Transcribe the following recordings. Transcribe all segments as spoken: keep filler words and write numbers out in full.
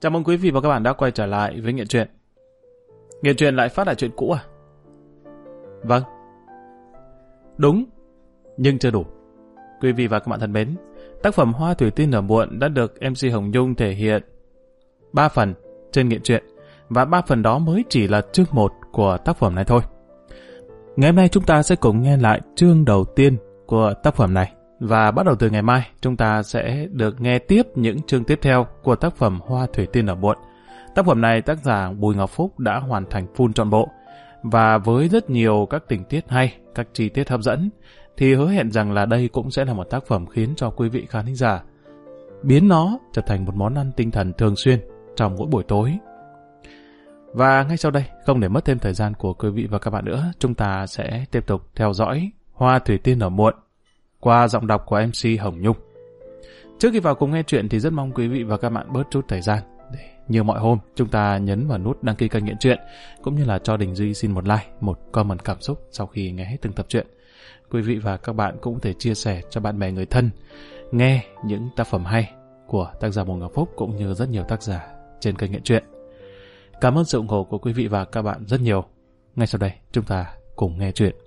Chào mừng quý vị và các bạn đã quay trở lại với Nghiện Truyện. Nghiện Truyện lại phát lại chuyện cũ à? Vâng. Đúng, nhưng chưa đủ. Quý vị và các bạn thân mến, tác phẩm Hoa Thủy Tiên Nở Muộn đã được em xê Hồng Nhung thể hiện ba phần trên Nghiện Truyện, và ba phần đó mới chỉ là chương một của tác phẩm này thôi. Ngày hôm nay chúng ta sẽ cùng nghe lại chương đầu tiên của tác phẩm này, và bắt đầu từ ngày mai chúng ta sẽ được nghe tiếp những chương tiếp theo của tác phẩm Hoa Thủy Tiên Nở Muộn. Tác phẩm này tác giả Bùi Ngọc Phúc đã hoàn thành full trọn bộ, và với rất nhiều các tình tiết hay, các chi tiết hấp dẫn, thì hứa hẹn rằng là đây cũng sẽ là một tác phẩm khiến cho quý vị khán thính giả biến nó trở thành một món ăn tinh thần thường xuyên trong mỗi buổi tối. Và ngay sau đây, không để mất thêm thời gian của quý vị và các bạn nữa, chúng ta sẽ tiếp tục theo dõi Hoa Thủy Tiên Nở Muộn qua giọng đọc của em xê Hồng Nhung. Trước khi vào cùng nghe chuyện thì rất mong quý vị và các bạn bớt chút thời gian để như mọi hôm chúng ta nhấn vào nút đăng ký kênh Nghiện Truyện, cũng như là cho Đình Duy xin một like, một comment cảm xúc sau khi nghe hết từng tập truyện. Quý vị và các bạn cũng có thể chia sẻ cho bạn bè người thân nghe những tác phẩm hay của tác giả Bùi Ngọc Phúc cũng như rất nhiều tác giả trên kênh Nghiện Truyện. Cảm ơn sự ủng hộ của quý vị và các bạn rất nhiều. Ngay sau đây chúng ta cùng nghe chuyện.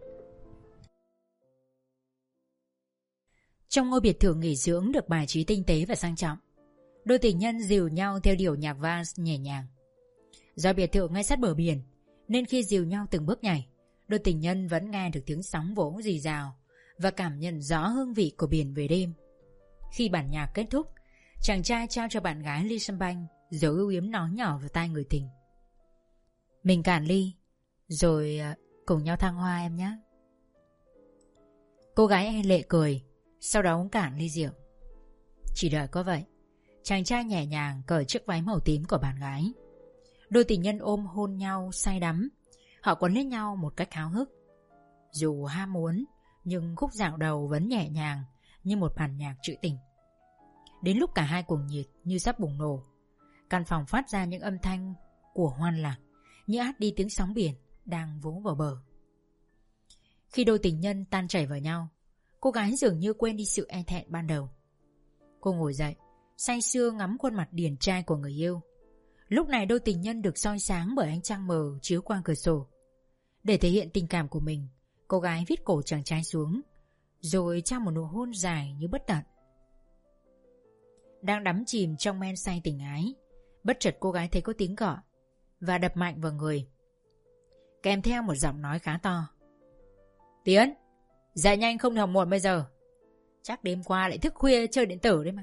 Trong ngôi biệt thự nghỉ dưỡng được bài trí tinh tế và sang trọng, đôi tình nhân dìu nhau theo điệu nhạc vals nhẹ nhàng. Do biệt thự ngay sát bờ biển nên khi dìu nhau từng bước nhảy, đôi tình nhân vẫn nghe được tiếng sóng vỗ rì rào và cảm nhận rõ hương vị của biển về đêm. Khi bản nhạc kết thúc, chàng trai trao cho bạn gái ly champagne rồi ưu yếm nói nhỏ vào tai người tình: "Mình cạn ly, rồi cùng nhau thăng hoa em nhé." Cô gái e lệ cười, sau đó uống cạn ly rượu. Chỉ đợi có vậy, chàng trai nhẹ nhàng cởi chiếc váy màu tím của bạn gái. Đôi tình nhân ôm hôn nhau say đắm. Họ quấn lấy nhau một cách háo hức. Dù ham muốn, nhưng khúc dạo đầu vẫn nhẹ nhàng như một bản nhạc trữ tình. Đến lúc cả hai cuồng nhiệt như sắp bùng nổ, căn phòng phát ra những âm thanh của hoan lạc, như át đi tiếng sóng biển đang vỗ vào bờ. Khi đôi tình nhân tan chảy vào nhau, cô gái dường như quên đi sự e thẹn ban đầu. Cô ngồi dậy, say sưa ngắm khuôn mặt điển trai của người yêu. Lúc này đôi tình nhân được soi sáng bởi ánh trăng mờ chiếu qua cửa sổ. Để thể hiện tình cảm của mình, cô gái vít cổ chàng trai xuống, rồi trao một nụ hôn dài như bất tận. Đang đắm chìm trong men say tình ái, bất chợt cô gái thấy có tiếng gọi và đập mạnh vào người, kèm theo một giọng nói khá to: "Tiến, dậy nhanh không thì học muộn bây giờ. Chắc đêm qua lại thức khuya chơi điện tử đấy mà."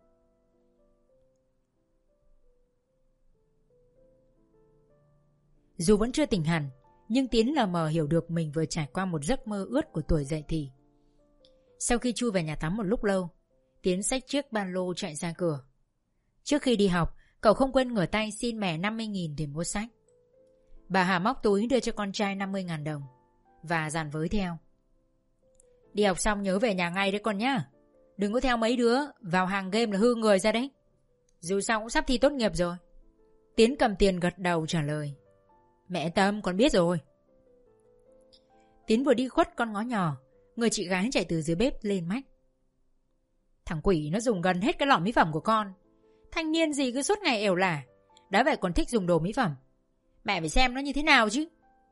Dù vẫn chưa tỉnh hẳn, nhưng Tiến lờ mờ hiểu được mình vừa trải qua một giấc mơ ướt của tuổi dậy thì. Sau khi chui về nhà tắm một lúc lâu, Tiến xách chiếc ba lô chạy ra cửa. Trước khi đi học, cậu không quên ngửa tay xin mẹ năm mươi nghìn để mua sách. Bà Hà móc túi đưa cho con trai năm mươi nghìn đồng và dặn với theo: "Đi học xong nhớ về nhà ngay đấy con nhá. Đừng có theo mấy đứa vào hàng game là hư người ra đấy. Dù sao cũng sắp thi tốt nghiệp rồi." Tiến cầm tiền gật đầu trả lời: "Mẹ tâm, con biết rồi." Tiến vừa đi khuất con ngõ nhỏ, người chị gái chạy từ dưới bếp lên mách: "Thằng quỷ nó dùng gần hết cái lọ mỹ phẩm của con. Thanh niên gì cứ suốt ngày ẻo lả, đã vậy còn thích dùng đồ mỹ phẩm. Mẹ phải xem nó như thế nào chứ."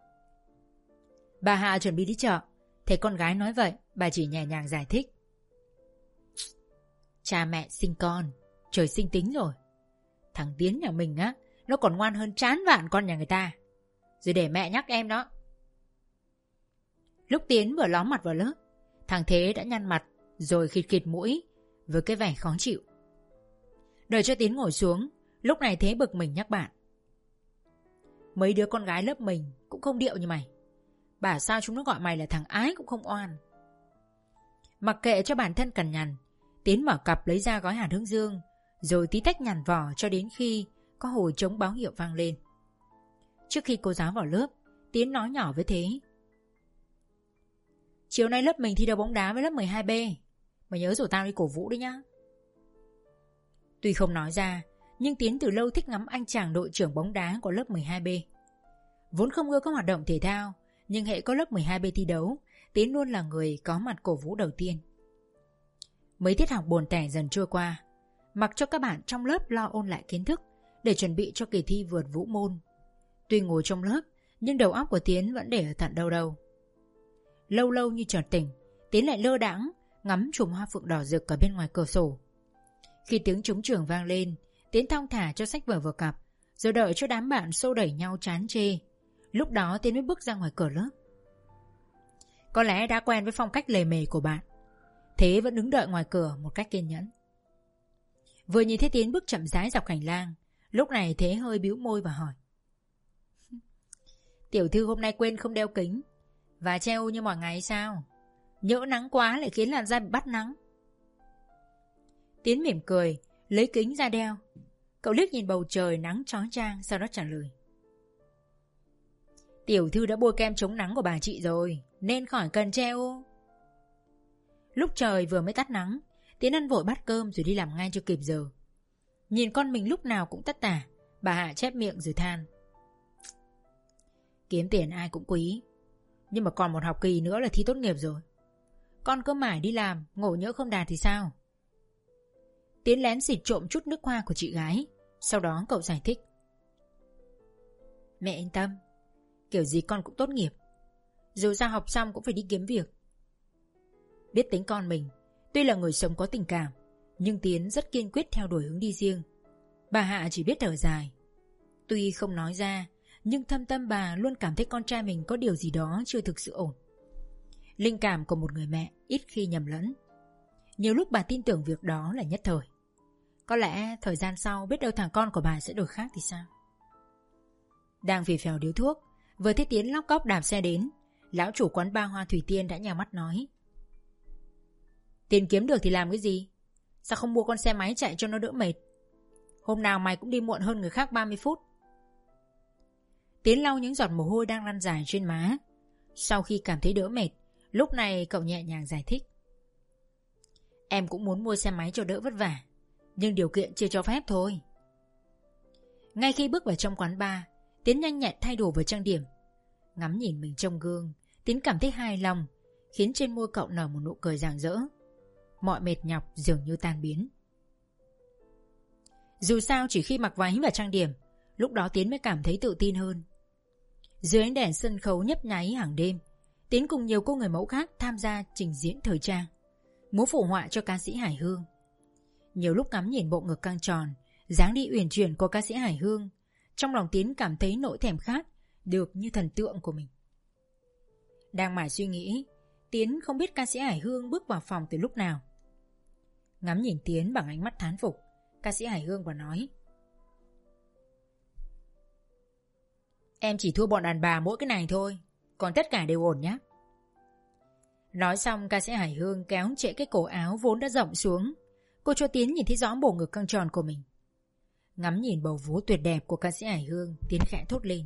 Bà Hà chuẩn bị đi chợ, thấy con gái nói vậy, bà chỉ nhẹ nhàng giải thích: "Cha mẹ sinh con, trời sinh tính rồi. Thằng Tiến nhà mình á, nó còn ngoan hơn chán vạn con nhà người ta. Rồi để mẹ nhắc em đó." Lúc Tiến vừa ló mặt vào lớp, thằng Thế đã nhăn mặt rồi khịt khịt mũi với cái vẻ khó chịu. Đợi cho Tiến ngồi xuống, lúc này Thế bực mình nhắc bạn: "Mấy đứa con gái lớp mình cũng không điệu như mày. Bảo sao chúng nó gọi mày là thằng ái cũng không oan." Mặc kệ cho bản thân cằn nhằn, Tiến mở cặp lấy ra gói hạt hướng dương, rồi tí tách nhằn vỏ cho đến khi có hồi trống báo hiệu vang lên. Trước khi cô giáo vào lớp, Tiến nói nhỏ với Thế: "Chiều nay lớp mình thi đấu bóng đá với lớp mười hai B. Mày nhớ rủ tao đi cổ vũ đấy nhá." Tuy không nói ra, nhưng Tiến từ lâu thích ngắm anh chàng đội trưởng bóng đá của lớp mười hai B. Vốn không ưa các hoạt động thể thao, nhưng hễ có lớp mười hai B thi đấu, Tiến luôn là người có mặt cổ vũ đầu tiên. Mấy tiết học buồn tẻ dần trôi qua, mặc cho các bạn trong lớp lo ôn lại kiến thức, để chuẩn bị cho kỳ thi vượt vũ môn. Tuy ngồi trong lớp, nhưng đầu óc của Tiến vẫn để ở tận đâu đâu. Lâu lâu như chợt tỉnh, Tiến lại lơ đãng ngắm chùm hoa phượng đỏ rực ở bên ngoài cửa sổ. Khi tiếng trống trường vang lên, Tiến thong thả cho sách vở vào cặp, rồi đợi cho đám bạn xô đẩy nhau chán chê. Lúc đó Tiến mới bước ra ngoài cửa lớp. Có lẽ đã quen với phong cách lề mề của bạn, Thế vẫn đứng đợi ngoài cửa một cách kiên nhẫn. Vừa nhìn thấy Tiến bước chậm rãi dọc hành lang, lúc này Thế hơi bĩu môi và hỏi: Tiểu thư hôm nay quên không đeo kính và treo như mọi ngày sao? Nhỡ nắng quá lại khiến làn da bị bắt nắng. Tiến mỉm cười, lấy kính ra đeo. Cậu liếc nhìn bầu trời nắng chói chang, sau đó trả lời: Tiểu thư đã bôi kem chống nắng của bà chị rồi, nên khỏi cần treo. Lúc trời vừa mới tắt nắng, Tiến ăn vội bát cơm rồi đi làm ngay cho kịp giờ. Nhìn con mình lúc nào cũng tất tả, bà Hạ chép miệng rồi than: Kiếm tiền ai cũng quý, nhưng mà còn một học kỳ nữa là thi tốt nghiệp rồi. Con cứ mãi đi làm, ngộ nhỡ không đạt thì sao? Tiến lén xịt trộm chút nước hoa của chị gái. Sau đó cậu giải thích: Mẹ yên tâm, kiểu gì con cũng tốt nghiệp. Dù sao học xong cũng phải đi kiếm việc. Biết tính con mình, tuy là người sống có tình cảm, nhưng Tiến rất kiên quyết theo đuổi hướng đi riêng. Bà Hạ chỉ biết thở dài. Tuy không nói ra, nhưng thâm tâm bà luôn cảm thấy con trai mình có điều gì đó chưa thực sự ổn. Linh cảm của một người mẹ ít khi nhầm lẫn. Nhiều lúc bà tin tưởng việc đó là nhất thời. Có lẽ thời gian sau biết đâu thằng con của bà sẽ đổi khác thì sao? Đang phì phèo điếu thuốc, vừa thấy Tiến lóc cóc đạp xe đến, lão chủ quán ba Hoa Thủy Tiên đã nhào mắt nói: Tiền kiếm được thì làm cái gì? Sao không mua con xe máy chạy cho nó đỡ mệt? Hôm nào mày cũng đi muộn hơn người khác ba mươi phút. Tiến lau những giọt mồ hôi đang lăn dài trên má. Sau khi cảm thấy đỡ mệt, lúc này cậu nhẹ nhàng giải thích: Em cũng muốn mua xe máy cho đỡ vất vả, nhưng điều kiện chưa cho phép thôi. Ngay khi bước vào trong quán bar, Tiến nhanh nhẹn thay đồ và trang điểm. Ngắm nhìn mình trong gương, Tiến cảm thấy hài lòng, khiến trên môi cậu nở một nụ cười rạng rỡ. Mọi mệt nhọc dường như tan biến. Dù sao chỉ khi mặc váy và trang điểm, lúc đó Tiến mới cảm thấy tự tin hơn. Dưới ánh đèn sân khấu nhấp nháy hàng đêm, Tiến cùng nhiều cô người mẫu khác tham gia trình diễn thời trang, múa phụ họa cho ca sĩ Hải Hương. Nhiều lúc ngắm nhìn bộ ngực căng tròn, dáng đi uyển chuyển của ca sĩ Hải Hương, trong lòng Tiến cảm thấy nỗi thèm khát được như thần tượng của mình. Đang mải suy nghĩ, Tiến không biết ca sĩ Hải Hương bước vào phòng từ lúc nào. Ngắm nhìn Tiến bằng ánh mắt thán phục, ca sĩ Hải Hương và nói: Em chỉ thua bọn đàn bà mỗi cái này thôi, còn tất cả đều ổn nhé. Nói xong, ca sĩ Hải Hương kéo trễ cái cổ áo vốn đã rộng xuống. Cô cho Tiến nhìn thấy rõ bộ ngực căng tròn của mình. Ngắm nhìn bầu vú tuyệt đẹp của ca sĩ Hải Hương, Tiến khẽ thốt lên: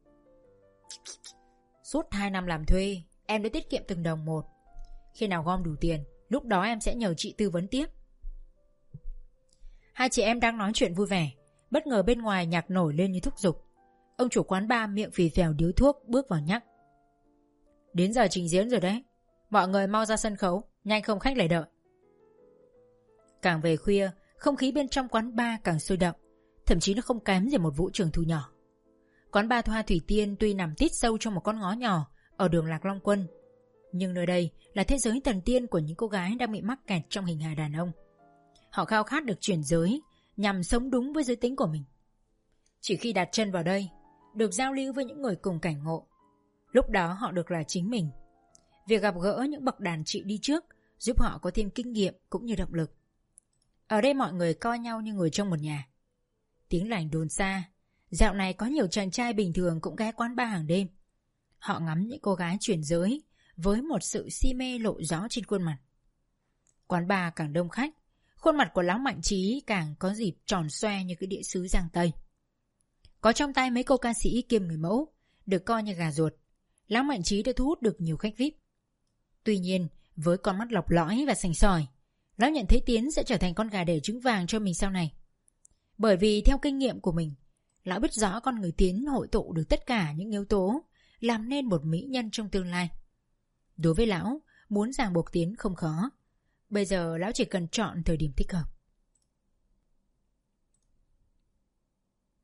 Suốt hai năm làm thuê, em đã tiết kiệm từng đồng một. Khi nào gom đủ tiền, lúc đó em sẽ nhờ chị tư vấn tiếp. Hai chị em đang nói chuyện vui vẻ, bất ngờ bên ngoài nhạc nổi lên như thúc giục. Ông chủ quán bar miệng phì phèo điếu thuốc bước vào nhắc: Đến giờ trình diễn rồi đấy, mọi người mau ra sân khấu, nhanh không khách lại đợi. Càng về khuya, không khí bên trong quán bar càng sôi động, thậm chí nó không kém gì một vũ trường thu nhỏ. Quán bar Hoa Thủy Tiên tuy nằm tít sâu trong một con ngõ nhỏ ở đường Lạc Long Quân, nhưng nơi đây là thế giới thần tiên của những cô gái đang bị mắc kẹt trong hình hài đàn ông. Họ khao khát được chuyển giới nhằm sống đúng với giới tính của mình. Chỉ khi đặt chân vào đây, được giao lưu với những người cùng cảnh ngộ, lúc đó họ được là chính mình. Việc gặp gỡ những bậc đàn chị đi trước giúp họ có thêm kinh nghiệm cũng như động lực. Ở đây mọi người coi nhau như người trong một nhà. Tiếng lành đồn xa, dạo này có nhiều chàng trai bình thường cũng ghé quán bar hàng đêm. Họ ngắm những cô gái chuyển giới với một sự si mê lộ rõ trên khuôn mặt. Quán bar càng đông khách, khuôn mặt của lão Mạnh Trí càng có dịp tròn xoe như cái đĩa sứ Giang Tây. Có trong tay mấy cô ca sĩ kiêm người mẫu, được coi như gà ruột, lão Mạnh Trí đã thu hút được nhiều khách vi ai pi. Tuy nhiên, với con mắt lọc lõi và sành sỏi, lão nhận thấy Tiến sẽ trở thành con gà đẻ trứng vàng cho mình sau này. Bởi vì theo kinh nghiệm của mình, lão biết rõ con người Tiến hội tụ được tất cả những yếu tố làm nên một mỹ nhân trong tương lai. Đối với lão, muốn ràng buộc Tiến không khó. Bây giờ lão chỉ cần chọn thời điểm thích hợp.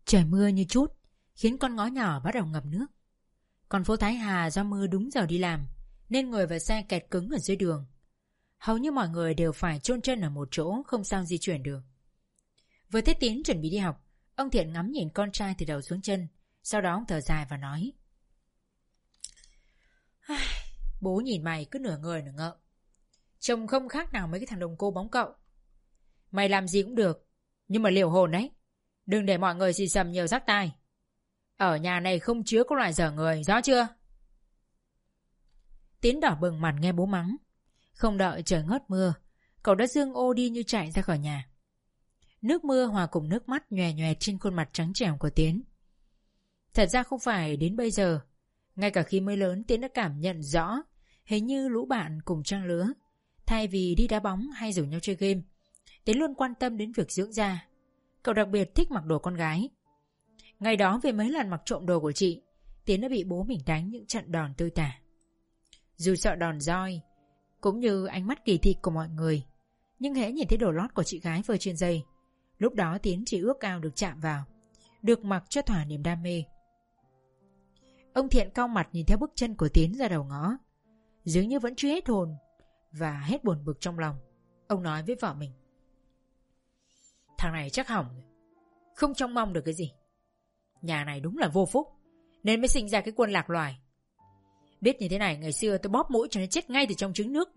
Trời mưa như chút, khiến con ngõ nhỏ bắt đầu ngập nước. Còn phố Thái Hà do mưa đúng giờ đi làm, nên người và xe kẹt cứng ở dưới đường. Hầu như mọi người đều phải chôn chân ở một chỗ, không sao di chuyển được. Vừa thấy Tiến chuẩn bị đi học, ông Thiện ngắm nhìn con trai từ đầu xuống chân. Sau đó ông thở dài và nói: Bố nhìn mày cứ nửa người nửa ngợ, trông không khác nào mấy cái thằng đồng cô bóng cậu. Mày làm gì cũng được, nhưng mà liều hồn đấy. Đừng để mọi người xì xầm nhiều rắc tai. Ở nhà này không chứa có loại dở người, rõ chưa? Tiến đỏ bừng mặt nghe bố mắng. Không đợi trời ngớt mưa, cậu đã dương ô đi như chạy ra khỏi nhà. Nước mưa hòa cùng nước mắt nhòe nhòe trên khuôn mặt trắng trẻo của Tiến. Thật ra không phải đến bây giờ, ngay cả khi mới lớn, Tiến đã cảm nhận rõ hình như lũ bạn cùng trang lứa, thay vì đi đá bóng hay rủ nhau chơi game, Tiến luôn quan tâm đến việc dưỡng da. Cậu đặc biệt thích mặc đồ con gái. Ngày đó vì mấy lần mặc trộm đồ của chị, Tiến đã bị bố mình đánh những trận đòn tơi tả. Dù sợ đòn roi cũng như ánh mắt kỳ thị của mọi người, nhưng hễ nhìn thấy đồ lót của chị gái vừa trên dây, lúc đó Tiến chỉ ước ao được chạm vào, được mặc cho thỏa niềm đam mê. Ông Thiện cau mặt nhìn theo bước chân của Tiến ra đầu ngõ, dường như vẫn chưa hết hồn và hết buồn bực trong lòng. Ông nói với vợ mình: Thằng này chắc hỏng rồi, không trông mong được cái gì. Nhà này đúng là vô phúc, nên mới sinh ra cái quân lạc loài. Biết như thế này, ngày xưa tôi bóp mũi cho nó chết ngay từ trong trứng nước.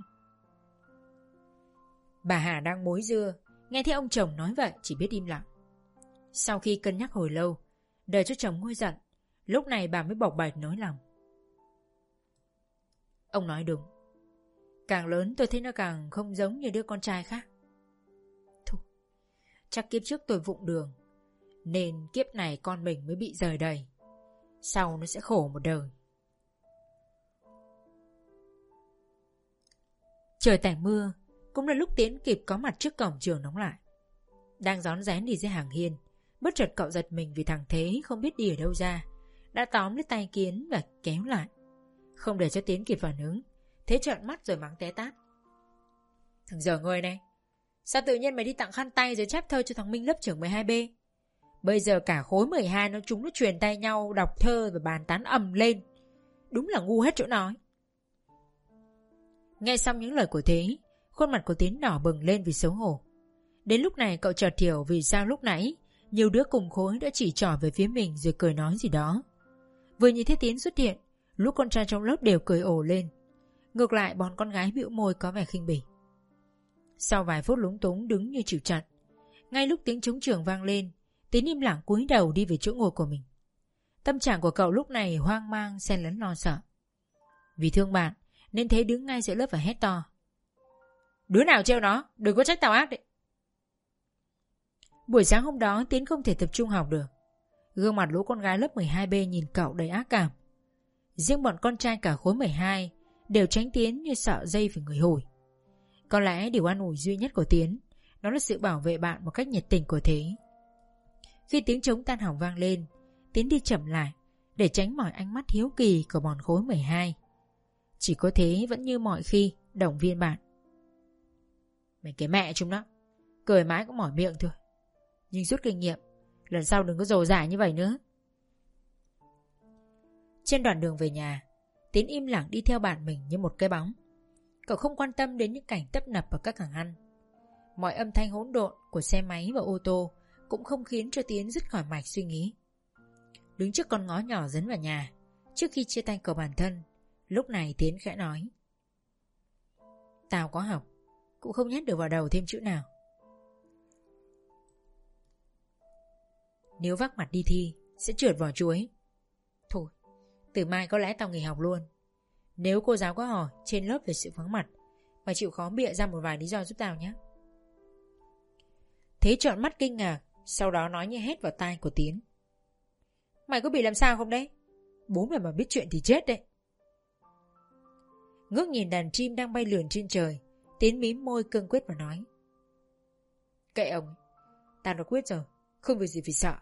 Bà Hà đang mối dưa, nghe thấy ông chồng nói vậy chỉ biết im lặng. Sau khi cân nhắc hồi lâu, đợi cho chồng nguôi giận, lúc này bà mới bộc bạch nói lòng: Ông nói đúng, càng lớn tôi thấy nó càng không giống như đứa con trai khác. Thôi, chắc kiếp trước tôi vụng đường, nên kiếp này con mình mới bị rời đầy. Sau nó sẽ khổ một đời. Trời tạnh mưa, cũng là lúc Tiến kịp có mặt trước cổng trường đóng lại. Đang rón rén đi dưới hàng hiên, bất chợt cậu giật mình vì thằng Thế không biết đi ở đâu ra, đã tóm lấy tay Kiến và kéo lại. Không để cho Tiến kịp phản ứng, Thế trợn mắt rồi mắng té tát: Thằng dở người này, sao tự nhiên mày đi tặng khăn tay rồi chép thơ cho thằng Minh lớp trưởng mười hai B? Bây giờ cả khối mười hai nó chúng nó truyền tay nhau đọc thơ và bàn tán ầm lên, đúng là ngu hết chỗ nói. Nghe xong những lời của Thế, khuôn mặt của Tiến đỏ bừng lên vì xấu hổ. Đến lúc này cậu chợt hiểu vì sao lúc nãy nhiều đứa cùng khối đã chỉ trỏ về phía mình rồi cười nói gì đó. Vừa nhìn thấy Tiến xuất hiện, lũ con trai trong lớp đều cười ồ lên. Ngược lại bọn con gái bĩu môi có vẻ khinh bỉ. Sau vài phút lúng túng đứng như chịu chặn, ngay lúc tiếng trống trường vang lên, Tiến im lặng cúi đầu đi về chỗ ngồi của mình. Tâm trạng của cậu lúc này hoang mang xen lẫn lo sợ. Vì thương bạn nên Thế đứng ngay giữa lớp và hét to: Đứa nào trêu nó, đừng có trách tao ác đấy. Buổi sáng hôm đó Tiến không thể tập trung học được. Gương mặt lũ con gái lớp mười hai B nhìn cậu đầy ác cảm. Riêng bọn con trai cả khối mười hai đều tránh Tiến như sợ dây về người hủi. Có lẽ điều an ủi duy nhất của Tiến đó là sự bảo vệ bạn một cách nhiệt tình của Thế. Khi tiếng trống tan học vang lên, Tiến đi chậm lại để tránh mọi ánh mắt hiếu kỳ của bọn khối mười hai. Chỉ có Thế vẫn như mọi khi động viên bạn: Mày cái mẹ chúng nó, cười mãi cũng mỏi miệng thôi, nhưng rút kinh nghiệm, lần sau đừng có dồ dả như vậy nữa. Trên đoạn đường về nhà, Tiến im lặng đi theo bạn mình như một cái bóng. Cậu không quan tâm đến những cảnh tấp nập ở các hàng ăn. Mọi âm thanh hỗn độn của xe máy và ô tô cũng không khiến cho Tiến dứt khỏi mạch suy nghĩ. Đứng trước con ngõ nhỏ dẫn vào nhà, trước khi chia tay cậu bản thân, lúc này Tiến khẽ nói: Tao có học, cũng không nhét được vào đầu thêm chữ nào. Nếu vác mặt đi thi sẽ trượt vỏ chuối. Thôi, từ mai có lẽ tao nghỉ học luôn. Nếu cô giáo có hỏi trên lớp về sự vắng mặt, mày chịu khó bịa ra một vài lý do giúp tao nhé. Thế trợn mắt kinh ngạc, sau đó nói như hét vào tai của Tiến: Mày có bị làm sao không đấy? Bố mày mà biết chuyện thì chết đấy. Ngước nhìn đàn chim đang bay lượn trên trời, Tiến mím môi cương quyết và nói: Kệ ông ấy, tao đã quyết rồi, không việc gì phải sợ.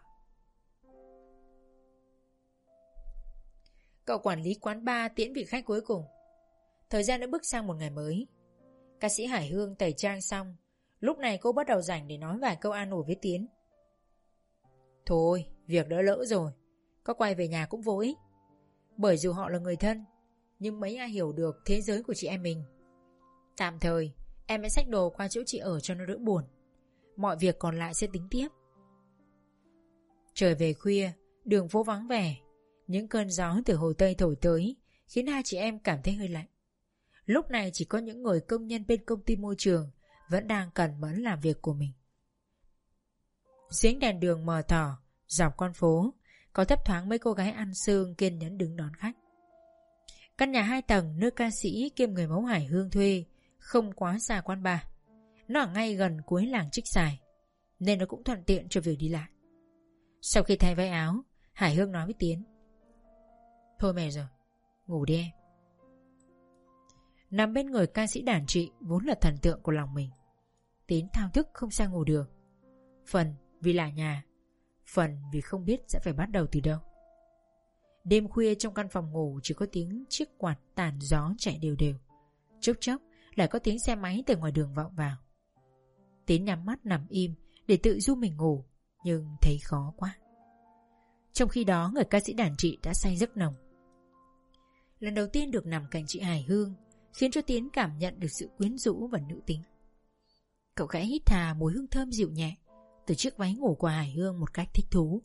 Cậu quản lý quán bar tiễn vị khách cuối cùng. Thời gian đã bước sang một ngày mới. Ca sĩ Hải Hương tẩy trang xong, lúc này cô bắt đầu rảnh để nói vài câu an ủi với Tiến. Thôi, Việc đã lỡ rồi, có quay về nhà cũng vô ích. Bởi dù họ là người thân, nhưng mấy ai hiểu được thế giới của chị em mình. Tạm thời em hãy xách đồ qua chỗ chị ở cho nó đỡ buồn. Mọi việc còn lại sẽ tính tiếp. Trời về khuya, đường phố vắng vẻ. Những cơn gió từ Hồ Tây thổi tới khiến hai chị em cảm thấy hơi lạnh. Lúc này chỉ có những người công nhân bên công ty môi trường vẫn đang cẩn mẫn làm việc của mình. Dưới đèn đường mờ tỏ dọc con phố, có thấp thoáng mấy cô gái ăn xương kiên nhẫn đứng đón khách. Căn nhà hai tầng nơi ca sĩ kiêm người mẫu Hải Hương thuê không quá xa quán bar. Nó ở ngay gần cuối làng Trích Xài, nên nó cũng thuận tiện cho việc đi lại. Sau khi thay váy áo, Hải Hương nói với Tiến: Thôi mệt rồi, ngủ đi em. Nằm bên người ca sĩ đàn trị vốn là thần tượng của lòng mình, Tiến thao thức không sao ngủ được. Phần vì là nhà, phần vì không biết sẽ phải bắt đầu từ đâu. Đêm khuya trong căn phòng ngủ chỉ có tiếng chiếc quạt tàn gió chạy đều đều. Chốc chốc lại có tiếng xe máy từ ngoài đường vọng vào. Tiến nhắm mắt nằm im để tự du mình ngủ, nhưng thấy khó quá. Trong khi đó người ca sĩ đàn trị đã say giấc nồng. Lần đầu tiên được nằm cạnh chị Hải Hương khiến cho Tiến cảm nhận được sự quyến rũ và nữ tính. Cậu khẽ hít thà mùi hương thơm dịu nhẹ từ chiếc váy ngủ của Hải Hương một cách thích thú.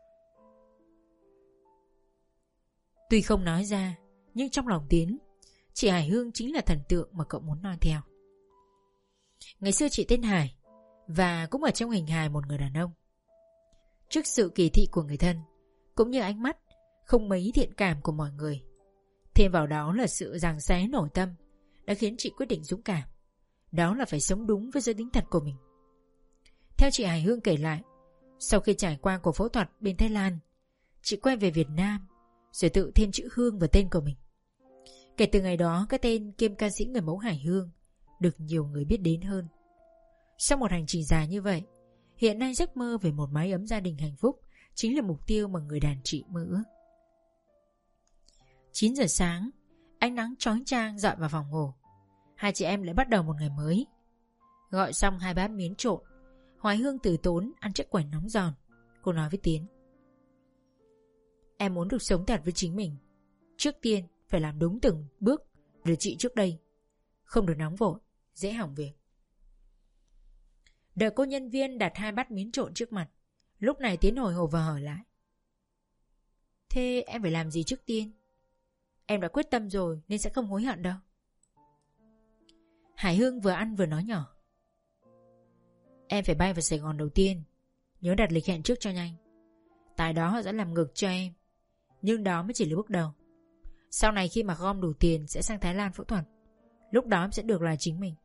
Tuy không nói ra, nhưng trong lòng Tiến, chị Hải Hương chính là thần tượng mà cậu muốn noi theo. Ngày xưa chị tên Hải, và cũng ở trong hình hài một người đàn ông. Trước sự kỳ thị của người thân, cũng như ánh mắt không mấy thiện cảm của mọi người, thêm vào đó là sự giằng xé nội tâm, đã khiến chị quyết định dũng cảm. Đó là phải sống đúng với giới tính thật của mình. Theo chị Hải Hương kể lại, sau khi trải qua cuộc phẫu thuật bên Thái Lan, chị quay về Việt Nam rồi tự thêm chữ Hương vào tên của mình. Kể từ ngày đó, cái tên kiêm ca sĩ người mẫu Hải Hương được nhiều người biết đến hơn. Sau một hành trình dài như vậy, hiện nay giấc mơ về một mái ấm gia đình hạnh phúc chính là mục tiêu mà người đàn chị mơ ước. chín giờ sáng, ánh nắng chói chang rọi vào phòng ngủ. Hai chị em lại bắt đầu một ngày mới. Gọi xong hai bát miến trộn, Hoài Hương từ tốn ăn chiếc quẩy nóng giòn. Cô nói với Tiến: Em muốn được sống thật với chính mình. Trước tiên phải làm đúng từng bước để chị trước đây. Không được nóng vội, dễ hỏng việc. Đợi cô nhân viên đặt hai bát miến trộn trước mặt, lúc này Tiến hồi hộp và hỏi lại: Thế em phải làm gì trước tiên? Em đã quyết tâm rồi nên sẽ không hối hận đâu. Hải Hương vừa ăn vừa nói nhỏ: Em phải bay vào Sài Gòn đầu tiên, nhớ đặt lịch hẹn trước cho nhanh. Tại đó họ sẽ làm ngực cho em, nhưng đó mới chỉ là bước đầu. Sau này khi mà gom đủ tiền sẽ sang Thái Lan phẫu thuật. Lúc đó em sẽ được là chính mình.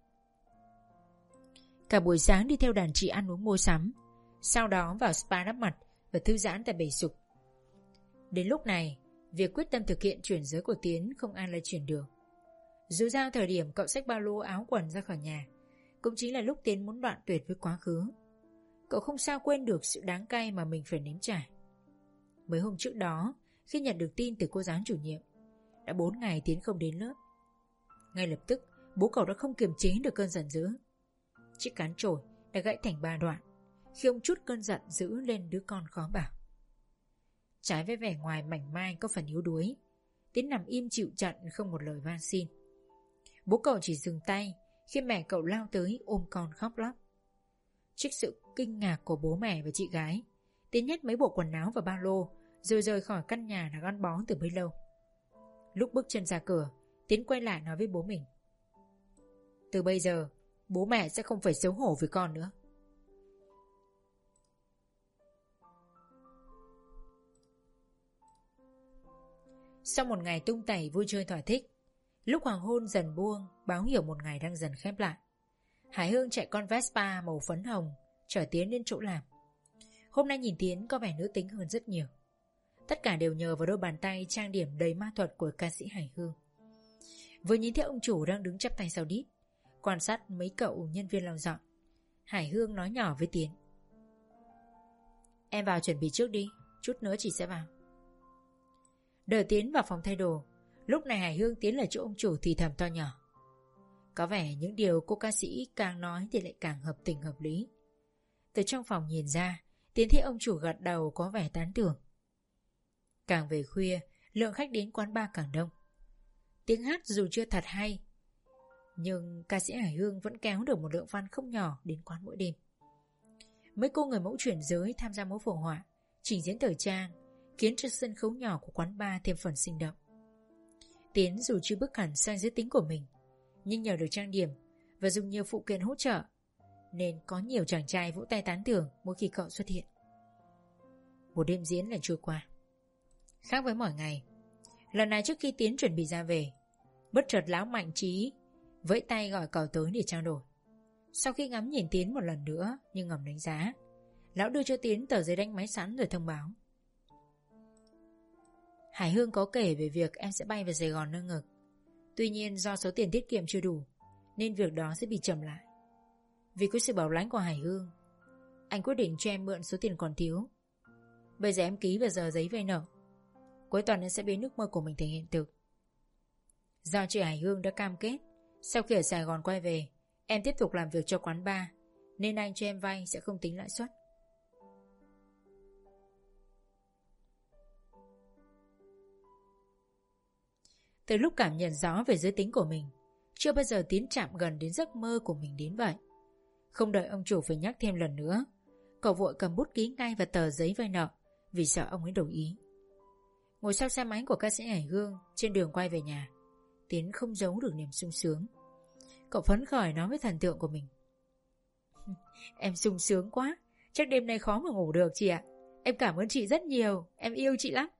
Cả buổi sáng đi theo đàn chị ăn uống mua sắm, sau đó vào spa đắp mặt và thư giãn tại bể sục. Đến lúc này, việc quyết tâm thực hiện chuyển giới của Tiến không ai lại chuyển được. Dù sao thời điểm cậu xách ba lô áo quần ra khỏi nhà cũng chính là lúc Tiến muốn đoạn tuyệt với quá khứ. Cậu không sao quên được sự đáng cay mà mình phải nếm trải. Mấy hôm trước đó, khi nhận được tin từ cô giáo chủ nhiệm, đã bốn ngày Tiến không đến lớp. Ngay lập tức, bố cậu đã không kiềm chế được cơn giận dữ. Chiếc cán chổi đã gãy thành ba đoạn khi ông trút cơn giận dữ lên đứa con khó bảo. Trái với vẻ ngoài mảnh mai có phần yếu đuối, Tiến nằm im chịu trận không một lời van xin. Bố cậu chỉ dừng tay khi mẹ cậu lao tới ôm con khóc lóc. Trước sự kinh ngạc của bố mẹ và chị gái, Tiến nhét mấy bộ quần áo vào ba lô rồi rời khỏi căn nhà đã gắn bó từ bấy lâu. Lúc bước chân ra cửa, Tiến quay lại nói với bố mình: Từ bây giờ, bố mẹ sẽ không phải xấu hổ với con nữa. Sau một ngày tung tẩy vui chơi thỏa thích, lúc hoàng hôn dần buông báo hiệu một ngày đang dần khép lại, Hải Hương chạy con Vespa màu phấn hồng chở Tiến đến chỗ làm. Hôm nay nhìn Tiến có vẻ nữ tính hơn rất nhiều. Tất cả đều nhờ vào đôi bàn tay trang điểm đầy ma thuật của ca sĩ Hải Hương. Vừa nhìn thấy ông chủ đang đứng chắp tay sau đít quan sát mấy cậu nhân viên lau dọn, Hải Hương nói nhỏ với Tiến: Em vào chuẩn bị trước đi, chút nữa chị sẽ vào. Đợi Tiến vào phòng thay đồ, lúc này Hải Hương tiến lại chỗ ông chủ thì thầm to nhỏ. Có vẻ những điều cô ca sĩ càng nói thì lại càng hợp tình hợp lý. Từ trong phòng nhìn ra, Tiến thấy ông chủ gật đầu có vẻ tán thưởng. Càng về khuya, lượng khách đến quán bar càng đông. Tiếng hát dù chưa thật hay, nhưng ca sĩ Hải Hương vẫn kéo được một lượng fan không nhỏ đến quán mỗi đêm. Mấy cô người mẫu chuyển giới tham gia mẫu phổ họa, trình diễn thời trang, khiến cho sân khấu nhỏ của quán bar thêm phần sinh động. Tiến dù chưa bước hẳn sang giới tính của mình, nhưng nhờ được trang điểm và dùng nhiều phụ kiện hỗ trợ, nên có nhiều chàng trai vỗ tay tán thưởng mỗi khi cậu xuất hiện. Một đêm diễn lại trôi qua. Khác với mọi ngày, lần này trước khi Tiến chuẩn bị ra về, bất chợt lão Mạnh Trí vẫy tay gọi cậu tới để trao đổi. Sau khi ngắm nhìn Tiến một lần nữa nhưng ngầm đánh giá, lão đưa cho Tiến tờ giấy đánh máy sẵn rồi thông báo: Hải Hương có kể về việc em sẽ bay về Sài Gòn nâng ngực. Tuy nhiên do số tiền tiết kiệm chưa đủ, nên việc đó sẽ bị chậm lại. Vì có sự bảo lãnh của Hải Hương, anh quyết định cho em mượn số tiền còn thiếu. Bây giờ em ký vào giờ giấy vay nợ. Cuối tuần em sẽ biến ước mơ của mình thành hiện thực. Do chị Hải Hương đã cam kết sau khi ở Sài Gòn quay về em tiếp tục làm việc cho quán bar, nên anh cho em vay sẽ không tính lãi suất. Từ lúc cảm nhận rõ về giới tính của mình, chưa bao giờ Tiến chạm gần đến giấc mơ của mình đến vậy. Không đợi ông chủ phải nhắc thêm lần nữa, cậu vội cầm bút ký ngay vào tờ giấy vay nợ, vì sợ ông ấy đổi ý. Ngồi sau xe máy của ca sĩ Hải Hương trên đường quay về nhà, Tiến không giấu được niềm sung sướng. Cậu phấn khởi nói với thần tượng của mình: Em sung sướng quá, chắc đêm nay khó mà ngủ được chị ạ. Em cảm ơn chị rất nhiều, em yêu chị lắm.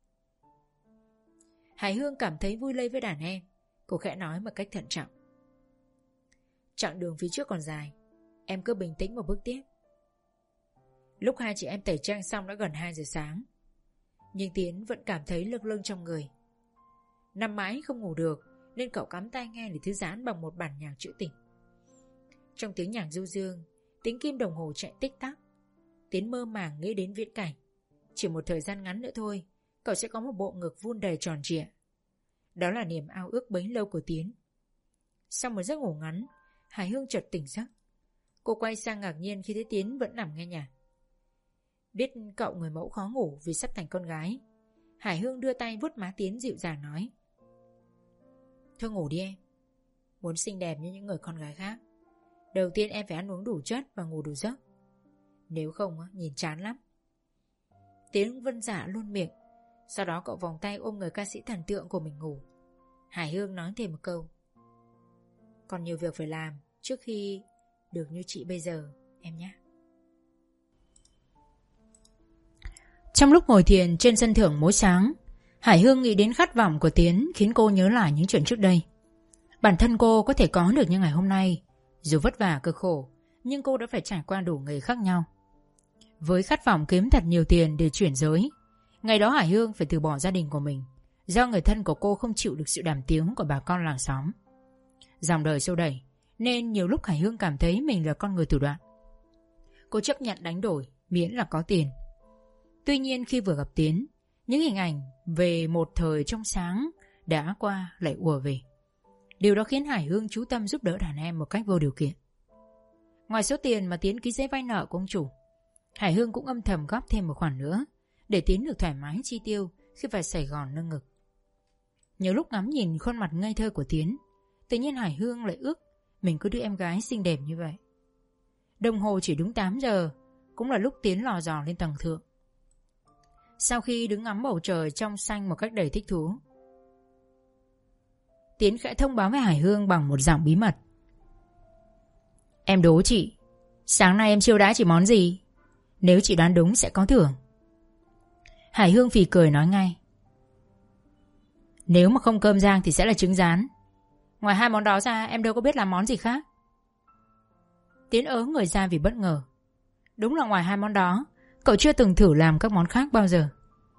Hải Hương cảm thấy vui lây với đàn em. Cô khẽ nói một cách thận trọng: Chặng đường phía trước còn dài, em cứ bình tĩnh mà bước tiếp. Lúc hai chị em tẩy trang xong đã gần hai giờ sáng, nhưng Tiến vẫn cảm thấy lâng lâng trong người. Nằm mãi không ngủ được, nên cậu cắm tai nghe để thư giãn bằng một bản nhạc trữ tình. Trong tiếng nhạc du dương, tiếng kim đồng hồ chạy tích tắc, Tiến mơ màng nghĩ đến viễn cảnh. Chỉ một thời gian ngắn nữa thôi, cậu sẽ có một bộ ngực vun đầy tròn trịa. Đó là niềm ao ước bấy lâu của Tiến. Sau một giấc ngủ ngắn, Hải Hương chợt tỉnh giấc. Cô quay sang ngạc nhiên khi thấy Tiến vẫn nằm nghe nhạc. Biết cậu người mẫu khó ngủ vì sắp thành con gái, Hải Hương đưa tay vuốt má Tiến dịu dàng nói: Thôi ngủ đi em. Muốn xinh đẹp như những người con gái khác, đầu tiên em phải ăn uống đủ chất và ngủ đủ giấc. Nếu không nhìn chán lắm. Tiến vân dạ luôn miệng. Sau đó cậu vòng tay ôm người ca sĩ thần tượng của mình ngủ. Hải Hương nói thêm một câu: Còn nhiều việc phải làm trước khi được như chị bây giờ em nhé. Trong lúc ngồi thiền trên sân thượng mỗi sáng, Hải Hương nghĩ đến khát vọng của Tiến, khiến cô nhớ lại những chuyện trước đây. Bản thân cô có thể có được như ngày hôm nay, dù vất vả cực khổ, nhưng cô đã phải trải qua đủ nghề khác nhau. Với khát vọng kiếm thật nhiều tiền để chuyển giới, ngày đó Hải Hương phải từ bỏ gia đình của mình, do người thân của cô không chịu được sự đàm tiếu của bà con làng xóm. Dòng đời xô đẩy, nên nhiều lúc Hải Hương cảm thấy mình là con người thủ đoạn. Cô chấp nhận đánh đổi miễn là có tiền. Tuy nhiên khi vừa gặp Tiến, những hình ảnh về một thời trong sáng đã qua lại ùa về. Điều đó khiến Hải Hương chú tâm giúp đỡ đàn em một cách vô điều kiện. Ngoài số tiền mà Tiến ký giấy vay nợ của ông chủ, Hải Hương cũng âm thầm góp thêm một khoản nữa để Tiến được thoải mái chi tiêu khi vào Sài Gòn nâng ngực. Nhiều lúc ngắm nhìn khuôn mặt ngây thơ của Tiến, tự nhiên Hải Hương lại ước mình có đứa em gái xinh đẹp như vậy. Đồng hồ chỉ đúng tám giờ, cũng là lúc Tiến lò dò lên tầng thượng. Sau khi đứng ngắm bầu trời trong xanh một cách đầy thích thú, Tiến khẽ thông báo với Hải Hương bằng một giọng bí mật: Em đố chị, sáng nay em chiêu đãi chị món gì? Nếu chị đoán đúng sẽ có thưởng. Hải Hương phì cười nói ngay: Nếu mà không cơm rang thì sẽ là trứng rán. Ngoài hai món đó ra em đâu có biết làm món gì khác. Tiến ớ người ra vì bất ngờ. Đúng là ngoài hai món đó, cậu chưa từng thử làm các món khác bao giờ.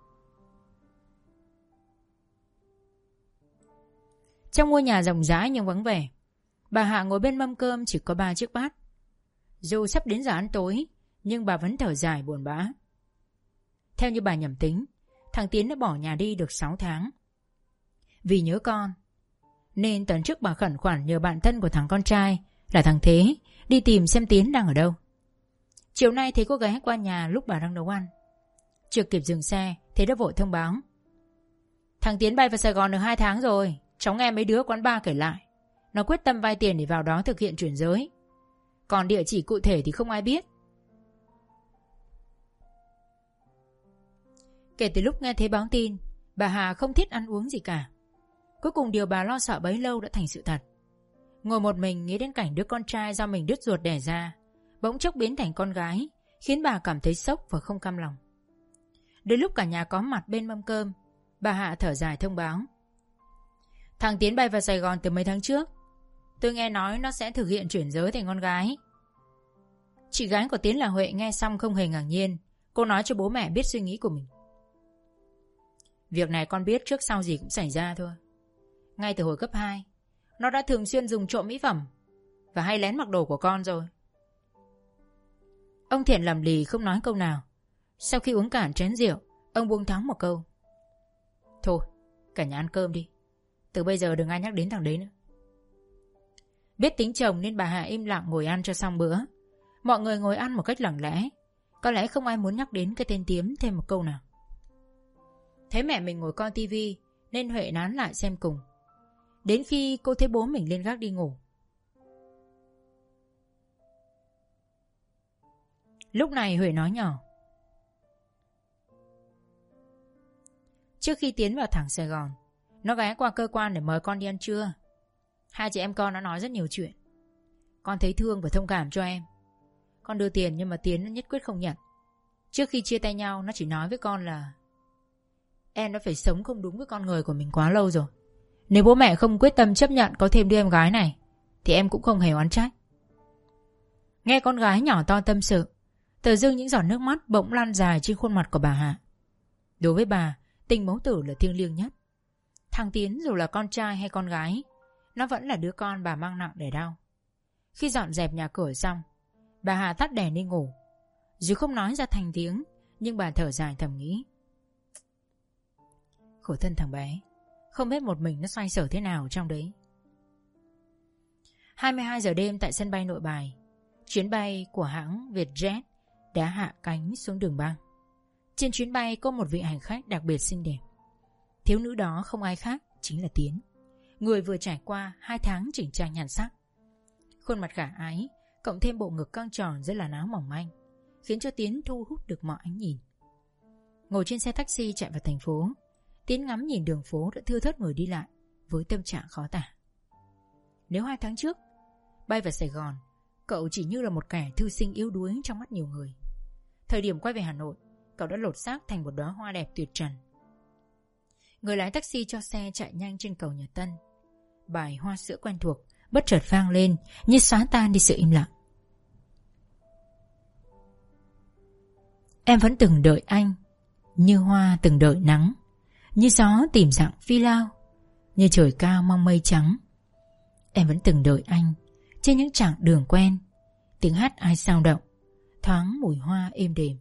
Trong ngôi nhà rộng rãi nhưng vắng vẻ, bà Hạ ngồi bên mâm cơm chỉ có ba chiếc bát. Dù sắp đến giờ ăn tối, nhưng bà vẫn thở dài buồn bã. Theo như bà nhẩm tính, thằng Tiến đã bỏ nhà đi được sáu tháng. Vì nhớ con, nên tuần trước bà khẩn khoản nhờ bạn thân của thằng con trai là thằng Thế đi tìm xem Tiến đang ở đâu. Chiều nay thấy cô ghé qua nhà lúc bà đang nấu ăn. Chưa kịp dừng xe, thế đã vội thông báo: thằng Tiến bay vào Sài Gòn được hai tháng rồi. Cháu nghe mấy đứa quán bar kể lại, nó quyết tâm vay tiền để vào đó thực hiện chuyển giới. Còn địa chỉ cụ thể thì không ai biết. Kể từ lúc nghe thấy báo tin, bà Hà không thích ăn uống gì cả. Cuối cùng điều bà lo sợ bấy lâu đã thành sự thật. Ngồi một mình nghĩ đến cảnh đứa con trai do mình đứt ruột đẻ ra bỗng chốc biến thành con gái, khiến bà cảm thấy sốc và không cam lòng. Đến lúc cả nhà có mặt bên mâm cơm, bà Hạ thở dài thông báo: thằng Tiến bay vào Sài Gòn từ mấy tháng trước. Tôi nghe nói nó sẽ thực hiện chuyển giới thành con gái. Chị gái của Tiến là Huệ nghe xong không hề ngạc nhiên. Cô nói cho bố mẹ biết suy nghĩ của mình: việc này con biết trước sau gì cũng xảy ra thôi. Ngay từ hồi cấp hai, nó đã thường xuyên dùng trộm mỹ phẩm và hay lén mặc đồ của con rồi. Ông Thiện lầm lì không nói câu nào. Sau khi uống cạn chén rượu, ông buông thõng một câu: thôi, cả nhà ăn cơm đi. Từ bây giờ đừng ai nhắc đến thằng đấy nữa. Biết tính chồng nên bà Hạ im lặng ngồi ăn cho xong bữa. Mọi người ngồi ăn một cách lặng lẽ. Có lẽ không ai muốn nhắc đến cái tên Tiến thêm một câu nào. Thấy mẹ mình ngồi coi tivi nên Huệ nán lại xem cùng. Đến khi cô thấy bố mình lên gác đi ngủ. Lúc này Huệ nói nhỏ: trước khi Tiến vào thẳng Sài Gòn, nó ghé qua cơ quan để mời con đi ăn trưa. Hai chị em con nó nói rất nhiều chuyện. Con thấy thương và thông cảm cho em. Con đưa tiền nhưng mà Tiến nó nhất quyết không nhận. Trước khi chia tay nhau, nó chỉ nói với con là em đã phải sống không đúng với con người của mình quá lâu rồi. Nếu bố mẹ không quyết tâm chấp nhận có thêm đứa em gái này thì em cũng không hề oán trách. Nghe con gái nhỏ to tâm sự, tự dưng những giọt nước mắt bỗng lan dài trên khuôn mặt của bà Hạ. Đối với bà, tình mẫu tử là thiêng liêng nhất. Thằng Tiến dù là con trai hay con gái, nó vẫn là đứa con bà mang nặng đẻ đau. Khi dọn dẹp nhà cửa xong, bà Hà tắt đèn đi ngủ. Dù không nói ra thành tiếng, nhưng bà thở dài thầm nghĩ: khổ thân thằng bé, không biết một mình nó xoay sở thế nào trong đấy. hai mươi hai giờ đêm tại sân bay Nội Bài, chuyến bay của hãng Vietjet đã hạ cánh xuống đường băng. Trên chuyến bay có một vị hành khách đặc biệt xinh đẹp. Thiếu nữ đó không ai khác chính là Tiến, người vừa trải qua hai tháng chỉnh trang nhan sắc. Khuôn mặt khả ái cộng thêm bộ ngực căng tròn rất là áo mỏng manh, khiến cho Tiến thu hút được mọi ánh nhìn. Ngồi trên xe taxi chạy vào thành phố, Tiến ngắm nhìn đường phố đã thưa thớt người đi lại với tâm trạng khó tả. Nếu hai tháng trước bay vào Sài Gòn, cậu chỉ như là một kẻ thư sinh yếu đuối trong mắt nhiều người. Thời điểm quay về Hà Nội, cậu đã lột xác thành một đóa hoa đẹp tuyệt trần. Người lái taxi cho xe chạy nhanh trên cầu Nhật Tân. Bài Hoa Sữa quen thuộc bất chợt vang lên như xóa tan đi sự im lặng. Em vẫn từng đợi anh, như hoa từng đợi nắng, như gió tìm dặn phi lao, như trời cao mong mây trắng. Em vẫn từng đợi anh trên những chặng đường quen, tiếng hát ai sao động, thoáng mùi hoa êm đềm.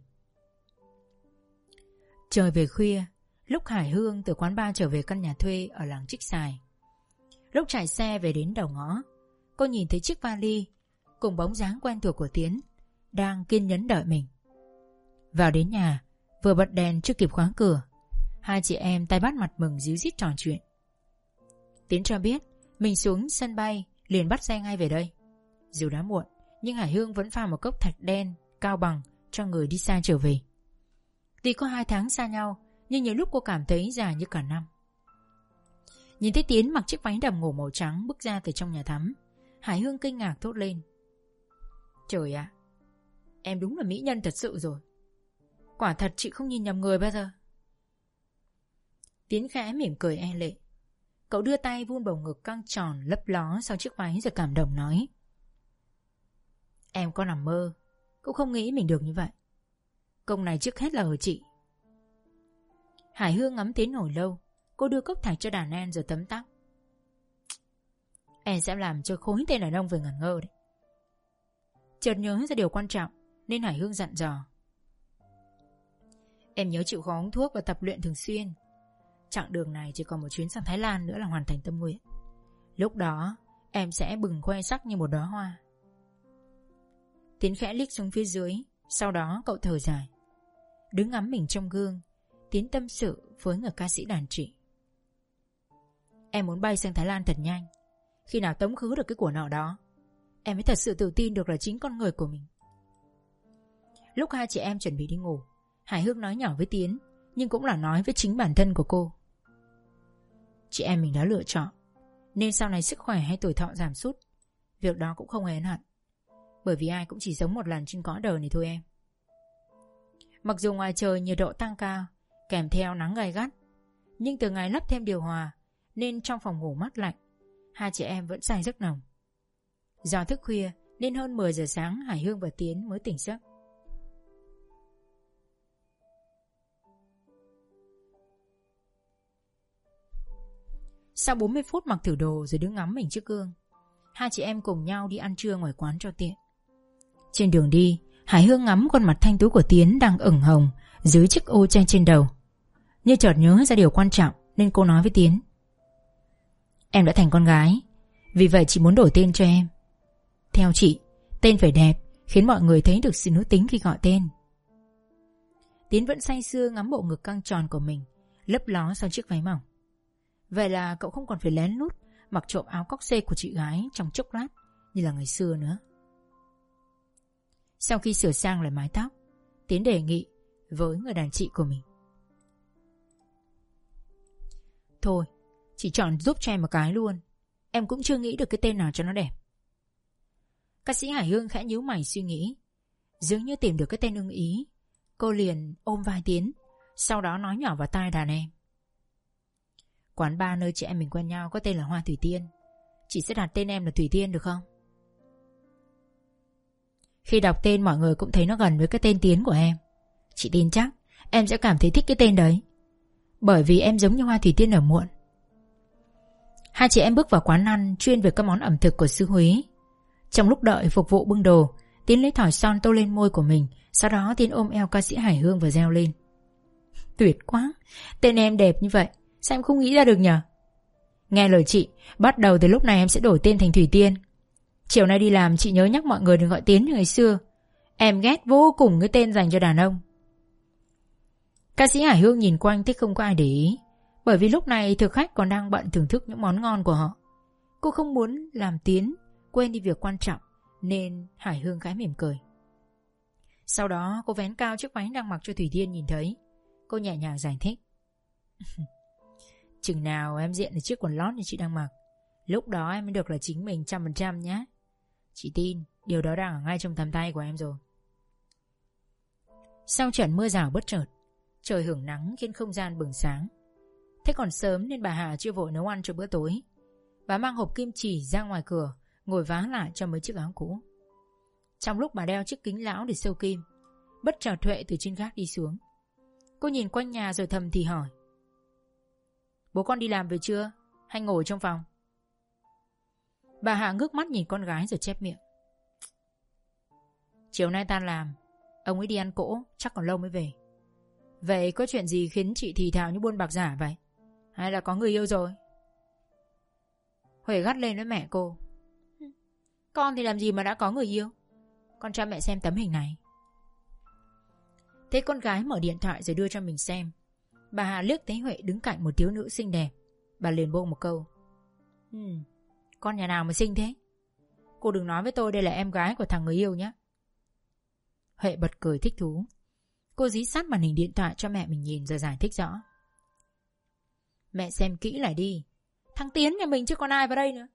Trời về khuya, lúc Hải Hương từ quán bar trở về căn nhà thuê ở làng Trích Xài. Lúc chạy xe về đến đầu ngõ, cô nhìn thấy chiếc vali cùng bóng dáng quen thuộc của Tiến đang kiên nhẫn đợi mình. Vào đến nhà, vừa bật đèn chưa kịp khóa cửa, hai chị em tay bắt mặt mừng díu dít trò chuyện. Tiến cho biết mình xuống sân bay liền bắt xe ngay về đây. Dù đã muộn, nhưng Hải Hương vẫn pha một cốc thạch đen cao bằng cho người đi xa trở về. Tuy có hai tháng xa nhau, nhưng nhiều lúc cô cảm thấy dài như cả năm. Nhìn thấy Tiến mặc chiếc váy đầm ngủ màu trắng bước ra từ trong nhà tắm, Hải Hương kinh ngạc thốt lên: trời ạ, em đúng là mỹ nhân thật sự rồi. Quả thật chị không nhìn nhầm người bao giờ. Tiến khẽ mỉm cười e lệ. Cậu đưa tay vun bầu ngực căng tròn lấp ló sau chiếc váy rồi cảm động nói: em có nằm mơ cũng không nghĩ mình được như vậy. Công này trước hết là ở chị. Hải Hương ngắm Tiến hồi lâu. Cô đưa cốc thạch cho đàn em rồi tấm tắc: em sẽ làm cho khối tên đàn ông về ngẩn ngơ đấy. Chợt nhớ ra điều quan trọng nên Hải Hương dặn dò: em nhớ chịu khó uống thuốc và tập luyện thường xuyên. Chặng đường này chỉ còn một chuyến sang Thái Lan nữa là hoàn thành tâm nguyện. Lúc đó em sẽ bừng khoe sắc như một đóa hoa. Tiến khẽ liếc xuống phía dưới, Sau đó cậu thở dài, đứng ngắm mình trong gương, Tiến tâm sự với người ca sĩ đàn chị. Em muốn bay sang Thái Lan thật nhanh. Khi nào tống khứ được cái của nợ đó, em mới thật sự tự tin được là chính con người của mình. Lúc hai chị em chuẩn bị đi ngủ, Hải Hương nói nhỏ với Tiến, nhưng cũng là nói với chính bản thân của cô. Chị em mình đã lựa chọn, nên sau này sức khỏe hay tuổi thọ giảm sút, việc đó cũng không hề ân hận. Bởi vì ai cũng chỉ sống một lần trên cõi đời này thôi em. Mặc dù ngoài trời nhiệt độ tăng cao, kèm theo nắng gay gắt, nhưng từ ngày lắp thêm điều hòa, nên trong phòng ngủ mát lạnh, hai chị em vẫn say giấc nồng. Do thức khuya nên hơn mười giờ sáng Hải Hương và Tiến mới tỉnh giấc. Sau bốn mươi phút mặc thử đồ rồi đứng ngắm mình trước gương, hai chị em cùng nhau đi ăn trưa ngoài quán cho tiện. Trên đường đi, Hải Hương ngắm khuôn mặt thanh tú của Tiến đang ửng hồng dưới chiếc ô che trên đầu. Như chợt nhớ ra điều quan trọng nên cô nói với Tiến: Em đã thành con gái, vì vậy chị muốn đổi tên cho em. Theo chị, tên phải đẹp, khiến mọi người thấy được sự nữ tính khi gọi tên. Tiến vẫn say sưa ngắm bộ ngực căng tròn của mình, lấp ló sau chiếc váy mỏng. Vậy là cậu không còn phải lén lút mặc trộm áo cóc xê của chị gái trong chốc lát như là ngày xưa nữa. Sau khi sửa sang lại mái tóc, Tiến đề nghị với người đàn chị của mình: Thôi, chỉ chọn giúp cho em một cái luôn. Em cũng chưa nghĩ được cái tên nào cho nó đẹp. Ca sĩ Hải Hương khẽ nhíu mày suy nghĩ, dường như tìm được cái tên ưng ý. Cô liền ôm vai Tiến, sau đó nói nhỏ vào tai đàn em: Quán bar nơi chị em mình quen nhau có tên là Hoa Thủy Tiên. Chị sẽ đặt tên em là Thủy Tiên được không? Khi đọc tên mọi người cũng thấy nó gần với cái tên Tiến của em. Chị tin chắc em sẽ cảm thấy thích cái tên đấy, bởi vì em giống như Hoa Thủy Tiên ở muộn. Hai chị em bước vào quán ăn chuyên về các món ẩm thực của xứ Huế. Trong lúc đợi phục vụ bưng đồ, Tiến lấy thỏi son tô lên môi của mình. Sau đó Tiến ôm eo ca sĩ Hải Hương và reo lên: Tuyệt quá, tên em đẹp như vậy, sao em không nghĩ ra được nhỉ? Nghe lời chị, bắt đầu từ lúc này em sẽ đổi tên thành Thủy Tiên. Chiều nay đi làm chị nhớ nhắc mọi người đừng gọi Tiến như ngày xưa. Em ghét vô cùng cái tên dành cho đàn ông. Ca sĩ Hải Hương nhìn quanh thấy không có ai để ý, bởi vì lúc này thực khách còn đang bận thưởng thức những món ngon của họ. Cô không muốn làm Tiến quên đi việc quan trọng, nên Hải Hương khẽ mỉm cười. Sau đó cô vén cao chiếc váy đang mặc cho Thủy Tiên nhìn thấy. Cô nhẹ nhàng giải thích: Chừng nào em diện được chiếc quần lót như chị đang mặc, lúc đó em mới được là chính mình trăm phần trăm nhé. Chị tin điều đó đang ở ngay trong tầm tay của em rồi. Sau trận mưa rào bất chợt, trời hưởng nắng khiến không gian bừng sáng. Thế còn sớm nên bà Hà chưa vội nấu ăn cho bữa tối. Bà mang hộp kim chỉ ra ngoài cửa, ngồi vá lại cho mấy chiếc áo cũ. Trong lúc bà đeo chiếc kính lão để sâu kim, bất chợt Huệ từ trên gác đi xuống. Cô nhìn quanh nhà rồi thầm thì hỏi: Bố con đi làm về chưa? Hay ngồi trong phòng? Bà Hạ ngước mắt nhìn con gái rồi chép miệng: Chiều nay tan làm, ông ấy đi ăn cỗ, chắc còn lâu mới về. Vậy có chuyện gì khiến chị thì thào như buôn bạc giả vậy? Hay là có người yêu rồi? Huệ gắt lên với mẹ cô: Con thì làm gì mà đã có người yêu? Con cho mẹ xem tấm hình này. Thế con gái mở điện thoại rồi đưa cho mình xem. Bà Hà liếc thấy Huệ đứng cạnh một thiếu nữ xinh đẹp. Bà liền buông một câu: hmm, Con nhà nào mà xinh thế? Cô đừng nói với tôi đây là em gái của thằng người yêu nhé. Huệ bật cười thích thú. Cô dí sát màn hình điện thoại cho mẹ mình nhìn rồi giải thích rõ: Mẹ xem kỹ lại đi, thằng Tiến nhà mình chứ còn ai vào đây nữa.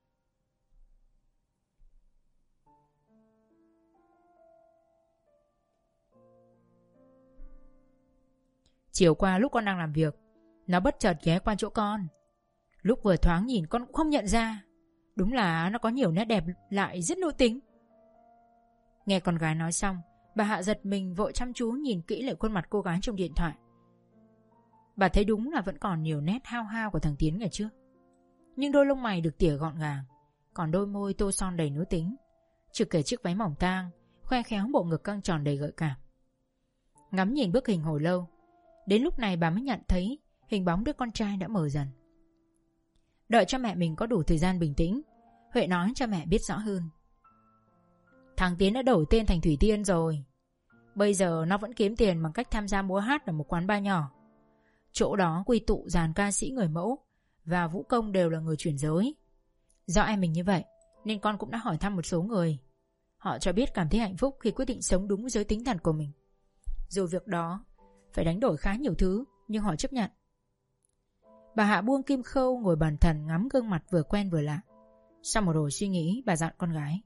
Chiều qua lúc con đang làm việc, nó bất chợt ghé qua chỗ con. Lúc vừa thoáng nhìn con cũng không nhận ra. Đúng là nó có nhiều nét đẹp lại rất nữ tính. Nghe con gái nói xong, bà Hạ giật mình vội chăm chú nhìn kỹ lại khuôn mặt cô gái trong điện thoại. Bà thấy đúng là vẫn còn nhiều nét hao hao của thằng Tiến ngày trước. Nhưng đôi lông mày được tỉa gọn gàng, còn đôi môi tô son đầy nữ tính, chưa kể chiếc váy mỏng tang khoe khéo bộ ngực căng tròn đầy gợi cảm. Ngắm nhìn bức hình hồi lâu, đến lúc này bà mới nhận thấy hình bóng đứa con trai đã mờ dần. Đợi cho mẹ mình có đủ thời gian bình tĩnh, Huệ nói cho mẹ biết rõ hơn: Thằng Tiến đã đổi tên thành Thủy Tiên rồi. Bây giờ nó vẫn kiếm tiền bằng cách tham gia múa hát ở một quán bar nhỏ. Chỗ đó quy tụ dàn ca sĩ người mẫu và vũ công đều là người chuyển giới. Do em mình như vậy nên con cũng đã hỏi thăm một số người. Họ cho biết cảm thấy hạnh phúc khi quyết định sống đúng giới tính thật của mình. Dù việc đó phải đánh đổi khá nhiều thứ, nhưng họ chấp nhận. Bà Hạ buông kim khâu ngồi bàn thần ngắm gương mặt vừa quen vừa lạ. Sau một hồi suy nghĩ, bà dặn con gái: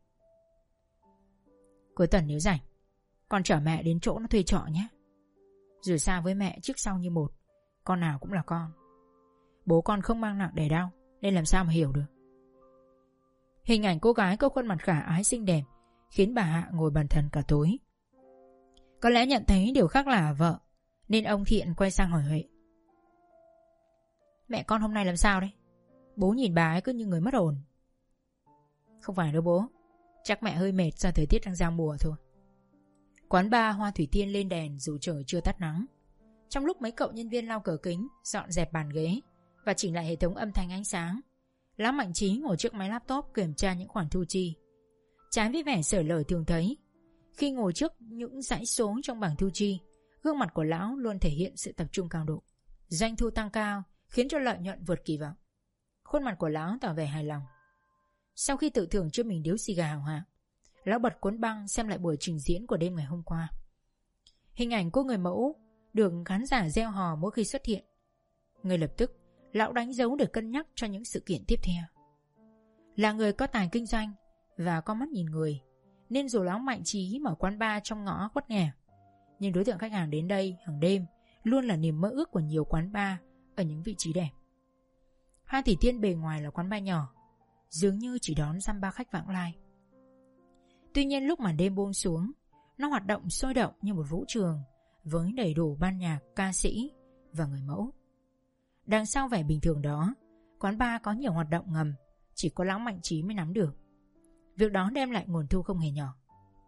cuối tuần nếu rảnh, con chở mẹ đến chỗ nó thuê trọ nhé. Dù sao với mẹ trước sau như một, con nào cũng là con. Bố con không mang nặng đẻ đau nên làm sao mà hiểu được. Hình ảnh cô gái có khuôn mặt khả ái xinh đẹp khiến bà Hạ ngồi bàn thần cả tối. Có lẽ nhận thấy điều khác lạ ở vợ nên ông Thiện quay sang hỏi Huệ: mẹ con hôm nay làm sao đấy? Bố nhìn bà ấy cứ như người mất hồn. Không phải đâu bố, chắc mẹ hơi mệt do thời tiết đang giao mùa thôi. Quán bar Hoa Thủy Tiên lên đèn dù trời chưa tắt nắng. Trong lúc mấy cậu nhân viên lau cửa kính, dọn dẹp bàn ghế và chỉnh lại hệ thống âm thanh ánh sáng, Lão Mạnh Trí ngồi trước máy laptop kiểm tra những khoản thu chi. Trái với vẻ sở lởi thường thấy, khi ngồi trước những dãy số trong bảng thu chi, gương mặt của lão luôn thể hiện sự tập trung cao độ. Doanh thu tăng cao khiến cho lợi nhuận vượt kỳ vọng. Khuôn mặt của lão tỏ vẻ hài lòng. Sau khi tự thưởng cho mình điếu xì gà hào hạng, lão bật cuốn băng xem lại buổi trình diễn của đêm ngày hôm qua. Hình ảnh cô người mẫu được khán giả reo hò mỗi khi xuất hiện. Ngay lập tức, lão đánh dấu để cân nhắc cho những sự kiện tiếp theo. Là người có tài kinh doanh và có mắt nhìn người, nên dù lão Mạnh Trí mở quán bar trong ngõ quất nghèo, nhưng đối tượng khách hàng đến đây hàng đêm luôn là niềm mơ ước của nhiều quán bar ở những vị trí đẹp. Hoa Thủy Tiên bề ngoài là quán bar nhỏ, dường như chỉ đón dăm ba khách vãng lai. Tuy nhiên lúc màn đêm buông xuống, nó hoạt động sôi động như một vũ trường với đầy đủ ban nhạc, ca sĩ và người mẫu. Đằng sau vẻ bình thường đó, quán bar có nhiều hoạt động ngầm chỉ có lão Mạnh Trí mới nắm được. Việc đó đem lại nguồn thu không hề nhỏ.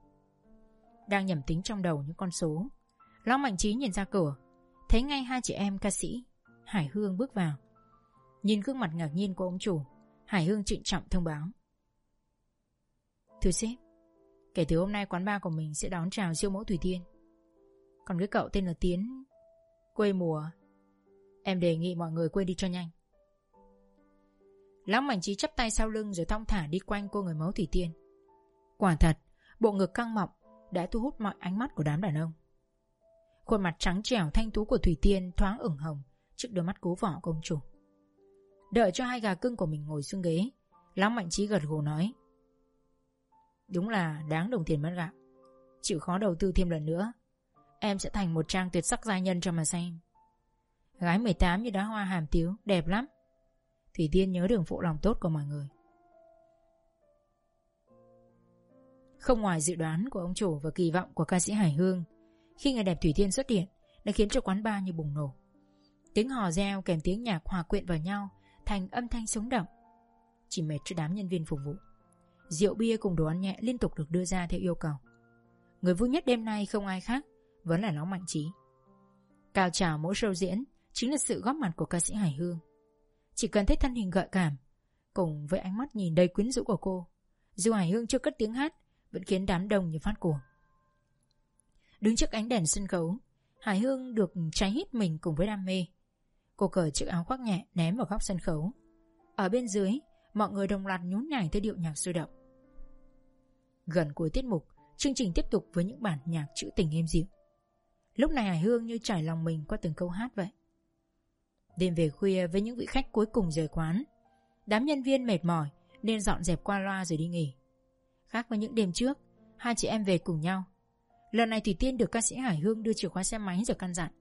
Đang nhẩm tính trong đầu những con số, lão Mạnh Trí nhìn ra cửa, thấy ngay hai chị em ca sĩ Hải Hương bước vào. Nhìn gương mặt ngạc nhiên của ông chủ, Hải Hương trịnh trọng thông báo: thưa sếp, kể từ hôm nay quán bar của mình sẽ đón chào siêu mẫu Thủy Tiên. Còn cái cậu tên là Tiến, quê mùa, em đề nghị mọi người quên đi cho nhanh. Lão Mạnh Trí chắp tay sau lưng rồi thong thả đi quanh cô người mẫu Thủy Tiên. Quả thật, bộ ngực căng mọng đã thu hút mọi ánh mắt của đám đàn ông. Khuôn mặt trắng trẻo thanh tú của Thủy Tiên thoáng ửng hồng trước đôi mắt cố vỏ của ông chủ. Đợi cho hai gà cưng của mình ngồi xuống ghế, lão Mạnh Trí gật gù nói: đúng là đáng đồng tiền mất gạo. Chịu khó đầu tư thêm lần nữa, em sẽ thành một trang tuyệt sắc giai nhân cho mà xem. Gái mười tám như đóa hoa hàm tiếu, đẹp lắm. Thủy Tiên nhớ đừng phụ lòng tốt của mọi người. Không ngoài dự đoán của ông chủ và kỳ vọng của ca sĩ Hải Hương, khi người đẹp Thủy Tiên xuất hiện đã khiến cho quán bar như bùng nổ. Tiếng hò reo kèm tiếng nhạc hòa quyện vào nhau thành âm thanh sống động, chỉ mệt cho đám nhân viên phục vụ. Rượu bia cùng đồ ăn nhẹ liên tục được đưa ra theo yêu cầu. Người vui nhất đêm nay không ai khác vẫn là lão Mạnh Trí. Cao trào mỗi show diễn chính là sự góp mặt của ca sĩ Hải Hương. Chỉ cần thấy thân hình gợi cảm cùng với ánh mắt nhìn đầy quyến rũ của cô, dù Hải Hương chưa cất tiếng hát vẫn khiến đám đông như phát cuồng. Đứng trước ánh đèn sân khấu, Hải Hương được cháy hít mình cùng với đam mê. Cô cởi chiếc áo khoác nhẹ ném vào góc sân khấu. Ở bên dưới, mọi người đồng loạt nhún nhảy theo điệu nhạc sôi động. Gần cuối tiết mục, chương trình tiếp tục với những bản nhạc trữ tình êm dịu. Lúc này Hải Hương như trải lòng mình qua từng câu hát vậy. Đêm về khuya với những vị khách cuối cùng rời quán, đám nhân viên mệt mỏi nên dọn dẹp qua loa rồi đi nghỉ. Khác với những đêm trước, hai chị em về cùng nhau. Lần này Thủy Tiên được ca sĩ Hải Hương đưa chìa khóa xe máy rồi căn dặn: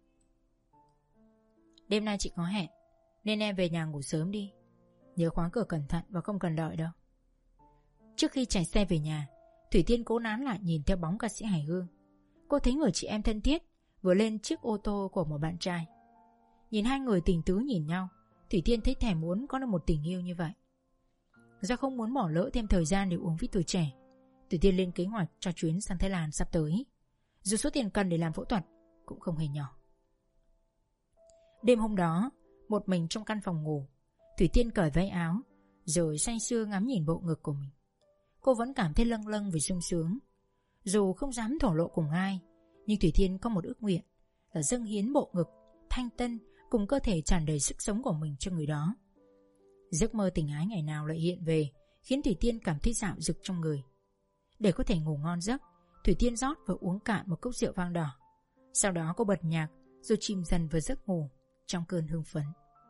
đêm nay chị có hẹn nên em về nhà ngủ sớm đi. Nhớ khóa cửa cẩn thận và không cần đợi đâu. Trước khi chạy xe về nhà, Thủy Tiên cố nán lại nhìn theo bóng ca sĩ Hải Hương. Cô thấy người chị em thân thiết vừa lên chiếc ô tô của một bạn trai. Nhìn hai người tình tứ nhìn nhau, Thủy Tiên thấy thèm muốn có được một tình yêu như vậy. Do không muốn bỏ lỡ thêm thời gian để uống với tuổi trẻ, Thủy Tiên lên kế hoạch cho chuyến sang Thái Lan sắp tới. Dù số tiền cần để làm phẫu thuật cũng không hề nhỏ. Đêm hôm đó, một mình trong căn phòng ngủ, Thủy Tiên cởi váy áo rồi say sưa ngắm nhìn bộ ngực của mình. Cô vẫn cảm thấy lâng lâng vì sung sướng. Dù không dám thổ lộ cùng ai, Nhưng Thủy Tiên có một ước nguyện là dâng hiến bộ ngực thanh tân cùng cơ thể tràn đầy sức sống của mình cho người đó. Giấc mơ tình ái ngày nào lại hiện về, khiến Thủy Tiên cảm thấy dạo dực trong người. Để có thể ngủ ngon giấc, Thủy Tiên rót và uống cạn một cốc rượu vang đỏ. Sau đó cô bật nhạc rồi chìm dần vào giấc ngủ trong cơn hưng phấn.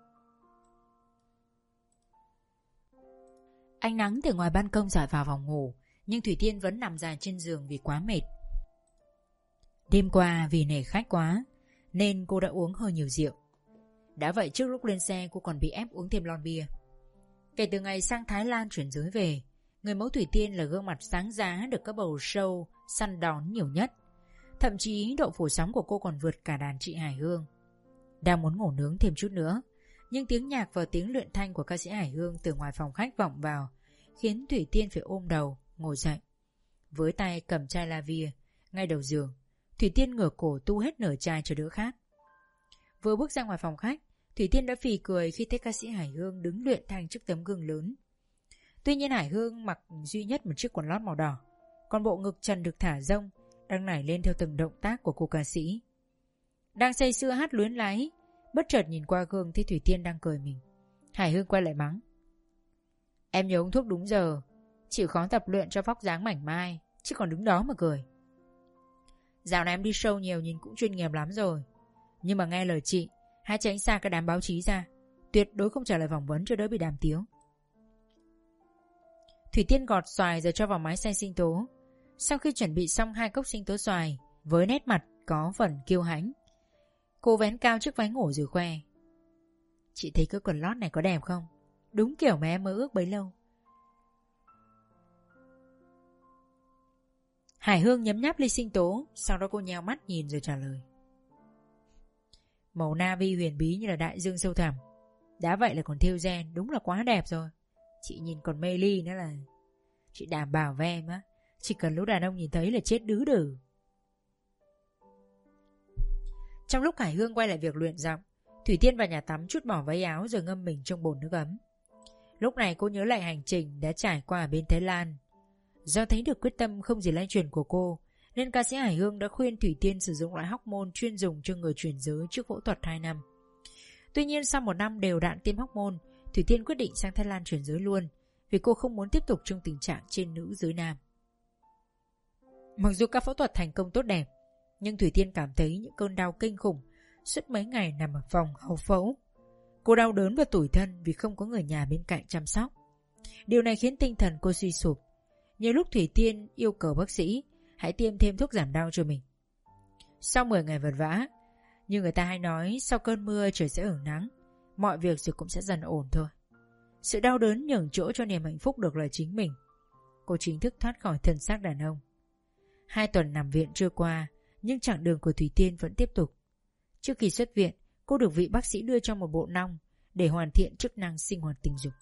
Ánh nắng từ ngoài ban công rọi vào phòng ngủ, nhưng Thủy Tiên vẫn nằm dài trên giường vì quá mệt. Đêm qua vì nể khách quá nên cô đã uống hơi nhiều rượu. Đã vậy trước lúc lên xe cô còn bị ép uống thêm lon bia. Kể từ ngày sang Thái Lan chuyển giới về, người mẫu Thủy Tiên là gương mặt sáng giá được các bầu show săn đón nhiều nhất. Thậm chí độ phủ sóng của cô còn vượt cả đàn chị Hải Hương. Đang muốn ngủ nướng thêm chút nữa, nhưng tiếng nhạc và tiếng luyện thanh của ca sĩ Hải Hương từ ngoài phòng khách vọng vào, khiến Thủy Tiên phải ôm đầu ngồi dậy. Với tay cầm chai la via ngay đầu giường, Thủy Tiên ngửa cổ tu hết nửa chai cho đỡ khát. Vừa bước ra ngoài phòng khách, Thủy Tiên đã phì cười khi thấy ca sĩ Hải Hương đứng luyện thanh trước tấm gương lớn. Tuy nhiên Hải Hương mặc duy nhất một chiếc quần lót màu đỏ, còn bộ ngực trần được thả rông, đang nảy lên theo từng động tác của cô ca sĩ. Đang say sưa hát luyến láy, bất chợt nhìn qua gương thấy Thủy Tiên đang cười mình. Hải Hương quay lại mắng: "Em nhớ uống thuốc đúng giờ, chịu khó tập luyện cho vóc dáng mảnh mai, chứ còn đứng đó mà cười. Dạo này em đi show nhiều nhìn cũng chuyên nghiệp lắm rồi, nhưng mà nghe lời chị, hãy tránh xa cái đám báo chí ra, tuyệt đối không trả lời phỏng vấn cho đỡ bị đàm tiếu." Thủy Tiên gọt xoài rồi cho vào máy xay sinh tố. Sau khi chuẩn bị xong hai cốc sinh tố xoài, với nét mặt có phần kiêu hãnh, cô vén cao chiếc váy ngủ rồi khoe: "Chị thấy cái quần lót này có đẹp không? Đúng kiểu mà em mơ ước bấy lâu." Hải Hương nhấm nháp ly sinh tố, sau đó cô nheo mắt nhìn rồi trả lời: "Màu navy huyền bí như là đại dương sâu thẳm, đã vậy là còn thêu gen, đúng là quá đẹp rồi. Chị nhìn còn mê ly nữa là. Chị đảm bảo với em á, chỉ cần lũ đàn ông nhìn thấy là chết đứ đừ." Trong lúc Hải Hương quay lại việc luyện giọng, Thủy Tiên vào nhà tắm trút bỏ váy áo rồi ngâm mình trong bồn nước ấm. Lúc này cô nhớ lại hành trình đã trải qua ở bên Thái Lan. Do thấy được quyết tâm không gì lay chuyển của cô, nên ca sĩ Hải Hương đã khuyên Thủy Tiên sử dụng loại hormone chuyên dùng cho người chuyển giới trước phẫu thuật hai năm. Tuy nhiên sau một năm đều đặn tiêm hormone, Thủy Tiên quyết định sang Thái Lan chuyển giới luôn, vì cô không muốn tiếp tục trong tình trạng trên nữ dưới nam. Mặc dù các phẫu thuật thành công tốt đẹp, nhưng Thủy Tiên cảm thấy những cơn đau kinh khủng suốt mấy ngày nằm ở phòng hậu phẫu. Cô đau đớn và tủi thân vì không có người nhà bên cạnh chăm sóc. Điều này khiến tinh thần cô suy sụp. Nhiều lúc Thủy Tiên yêu cầu bác sĩ hãy tiêm thêm thuốc giảm đau cho mình. Sau mười ngày vật vã, như người ta hay nói, sau cơn mưa trời sẽ hưởng nắng, mọi việc rồi cũng sẽ dần ổn thôi. Sự đau đớn nhường chỗ cho niềm hạnh phúc được là chính mình. Cô chính thức thoát khỏi thân xác đàn ông. Hai tuần nằm viện trôi qua, nhưng chặng đường của Thủy Tiên vẫn tiếp tục. Trước khi xuất viện, cô được vị bác sĩ đưa cho một bộ nong để hoàn thiện chức năng sinh hoạt tình dục.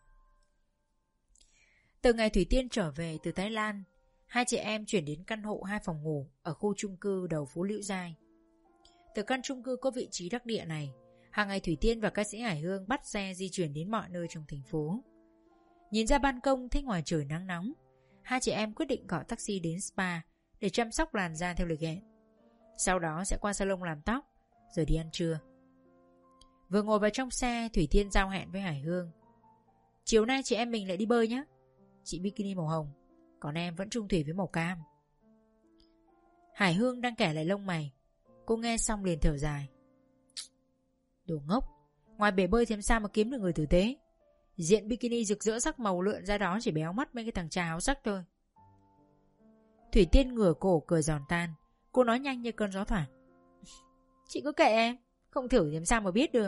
Từ ngày Thủy Tiên trở về từ Thái Lan, hai chị em chuyển đến căn hộ hai phòng ngủ ở khu chung cư đầu phố Liễu Giai. Từ căn chung cư có vị trí đắc địa này, hàng ngày Thủy Tiên và ca sĩ Hải Hương bắt xe di chuyển đến mọi nơi trong thành phố. Nhìn ra ban công thấy ngoài trời nắng nóng, hai chị em quyết định gọi taxi đến spa để chăm sóc làn da theo lịch hẹn. Sau đó sẽ qua salon làm tóc, rồi đi ăn trưa. Vừa ngồi vào trong xe, Thủy Tiên giao hẹn với Hải Hương: "Chiều nay chị em mình lại đi bơi nhé. Chị bikini màu hồng, còn em vẫn chung thủy với màu cam." Hải Hương đang kẻ lại lông mày. Cô nghe xong liền thở dài: "Đồ ngốc, ngoài bể bơi thì làm sao mà kiếm được người tử tế. Diện bikini rực rỡ sắc màu lượn ra đó chỉ béo mắt mấy cái thằng cha háo sắc thôi." Thủy Tiên ngửa cổ cười giòn tan. Cô nói nhanh như cơn gió thoảng: "Chị cứ kệ em, không thử thì làm sao mà biết được."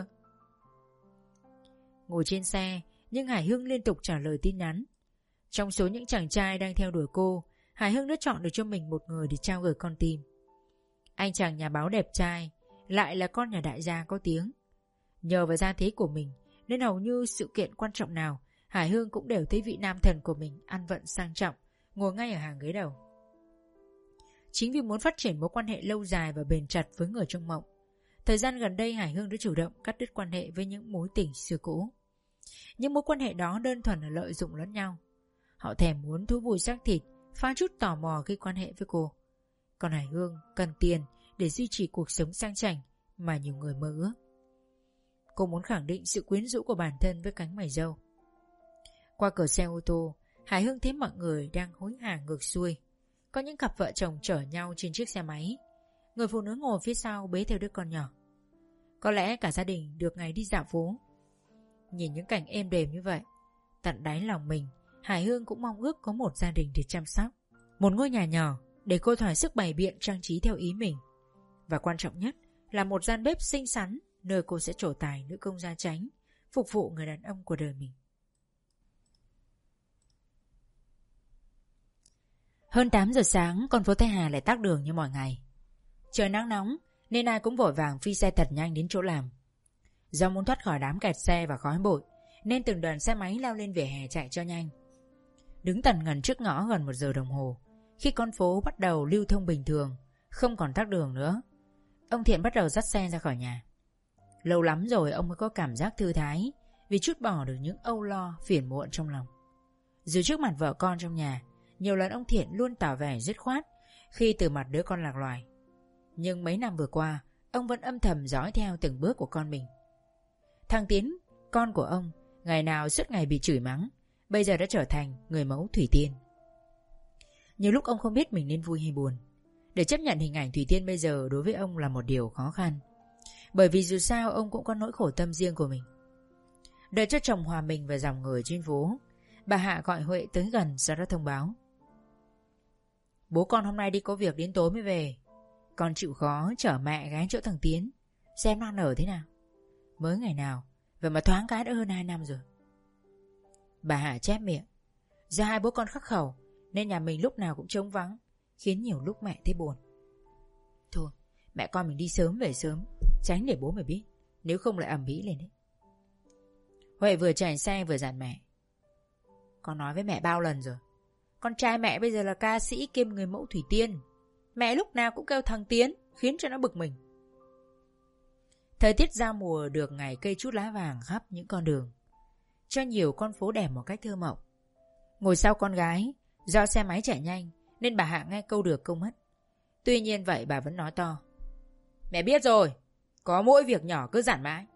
Ngồi trên xe, nhưng Hải Hương liên tục trả lời tin nhắn. Trong số những chàng trai đang theo đuổi cô, Hải Hương đã chọn được cho mình một người để trao gửi con tim. Anh chàng nhà báo đẹp trai, lại là con nhà đại gia có tiếng. Nhờ vào gia thế của mình, nên hầu như sự kiện quan trọng nào, Hải Hương cũng đều thấy vị nam thần của mình ăn vận sang trọng, ngồi ngay ở hàng ghế đầu. Chính vì muốn phát triển mối quan hệ lâu dài và bền chặt với người trong mộng, thời gian gần đây Hải Hương đã chủ động cắt đứt quan hệ với những mối tình xưa cũ. Những mối quan hệ đó đơn thuần là lợi dụng lẫn nhau. Họ thèm muốn thú vui xác thịt, pha chút tò mò khi quan hệ với cô. Còn Hải Hương cần tiền để duy trì cuộc sống sang chảnh mà nhiều người mơ ước. Cô muốn khẳng định sự quyến rũ của bản thân với cánh mày râu. Qua cửa xe ô tô, Hải Hương thấy mọi người đang hối hả ngược xuôi. Có những cặp vợ chồng chở nhau trên chiếc xe máy. Người phụ nữ ngồi phía sau bế theo đứa con nhỏ. Có lẽ cả gia đình được ngày đi dạo phố. Nhìn những cảnh êm đềm như vậy, tận đáy lòng mình, Hải Hương cũng mong ước có một gia đình để chăm sóc, một ngôi nhà nhỏ để cô thỏa sức bày biện trang trí theo ý mình. Và quan trọng nhất là một gian bếp xinh xắn, nơi cô sẽ trổ tài nữ công gia chánh, phục vụ người đàn ông của đời mình. Hơn tám giờ sáng, con phố Thái Hà lại tắc đường như mọi ngày. Trời nắng nóng nên ai cũng vội vàng phi xe thật nhanh đến chỗ làm. Do muốn thoát khỏi đám kẹt xe và khói bụi nên từng đoàn xe máy lao lên vỉa hè chạy cho nhanh. Đứng tần ngần trước ngõ gần một giờ đồng hồ, khi con phố bắt đầu lưu thông bình thường, không còn tắc đường nữa, ông Thiện bắt đầu dắt xe ra khỏi nhà. Lâu lắm rồi ông mới có cảm giác thư thái vì trút bỏ được những âu lo phiền muộn trong lòng. Dù trước mặt vợ con trong nhà, nhiều lần ông Thiện luôn tỏ vẻ dứt khoát khi từ mặt đứa con lạc loài. Nhưng mấy năm vừa qua, ông vẫn âm thầm dõi theo từng bước của con mình. Thằng Tiến, con của ông, ngày nào suốt ngày bị chửi mắng, bây giờ đã trở thành người mẫu Thủy Tiên. Nhiều lúc ông không biết mình nên vui hay buồn. Để chấp nhận hình ảnh Thủy Tiên bây giờ đối với ông là một điều khó khăn, bởi vì dù sao ông cũng có nỗi khổ tâm riêng của mình. Đợi cho chồng hòa mình vào dòng người trên phố, bà Hạ gọi Huệ tới gần, sau đó thông báo: Bố con hôm nay đi có việc đến tối mới về. Con chịu khó chở mẹ ghé chỗ thằng Tiến, xem nó ăn ở thế nào. Mới ngày nào, vậy mà thoáng cái đã hơn hai năm rồi. Bà Hạ chép miệng: Do hai bố con khắc khẩu nên nhà mình lúc nào cũng trống vắng, khiến nhiều lúc mẹ thấy buồn. Thôi, mẹ con mình đi sớm về sớm, tránh để bố mày biết, nếu không lại ầm ĩ lên đấy. Huệ vừa chạy xe vừa dặn mẹ: Con nói với mẹ bao lần rồi, con trai mẹ bây giờ là ca sĩ kiêm người mẫu Thủy Tiên. Mẹ lúc nào cũng kêu thằng Tiến, khiến cho nó bực mình. Thời tiết giao mùa được ngày cây chút lá vàng khắp những con đường, cho nhiều con phố đẹp một cách thơ mộng. Ngồi sau con gái, do xe máy chạy nhanh nên bà Hạ nghe câu được câu mất. Tuy nhiên vậy bà vẫn nói to: Mẹ biết rồi, có mỗi việc nhỏ cứ dặn mãi.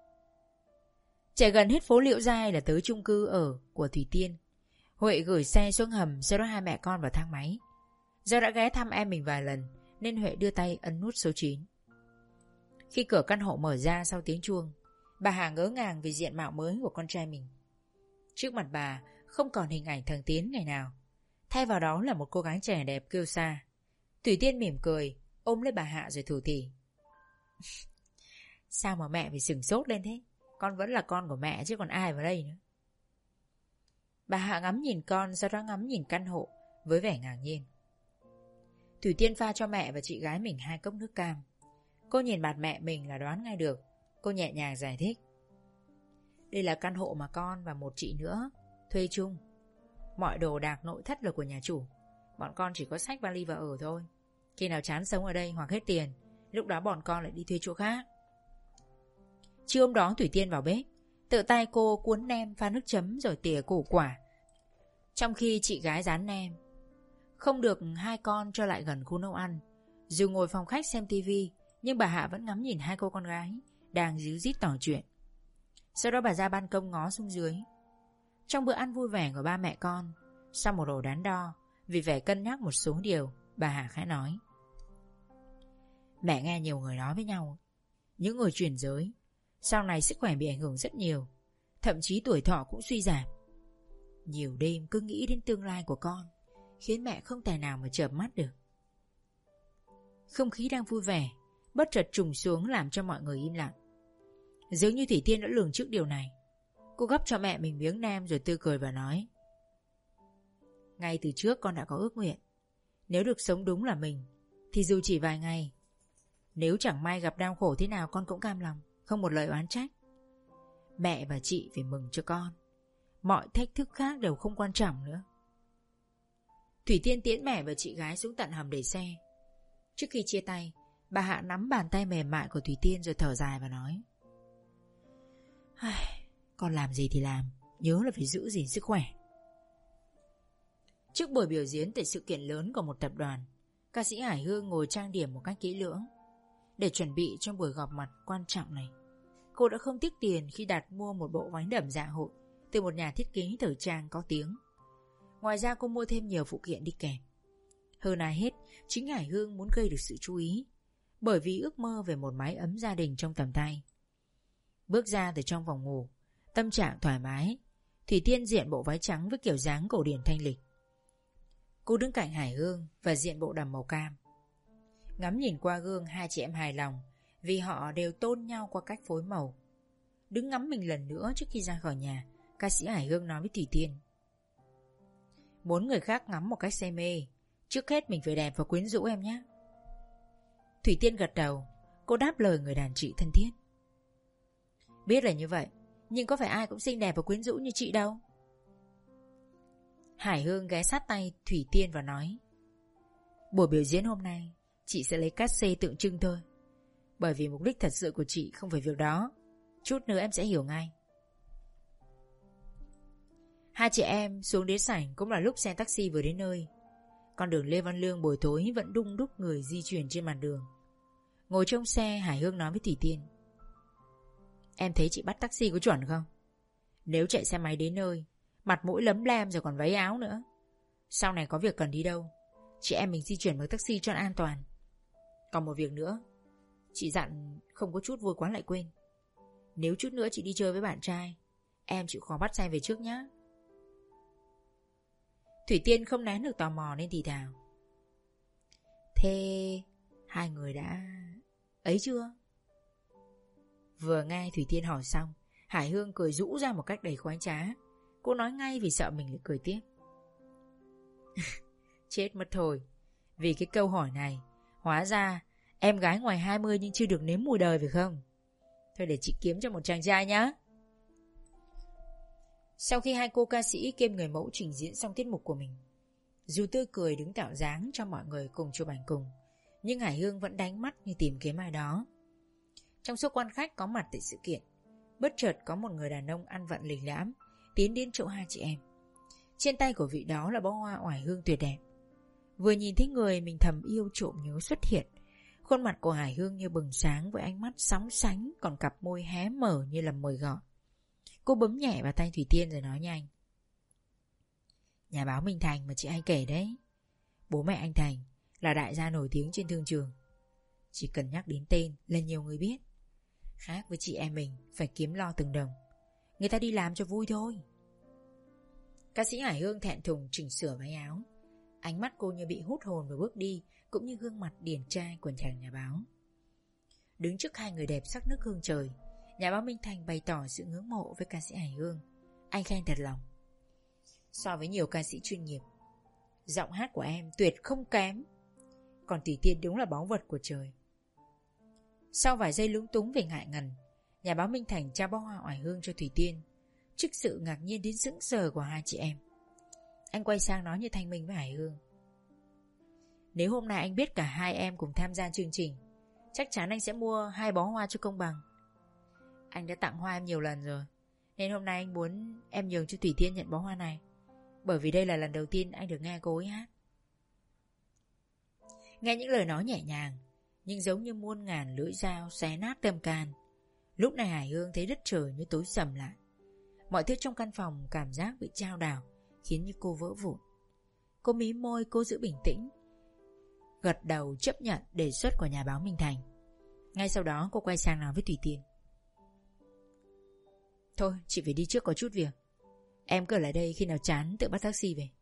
Chạy gần hết phố Liễu Giai là tới chung cư ở của Thủy Tiên. Huệ gửi xe xuống hầm, sau đó hai mẹ con vào thang máy. Do đã ghé thăm em mình vài lần nên Huệ đưa tay ấn nút số chín. Khi cửa căn hộ mở ra sau tiếng chuông, bà Hà ngỡ ngàng vì diện mạo mới của con trai mình. Trước mặt bà không còn hình ảnh thằng Tiến ngày nào, thay vào đó là một cô gái trẻ đẹp kiêu sa. Thủy Tiên mỉm cười, ôm lấy bà Hạ rồi thủ thỉ: Sao mà mẹ phải sửng sốt lên thế? Con vẫn là con của mẹ chứ còn ai vào đây nữa. Bà Hạ ngắm nhìn con, sau đó ngắm nhìn căn hộ với vẻ ngạc nhiên. Thủy Tiên pha cho mẹ và chị gái mình hai cốc nước cam. Cô nhìn mặt mẹ mình là đoán ngay được. Cô nhẹ nhàng giải thích: Đây là căn hộ mà con và một chị nữa thuê chung. Mọi đồ đạc nội thất là của nhà chủ. Bọn con chỉ có xách vali và ở thôi. Khi nào chán sống ở đây hoặc hết tiền, lúc đó bọn con lại đi thuê chỗ khác. Trưa hôm đó Thủy Tiên vào bếp, tự tay cô cuốn nem pha nước chấm rồi tỉa củ quả, trong khi chị gái rán nem. Không được hai con cho lại gần khu nấu ăn. Dù ngồi phòng khách xem tivi, nhưng bà Hạ vẫn ngắm nhìn hai cô con gái đang díu dít tỏ chuyện. Sau đó bà ra ban công ngó xuống dưới. Trong bữa ăn vui vẻ của ba mẹ con, sau một hồi đắn đo vì phải cân nhắc một số điều, bà Hạ khẽ nói: Mẹ nghe nhiều người nói với nhau, những người chuyển giới sau này sức khỏe bị ảnh hưởng rất nhiều, thậm chí tuổi thọ cũng suy giảm. Nhiều đêm cứ nghĩ đến tương lai của con, khiến mẹ không tài nào mà chợp mắt được. Không khí đang vui vẻ bất chợt trùng xuống làm cho mọi người im lặng. Dường như Thủy Tiên đã lường trước điều này. Cô gắp cho mẹ mình miếng nem rồi tươi cười và nói: Ngay từ trước con đã có ước nguyện, nếu được sống đúng là mình thì dù chỉ vài ngày, nếu chẳng may gặp đau khổ thế nào con cũng cam lòng, không một lời oán trách. Mẹ và chị phải mừng cho con, mọi thách thức khác đều không quan trọng nữa. Thủy Tiên tiễn mẹ và chị gái xuống tận hầm để xe. Trước khi chia tay, bà Hạ nắm bàn tay mềm mại của Thủy Tiên rồi thở dài và nói: Con làm gì thì làm, nhớ là phải giữ gìn sức khỏe. Trước buổi biểu diễn tại sự kiện lớn của một tập đoàn, ca sĩ Hải Hương ngồi trang điểm một cách kỹ lưỡng. Để chuẩn bị cho buổi gặp mặt quan trọng này, cô đã không tiếc tiền khi đặt mua một bộ váy đầm dạ hội từ một nhà thiết kế thời trang có tiếng. Ngoài ra cô mua thêm nhiều phụ kiện đi kèm. Hơn ai hết, chính Hải Hương muốn gây được sự chú ý, bởi vì ước mơ về một mái ấm gia đình trong tầm tay. Bước ra từ trong phòng ngủ, tâm trạng thoải mái, Thủy Tiên diện bộ váy trắng với kiểu dáng cổ điển thanh lịch. Cô đứng cạnh Hải Hương và diện bộ đầm màu cam. Ngắm nhìn qua gương, hai chị em hài lòng vì họ đều tôn nhau qua cách phối màu. Đứng ngắm mình lần nữa trước khi ra khỏi nhà, ca sĩ Hải Hương nói với Thủy Tiên: muốn người khác ngắm một cách say mê, trước hết mình phải đẹp và quyến rũ em nhé. Thủy Tiên gật đầu. Cô đáp lời người đàn chị thân thiết: biết là như vậy, nhưng có phải ai cũng xinh đẹp và quyến rũ như chị đâu. Hải Hương ghé sát tay Thủy Tiên và nói: buổi biểu diễn hôm nay chị sẽ lấy cát xê tượng trưng thôi, bởi vì mục đích thật sự của chị không phải việc đó. Chút nữa em sẽ hiểu ngay. Hai chị em xuống đến sảnh cũng là lúc xe taxi vừa đến nơi. Con đường Lê Văn Lương buổi tối vẫn đung đúc người di chuyển trên mặt đường. Ngồi trong xe, Hải Hương nói với Thủy Tiên: em thấy chị bắt taxi có chuẩn không? Nếu chạy xe máy đến nơi, mặt mũi lấm lem rồi còn váy áo nữa, sau này có việc cần đi đâu, chị em mình di chuyển bằng taxi cho an toàn. Còn một việc nữa, chị dặn không có chút vui quá lại quên. Nếu chút nữa chị đi chơi với bạn trai, em chịu khó bắt xe về trước nhé. Thủy Tiên không nén được tò mò nên thì thào: thế hai người đã ấy chưa? Vừa nghe Thủy Tiên hỏi xong, Hải Hương cười rũ ra một cách đầy khoái trá. Cô nói ngay vì sợ mình lại cười tiếp: chết mất thôi. Vì cái câu hỏi này, hóa ra em gái ngoài hai mươi nhưng chưa được nếm mùi đời phải không? Thôi để chị kiếm cho một chàng trai nhá. Sau khi hai cô ca sĩ kiêm người mẫu trình diễn xong tiết mục của mình, dù tươi cười đứng tạo dáng cho mọi người cùng chụp ảnh cùng, nhưng Hải Hương vẫn đánh mắt như tìm kiếm ai đó. Trong số quan khách có mặt tại sự kiện, bất chợt có một người đàn ông ăn vận lịch lãm tiến đến chỗ hai chị em. Trên tay của vị đó là bó hoa oải hương tuyệt đẹp. Vừa nhìn thấy người mình thầm yêu trộm nhớ xuất hiện, khuôn mặt của Hải Hương như bừng sáng với ánh mắt sóng sánh, còn cặp môi hé mở như là mời gọi. Cô bấm nhẹ vào tay Thủy Tiên rồi nói nhanh: nhà báo Minh Thành mà chị hay kể đấy, bố mẹ anh Thành là đại gia nổi tiếng trên thương trường. Chỉ cần nhắc đến tên là nhiều người biết. Khác với chị em mình phải kiếm lo từng đồng, người ta đi làm cho vui thôi. Ca sĩ Hải Hương thẹn thùng chỉnh sửa váy áo. Ánh mắt cô như bị hút hồn và bước đi, cũng như gương mặt điển trai của chàng nhà báo. Đứng trước hai người đẹp sắc nước hương trời, nhà báo Minh Thành bày tỏ sự ngưỡng mộ với ca sĩ Hải Hương. Anh khen thật lòng: so với nhiều ca sĩ chuyên nghiệp, giọng hát của em tuyệt không kém. Còn Thủy Tiên đúng là báu vật của trời. Sau vài giây lúng túng về ngại ngần, nhà báo Minh Thành trao bó hoa oải hương cho Thủy Tiên. Trước sự ngạc nhiên đến sững sờ của hai chị em, anh quay sang nói như thanh minh với Hải Hương: nếu hôm nay anh biết cả hai em cùng tham gia chương trình, chắc chắn anh sẽ mua hai bó hoa cho công bằng. Anh đã tặng hoa em nhiều lần rồi, nên hôm nay anh muốn em nhường cho Thủy Tiên nhận bó hoa này, bởi vì đây là lần đầu tiên anh được nghe cô ấy hát. Nghe những lời nói nhẹ nhàng, nhưng giống như muôn ngàn lưỡi dao xé nát tâm can. Lúc này Hải Hương thấy đất trời như tối sầm lại. Mọi thứ trong căn phòng cảm giác bị chao đảo, khiến như cô vỡ vụn. Cô mí môi, cô giữ bình tĩnh, gật đầu chấp nhận đề xuất của nhà báo Minh Thành. Ngay sau đó cô quay sang nói với Thủy Tiên: thôi chị phải đi trước có chút việc, em cứ ở lại đây, khi nào chán tự bắt taxi về.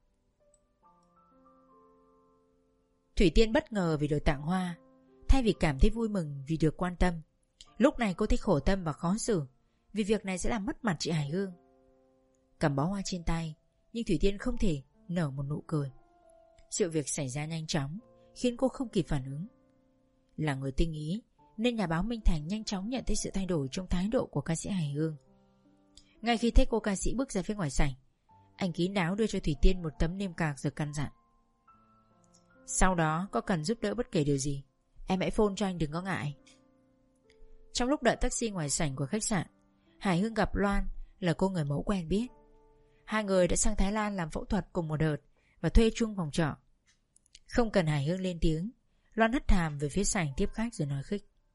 Thủy Tiên bất ngờ vì được tặng hoa, thay vì cảm thấy vui mừng vì được quan tâm, lúc này cô thấy khổ tâm và khó xử, vì việc này sẽ làm mất mặt chị Hải Hương. Cầm bó hoa trên tay, nhưng Thủy Tiên không thể nở một nụ cười. Sự việc xảy ra nhanh chóng, khiến cô không kịp phản ứng. Là người tinh ý, nên nhà báo Minh Thành nhanh chóng nhận thấy sự thay đổi trong thái độ của ca sĩ Hải Hương. Ngay khi thấy cô ca sĩ bước ra phía ngoài sảnh, anh kín đáo đưa cho Thủy Tiên một tấm niêm cạc rồi căn dặn: sau đó có cần giúp đỡ bất kể điều gì, em hãy phone cho anh, đừng có ngại. Trong lúc đợi taxi ngoài sảnh của khách sạn, Hải Hương gặp Loan, là cô người mẫu quen biết. Hai người đã sang Thái Lan làm phẫu thuật cùng một đợt và thuê chung phòng trọ. Không cần Hải Hương lên tiếng, Loan hất hàm về phía sảnh tiếp khách rồi nói khích: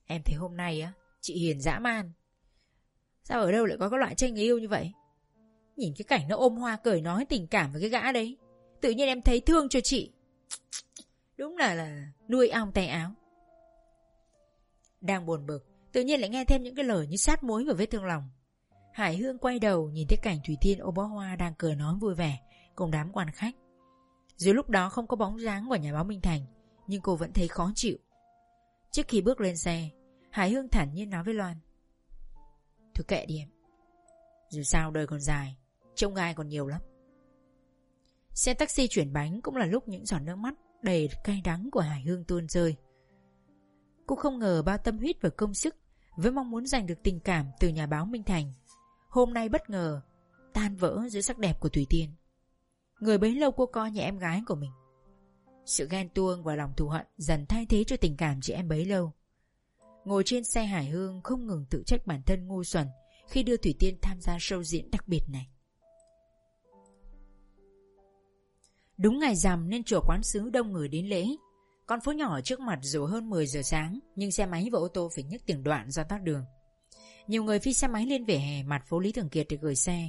Em thấy hôm nay á, chị hiền dã man. Sao ở đâu lại có cái loại tranh người yêu như vậy? Nhìn cái cảnh nó ôm hoa cười nói tình cảm với cái gã đấy, tự nhiên em thấy thương cho chị. Đúng là là nuôi ong tay áo. Đang buồn bực, tự nhiên lại nghe thêm những cái lời như sát muối vào vết thương lòng. Hải Hương quay đầu nhìn thấy cảnh Thủy Tiên ôm bó hoa đang cười nói vui vẻ cùng đám quan khách. Dù lúc đó không có bóng dáng của nhà báo Minh Thành, nhưng cô vẫn thấy khó chịu. Trước khi bước lên xe, Hải Hương thản nhiên nói với Loan: Thôi kệ đi em, dù sao đời còn dài, trông gai còn nhiều lắm. Xe taxi chuyển bánh cũng là lúc những giọt nước mắt đầy cay đắng của Hải Hương tuôn rơi. Cô không ngờ bao tâm huyết và công sức với mong muốn giành được tình cảm từ nhà báo Minh Thành, hôm nay bất ngờ tan vỡ dưới sắc đẹp của Thủy Tiên, người bấy lâu cô coi như em gái của mình. Sự ghen tuông và lòng thù hận dần thay thế cho tình cảm chị em bấy lâu. Ngồi trên xe, Hải Hương không ngừng tự trách bản thân ngu xuẩn khi đưa Thủy Tiên tham gia show diễn đặc biệt này. Đúng ngày rằm nên chùa Quán Sứ đông người đến lễ. Con phố nhỏ ở trước mặt dù hơn mười giờ sáng, nhưng xe máy và ô tô phải nhấc từng đoạn do tắc đường. Nhiều người phi xe máy lên vỉa hè mặt phố Lý Thường Kiệt để gửi xe.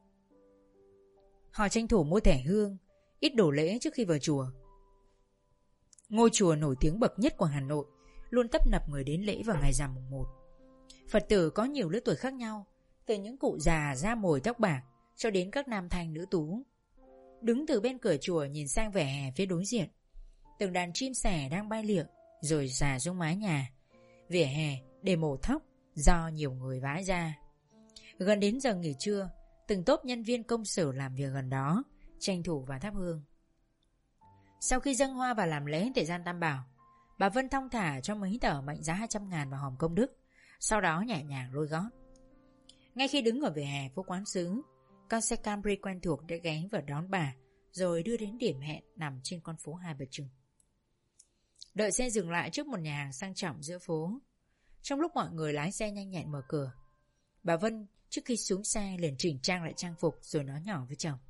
Họ tranh thủ mua thẻ hương, ít đổ lễ trước khi vào chùa. Ngôi chùa nổi tiếng bậc nhất của Hà Nội luôn tấp nập người đến lễ vào ngày rằm mùng một. Phật tử có nhiều lứa tuổi khác nhau, từ những cụ già da mồi tóc bạc cho đến các nam thanh nữ tú. Đứng từ bên cửa chùa nhìn sang vỉa hè phía đối diện, từng đàn chim sẻ đang bay lượn rồi rà xuống mái nhà. Vỉa hè để mổ thóc do nhiều người vãi ra. Gần đến giờ nghỉ trưa, từng tốp nhân viên công sở làm việc gần đó tranh thủ vào thắp hương. Sau khi dâng hoa và làm lễ tại gian Tam Bảo, bà Vân thong thả cho mấy tờ mệnh giá hai trăm ngàn vào hòm công đức, sau đó nhẹ nhàng lôi gót. Ngay khi đứng ở vỉa hè phố Quán Sứ, con xe Camry quen thuộc đã ghé vào đón bà, rồi đưa đến điểm hẹn nằm trên con phố Hai Bà Trưng. Đợi xe dừng lại trước một nhà hàng sang trọng giữa phố. Trong lúc mọi người lái xe nhanh nhẹn mở cửa, bà Vân trước khi xuống xe liền chỉnh trang lại trang phục rồi nói nhỏ với chồng: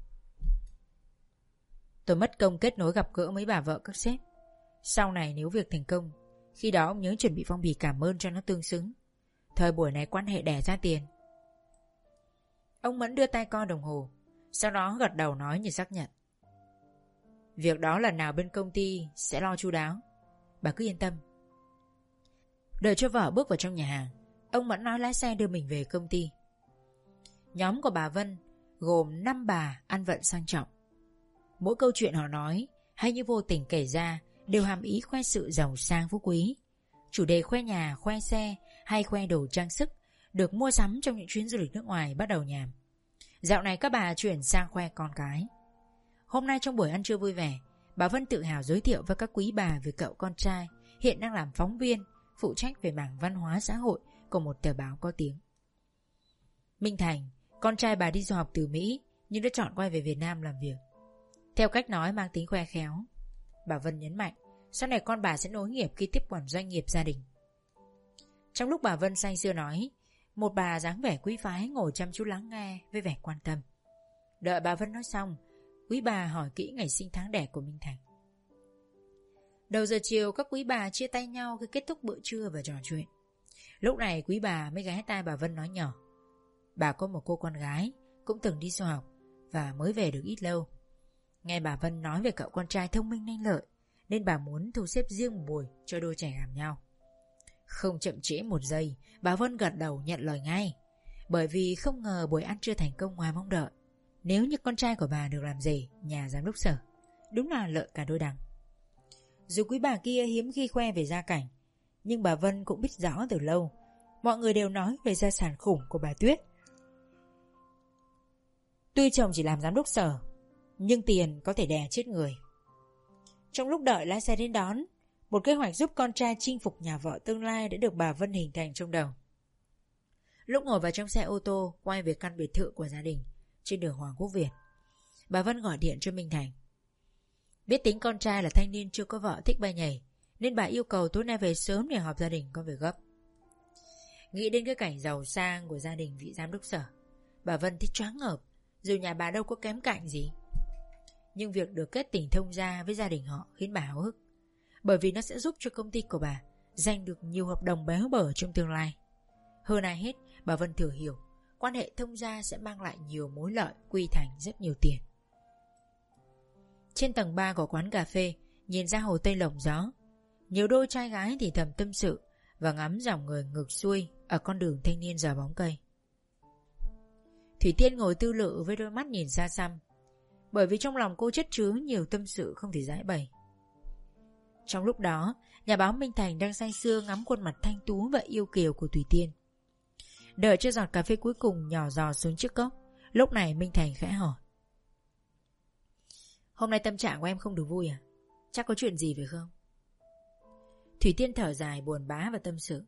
Tôi mất công kết nối gặp gỡ mấy bà vợ các sếp. Sau này nếu việc thành công, khi đó ông nhớ chuẩn bị phong bì cảm ơn cho nó tương xứng. Thời buổi này quan hệ đẻ ra tiền. Ông Mẫn đưa tay coi đồng hồ, sau đó gật đầu nói như xác nhận: Việc đó lần nào bên công ty sẽ lo chu đáo, bà cứ yên tâm. Đợi cho vợ bước vào trong nhà hàng, ông Mẫn nói lái xe đưa mình về công ty. Nhóm của bà Vân gồm năm bà ăn vận sang trọng. Mỗi câu chuyện họ nói hay như vô tình kể ra đều hàm ý khoe sự giàu sang phú quý. Chủ đề khoe nhà, khoe xe hay khoe đồ trang sức được mua sắm trong những chuyến du lịch nước ngoài bắt đầu nhàm. Dạo này các bà chuyển sang khoe con cái. Hôm nay trong buổi ăn trưa vui vẻ, bà Vân tự hào giới thiệu với các quý bà về cậu con trai hiện đang làm phóng viên, phụ trách về mảng văn hóa xã hội của một tờ báo có tiếng. Minh Thành, con trai bà đi du học từ Mỹ nhưng đã chọn quay về Việt Nam làm việc. Theo cách nói mang tính khoe khéo, bà Vân nhấn mạnh sau này con bà sẽ nối nghiệp khi tiếp quản doanh nghiệp gia đình. Trong lúc bà Vân say sưa nói, một bà dáng vẻ quý phái ngồi chăm chú lắng nghe với vẻ quan tâm. Đợi bà Vân nói xong, quý bà hỏi kỹ ngày sinh tháng đẻ của Minh Thành. Đầu giờ chiều các quý bà chia tay nhau khi kết thúc bữa trưa và trò chuyện. Lúc này quý bà mới ghé tai bà Vân nói nhỏ: Bà có một cô con gái cũng từng đi du học và mới về được ít lâu. Nghe bà Vân nói về cậu con trai thông minh nhanh lợi nên bà muốn thu xếp riêng một buổi cho đôi trẻ gặp nhau. Không chậm trễ một giây, bà Vân gật đầu nhận lời ngay, bởi vì không ngờ buổi ăn trưa thành công ngoài mong đợi. Nếu như con trai của bà được làm rể nhà giám đốc sở, đúng là lợi cả đôi đằng. Dù quý bà kia hiếm khi khoe về gia cảnh, nhưng bà Vân cũng biết rõ từ lâu mọi người đều nói về gia sản khủng của bà Tuyết. Tuy chồng chỉ làm giám đốc sở, nhưng tiền có thể đè chết người. Trong lúc đợi lái xe đến đón, một kế hoạch giúp con trai chinh phục nhà vợ tương lai đã được bà Vân hình thành trong đầu. Lúc ngồi vào trong xe ô tô quay về căn biệt thự của gia đình trên đường Hoàng Quốc Việt, bà Vân gọi điện cho Minh Thành. Biết tính con trai là thanh niên chưa có vợ thích bay nhảy, nên bà yêu cầu tối nay về sớm để họp gia đình có việc gấp. Nghĩ đến cái cảnh giàu sang của gia đình vị giám đốc sở, bà Vân thích choáng ngợp, dù nhà bà đâu có kém cạnh gì. Nhưng việc được kết tình thông gia với gia đình họ khiến bà háo hức, bởi vì nó sẽ giúp cho công ty của bà giành được nhiều hợp đồng béo bở trong tương lai. Hơn ai hết, bà Vân thừa hiểu quan hệ thông gia sẽ mang lại nhiều mối lợi, quy thành rất nhiều tiền. Trên tầng ba của quán cà phê, nhìn ra hồ Tây lộng gió, nhiều đôi trai gái thì thầm tâm sự và ngắm dòng người ngược xuôi ở con đường thanh niên giờ bóng cây. Thủy Tiên ngồi tư lự với đôi mắt nhìn xa xăm, bởi vì trong lòng cô chất chứa nhiều tâm sự không thể giải bày. Trong lúc đó, nhà báo Minh Thành đang say sưa ngắm khuôn mặt thanh tú và yêu kiều của Thủy Tiên. Đợi cho giọt cà phê cuối cùng nhỏ giò xuống chiếc cốc, lúc này Minh Thành khẽ hỏi: "Hôm nay tâm trạng của em không được vui à? Chắc có chuyện gì phải không?" Thủy Tiên thở dài buồn bã và tâm sự: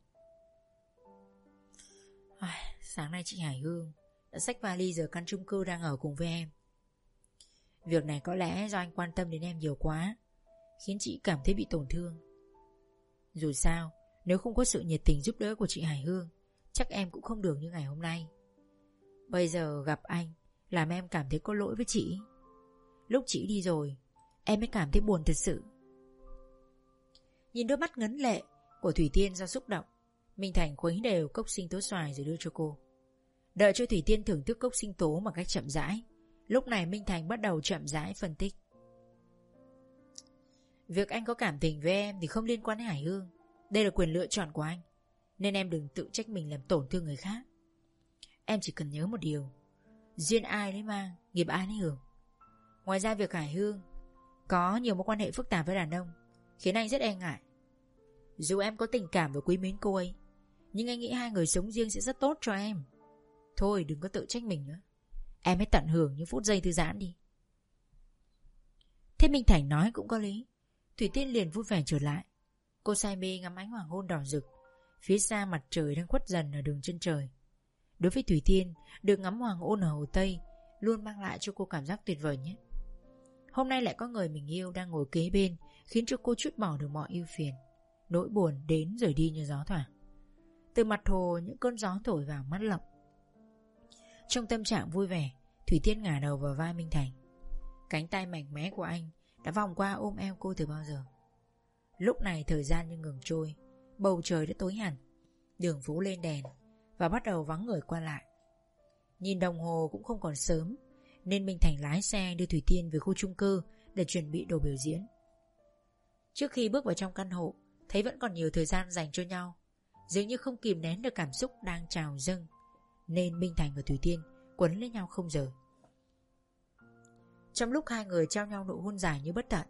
"Sáng nay chị Hải Hương đã xách vali rời căn chung cư đang ở cùng với em. Việc này có lẽ do anh quan tâm đến em nhiều quá, khiến chị cảm thấy bị tổn thương. Dù sao, nếu không có sự nhiệt tình giúp đỡ của chị Hải Hương, chắc em cũng không được như ngày hôm nay. Bây giờ gặp anh làm em cảm thấy có lỗi với chị. Lúc chị đi rồi, em mới cảm thấy buồn thật sự." Nhìn đôi mắt ngấn lệ của Thủy Tiên do xúc động, Minh Thành khuấy đều cốc sinh tố xoài rồi đưa cho cô. Đợi cho Thủy Tiên thưởng thức cốc sinh tố một cách chậm rãi, lúc này Minh Thành bắt đầu chậm rãi phân tích: "Việc anh có cảm tình với em thì không liên quan đến Hải Hương. Đây là quyền lựa chọn của anh, nên em đừng tự trách mình làm tổn thương người khác. Em chỉ cần nhớ một điều: duyên ai lấy mang, nghiệp ai lấy hưởng. Ngoài ra việc Hải Hương có nhiều mối quan hệ phức tạp với đàn ông khiến anh rất e ngại. Dù em có tình cảm và quý mến cô ấy, nhưng anh nghĩ hai người sống riêng sẽ rất tốt cho em. Thôi đừng có tự trách mình nữa. Em hãy tận hưởng những phút giây thư giãn đi." Thế Minh Thành nói cũng có lý. Thủy Tiên liền vui vẻ trở lại. Cô say mê ngắm ánh hoàng hôn đỏ rực. Phía xa mặt trời đang khuất dần ở đường chân trời. Đối với Thủy Tiên, được ngắm hoàng hôn ở hồ Tây luôn mang lại cho cô cảm giác tuyệt vời nhất. Hôm nay lại có người mình yêu đang ngồi kế bên, khiến cho cô trút bỏ được mọi ưu phiền. Nỗi buồn đến rồi đi như gió thoảng. Từ mặt hồ những cơn gió thổi vào mắt lộng. Trong tâm trạng vui vẻ, Thủy Tiên ngả đầu vào vai Minh Thành. Cánh tay mạnh mẽ của anh đã vòng qua ôm eo cô từ bao giờ. Lúc này thời gian như ngừng trôi, bầu trời đã tối hẳn, đường phố lên đèn và bắt đầu vắng người qua lại. Nhìn đồng hồ cũng không còn sớm, nên Minh Thành lái xe đưa Thủy Tiên về khu chung cư để chuẩn bị đồ biểu diễn. Trước khi bước vào trong căn hộ, thấy vẫn còn nhiều thời gian dành cho nhau, dường như không kìm nén được cảm xúc đang trào dâng, nên Minh Thành và Thủy Tiên quấn lấy nhau không rời. Trong lúc hai người trao nhau nụ hôn dài như bất tận,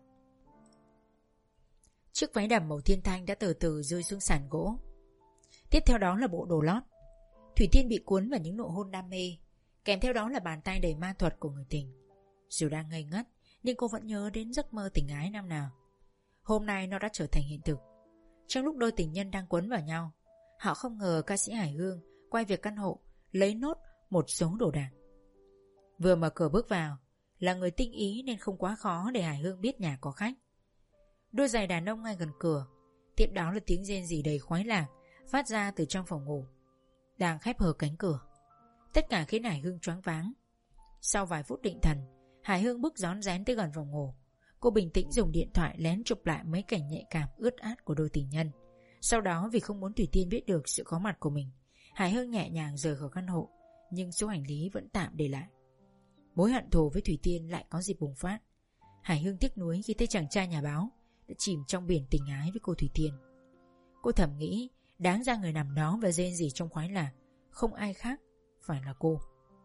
chiếc váy đầm màu thiên thanh đã từ từ rơi xuống sàn gỗ. Tiếp theo đó là bộ đồ lót. Thủy Tiên bị cuốn vào những nụ hôn đam mê, kèm theo đó là bàn tay đầy ma thuật của người tình. Dù đang ngây ngất, nhưng cô vẫn nhớ đến giấc mơ tình ái năm nào. Hôm nay nó đã trở thành hiện thực. Trong lúc đôi tình nhân đang quấn vào nhau, họ không ngờ ca sĩ Hải Hương quay về căn hộ, lấy nốt một số đồ đạc. Vừa mở cửa bước vào, là người tinh ý nên không quá khó để Hải Hương biết nhà có khách. Đôi giày đàn ông ngay gần cửa, tiếp đó là tiếng rên rỉ đầy khoái lạc phát ra từ trong phòng ngủ đang khép hờ cánh cửa. Tất cả khiến Hải Hương choáng váng. Sau vài phút định thần, Hải Hương bước rón rén tới gần phòng ngủ. Cô bình tĩnh dùng điện thoại lén chụp lại mấy cảnh nhạy cảm ướt át của đôi tình nhân. Sau đó vì không muốn Thủy Tiên biết được sự có mặt của mình, Hải Hương nhẹ nhàng rời khỏi căn hộ, nhưng số hành lý vẫn tạm để lại. Mối hận thù với Thủy Tiên lại có dịp bùng phát. Hải Hương tiếc nuối khi thấy chàng trai nhà báo đã chìm trong biển tình ái với cô Thủy Tiên. Cô thầm nghĩ đáng ra người nằm đó và rên rỉ trong khoái lạc không ai khác phải là cô.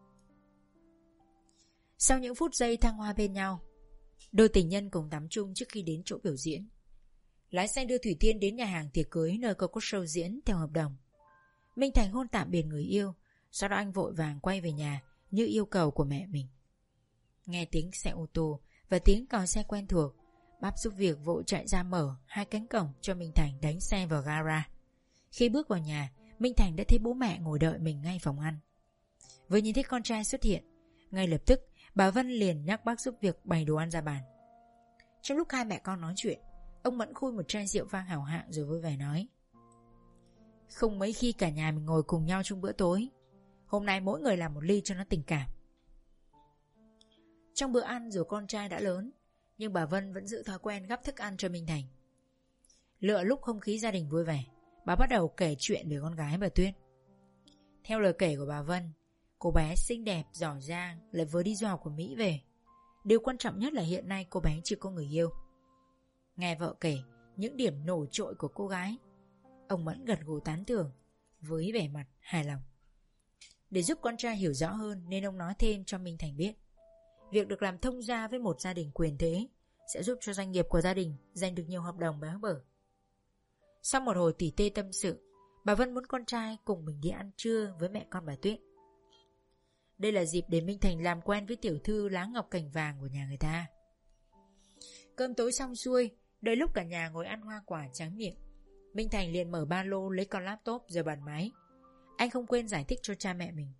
Sau những phút giây thăng hoa bên nhau, đôi tình nhân cùng tắm chung trước khi đến chỗ biểu diễn. Lái xe đưa Thủy Tiên đến nhà hàng tiệc cưới nơi cô có show diễn theo hợp đồng. Minh Thành hôn tạm biệt người yêu, sau đó anh vội vàng quay về nhà như yêu cầu của mẹ mình. Nghe tiếng xe ô tô và tiếng còi xe quen thuộc, bác giúp việc vội chạy ra mở hai cánh cổng cho Minh Thành đánh xe vào gara. Khi bước vào nhà, Minh Thành đã thấy bố mẹ ngồi đợi mình ngay phòng ăn. Vừa nhìn thấy con trai xuất hiện, ngay lập tức bà Vân liền nhắc bác giúp việc bày đồ ăn ra bàn. Trong lúc hai mẹ con nói chuyện, ông Mẫn khui một chai rượu vang hảo hạng rồi vui vẻ nói: "Không mấy khi cả nhà mình ngồi cùng nhau chung bữa tối. Hôm nay mỗi người làm một ly cho nó tình cảm." Trong bữa ăn dù con trai đã lớn, nhưng bà Vân vẫn giữ thói quen gắp thức ăn cho Minh Thành. Lựa lúc không khí gia đình vui vẻ, bà bắt đầu kể chuyện về con gái bà Tuyết. Theo lời kể của bà Vân, cô bé xinh đẹp, giỏi giang, lại vừa đi du học ở Mỹ về. Điều quan trọng nhất là hiện nay cô bé chưa có người yêu. Nghe vợ kể những điểm nổi trội của cô gái, ông Mẫn gật gù tán thưởng với vẻ mặt hài lòng. Để giúp con trai hiểu rõ hơn nên ông nói thêm cho Minh Thành biết, việc được làm thông gia với một gia đình quyền thế sẽ giúp cho doanh nghiệp của gia đình giành được nhiều hợp đồng béo bở. Sau một hồi tỉ tê tâm sự, bà Vân muốn con trai cùng mình đi ăn trưa với mẹ con bà Tuyết. Đây là dịp để Minh Thành làm quen với tiểu thư lá ngọc cành vàng của nhà người ta. Cơm tối xong xuôi, đợi lúc cả nhà ngồi ăn hoa quả tráng miệng, Minh Thành liền mở ba lô lấy con laptop rồi bật máy. Anh không quên giải thích cho cha mẹ mình.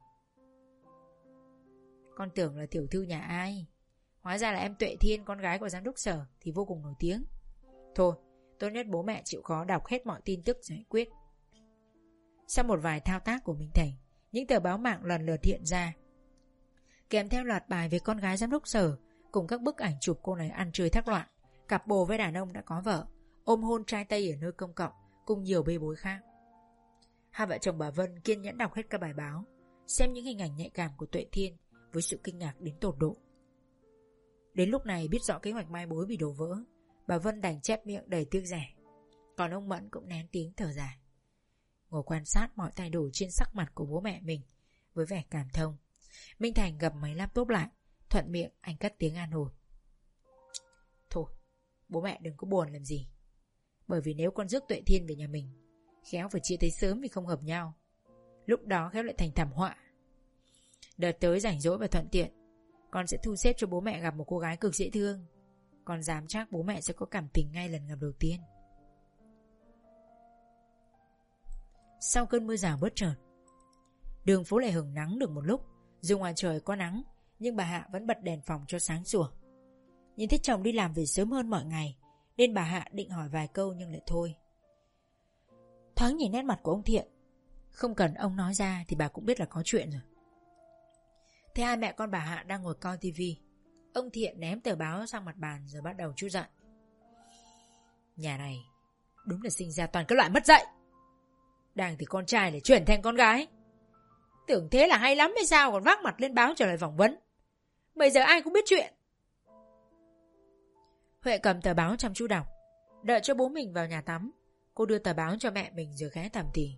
Con tưởng là tiểu thư nhà ai, hóa ra là em Tuệ Thiên, con gái của giám đốc sở thì vô cùng nổi tiếng. Thôi, tốt nhất bố mẹ chịu khó đọc hết mọi tin tức giải quyết. Sau một vài thao tác của Minh Thành, những tờ báo mạng lần lượt hiện ra, kèm theo loạt bài về con gái giám đốc sở cùng các bức ảnh chụp cô này ăn chơi thác loạn, cặp bồ với đàn ông đã có vợ, ôm hôn trai Tây ở nơi công cộng, cùng nhiều bê bối khác. Hai vợ chồng bà Vân kiên nhẫn đọc hết các bài báo, xem những hình ảnh nhạy cảm của Tuệ Thiên với sự kinh ngạc đến tột độ. Đến lúc này biết rõ kế hoạch mai mối bị đổ vỡ, bà Vân đành chép miệng đầy tiếc rẻ, còn ông Mẫn cũng nén tiếng thở dài, ngồi quan sát mọi thay đổi trên sắc mặt của bố mẹ mình với vẻ cảm thông. Minh Thành gập máy laptop lại, thuận miệng anh cất tiếng an ủi. Thôi, bố mẹ đừng có buồn làm gì, bởi vì nếu con rước Tuệ Thiên về nhà mình, khéo phải chia tay sớm vì không hợp nhau, lúc đó khéo lại thành thảm họa. Đợt tới rảnh rỗi và thuận tiện, con sẽ thu xếp cho bố mẹ gặp một cô gái cực dễ thương. Con dám chắc bố mẹ sẽ có cảm tình ngay lần gặp đầu tiên. Sau cơn mưa rào bất chợt, đường phố lại hửng nắng được một lúc. Dù ngoài trời có nắng, nhưng bà Hạ vẫn bật đèn phòng cho sáng sủa. Nhìn thấy chồng đi làm về sớm hơn mọi ngày, nên bà Hạ định hỏi vài câu nhưng lại thôi. Thoáng nhìn nét mặt của ông Thiện, không cần ông nói ra thì bà cũng biết là có chuyện rồi. Thế hai mẹ con bà Hạ đang ngồi coi tivi, ông Thiện ném tờ báo sang mặt bàn rồi bắt đầu trút giận. Nhà này đúng là sinh ra toàn các loại mất dạy. Đang thì con trai lại chuyển thành con gái, tưởng thế là hay lắm hay sao, còn vác mặt lên báo trả lời phỏng vấn. Bây giờ ai cũng biết chuyện. Huệ cầm tờ báo chăm chú đọc, đợi cho bố mình vào nhà tắm. Cô đưa tờ báo cho mẹ mình rồi khẽ thầm thì.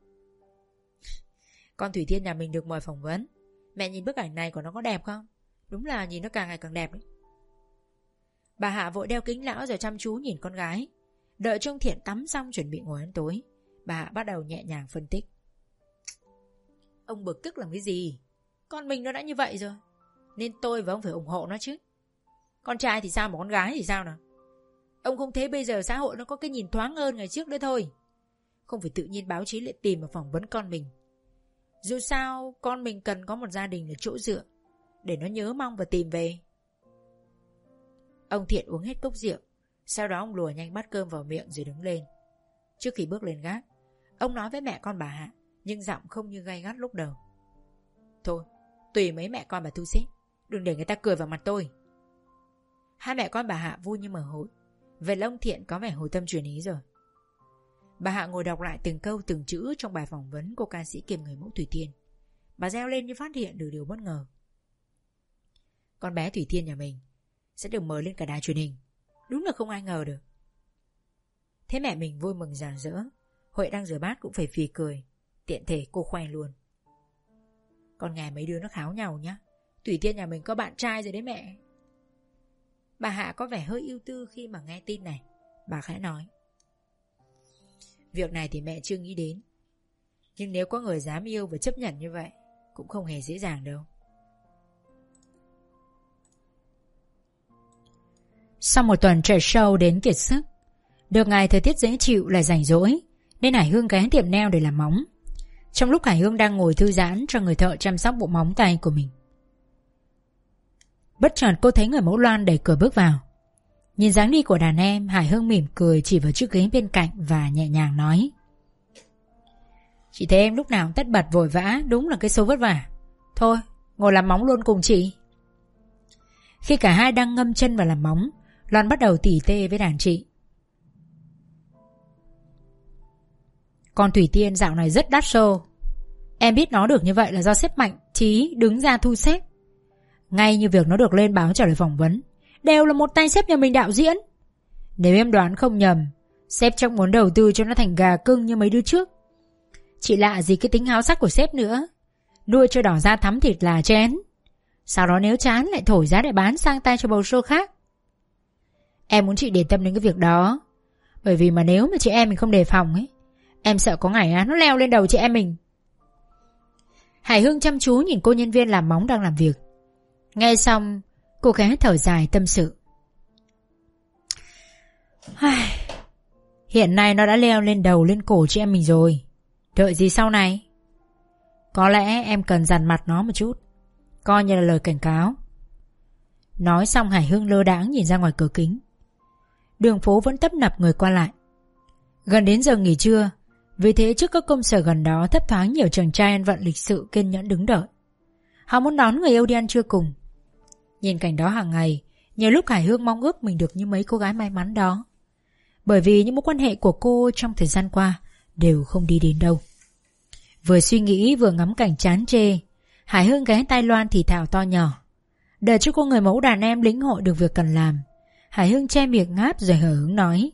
Con Thủy Thiên nhà mình được mời phỏng vấn. Mẹ nhìn bức ảnh này của nó có đẹp không? Đúng là nhìn nó càng ngày càng đẹp đấy. Bà Hạ vội đeo kính lão rồi chăm chú nhìn con gái. Đợi trông Thiện tắm xong chuẩn bị ngồi ăn tối, bà Hạ bắt đầu nhẹ nhàng phân tích. Ông bực tức làm cái gì? Con mình nó đã như vậy rồi, nên tôi và ông phải ủng hộ nó chứ. Con trai thì sao mà con gái thì sao nào? Ông không thấy bây giờ xã hội nó có cái nhìn thoáng hơn ngày trước nữa thôi. Không phải tự nhiên báo chí lại tìm và phỏng vấn con mình. Dù sao con mình cần có một gia đình là chỗ dựa, để nó nhớ mong và tìm về. Ông Thiện uống hết cốc rượu, sau đó ông lùa nhanh bát cơm vào miệng rồi đứng lên. Trước khi bước lên gác, ông nói với mẹ con bà Hạ, nhưng giọng không như gay gắt lúc đầu. Thôi, tùy mấy mẹ con bà thu xếp, đừng để người ta cười vào mặt tôi. Hai mẹ con bà Hạ vui như mở hội. Vậy là ông Thiện có vẻ hồi tâm chuyển ý rồi. Bà Hạ ngồi đọc lại từng câu từng chữ trong bài phỏng vấn của ca sĩ kiêm người mẫu Thủy Thiên. Bà reo lên như phát hiện được điều bất ngờ. Con bé Thủy Thiên nhà mình sẽ được mời lên cả đài truyền hình. Đúng là không ai ngờ được. Thế mẹ mình vui mừng rạng rỡ. Huệ đang rửa bát cũng phải phì cười. Tiện thể cô khoe luôn. Con nghe mấy đứa nó kháo nhau nhá. Thủy Thiên nhà mình có bạn trai rồi đấy mẹ. Bà Hạ có vẻ hơi ưu tư khi mà nghe tin này. Bà khẽ nói. Việc này thì mẹ chưa nghĩ đến, nhưng nếu có người dám yêu và chấp nhận như vậy cũng không hề dễ dàng đâu. Sau một tuần chạy show đến kiệt sức, được ngày thời tiết dễ chịu lại rảnh rỗi, nên Hải Hương ghé tiệm nail để làm móng. Trong lúc Hải Hương đang ngồi thư giãn cho người thợ chăm sóc bộ móng tay của mình, bất chợt cô thấy người mẫu Loan đẩy cửa bước vào. Nhìn dáng đi của đàn em, Hải Hương mỉm cười chỉ vào chiếc ghế bên cạnh và nhẹ nhàng nói. Chị thấy em lúc nào tất bật vội vã, đúng là cái số vất vả. Thôi, ngồi làm móng luôn cùng chị. Khi cả hai đang ngâm chân vào làm móng, Loan bắt đầu tỉ tê với đàn chị. Còn Thủy Tiên dạo này rất đắt show. Em biết nó được như vậy là do sếp Mạnh Trí đứng ra thu xếp. Ngay như việc nó được lên báo trả lời phỏng vấn đều là một tay sếp nhà mình đạo diễn. Nếu em đoán không nhầm, sếp chắc muốn đầu tư cho nó thành gà cưng như mấy đứa trước. Chỉ lạ gì cái tính háo sắc của sếp nữa. Nuôi cho đỏ da thắm thịt là chén. Sau đó nếu chán lại thổi giá để bán sang tay cho bầu show khác. Em muốn chị để tâm đến cái việc đó. Bởi vì mà nếu mà chị em mình không đề phòng ấy, em sợ có ngày á, nó leo lên đầu chị em mình. Hải Hương chăm chú nhìn cô nhân viên làm móng đang làm việc. Nghe xong, cô khẽ thở dài tâm sự. Hiện nay nó đã leo lên đầu lên cổ chị em mình rồi. Đợi gì sau này? Có lẽ em cần dằn mặt nó một chút, coi như là lời cảnh cáo. Nói xong Hải Hương lơ đãng nhìn ra ngoài cửa kính. Đường phố vẫn tấp nập người qua lại. Gần đến giờ nghỉ trưa, vì thế trước các công sở gần đó thấp thoáng nhiều chàng trai ăn vận lịch sự kiên nhẫn đứng đợi. Họ muốn đón người yêu đi ăn trưa cùng. Nhìn cảnh đó hàng ngày, nhiều lúc Hải Hương mong ước mình được như mấy cô gái may mắn đó. Bởi vì những mối quan hệ của cô trong thời gian qua đều không đi đến đâu. Vừa suy nghĩ vừa ngắm cảnh chán chê, Hải Hương ghé tai Loan thì thào to nhỏ. Để cho cô người mẫu đàn em lĩnh hội được việc cần làm, Hải Hương che miệng ngáp rồi hờ hững nói.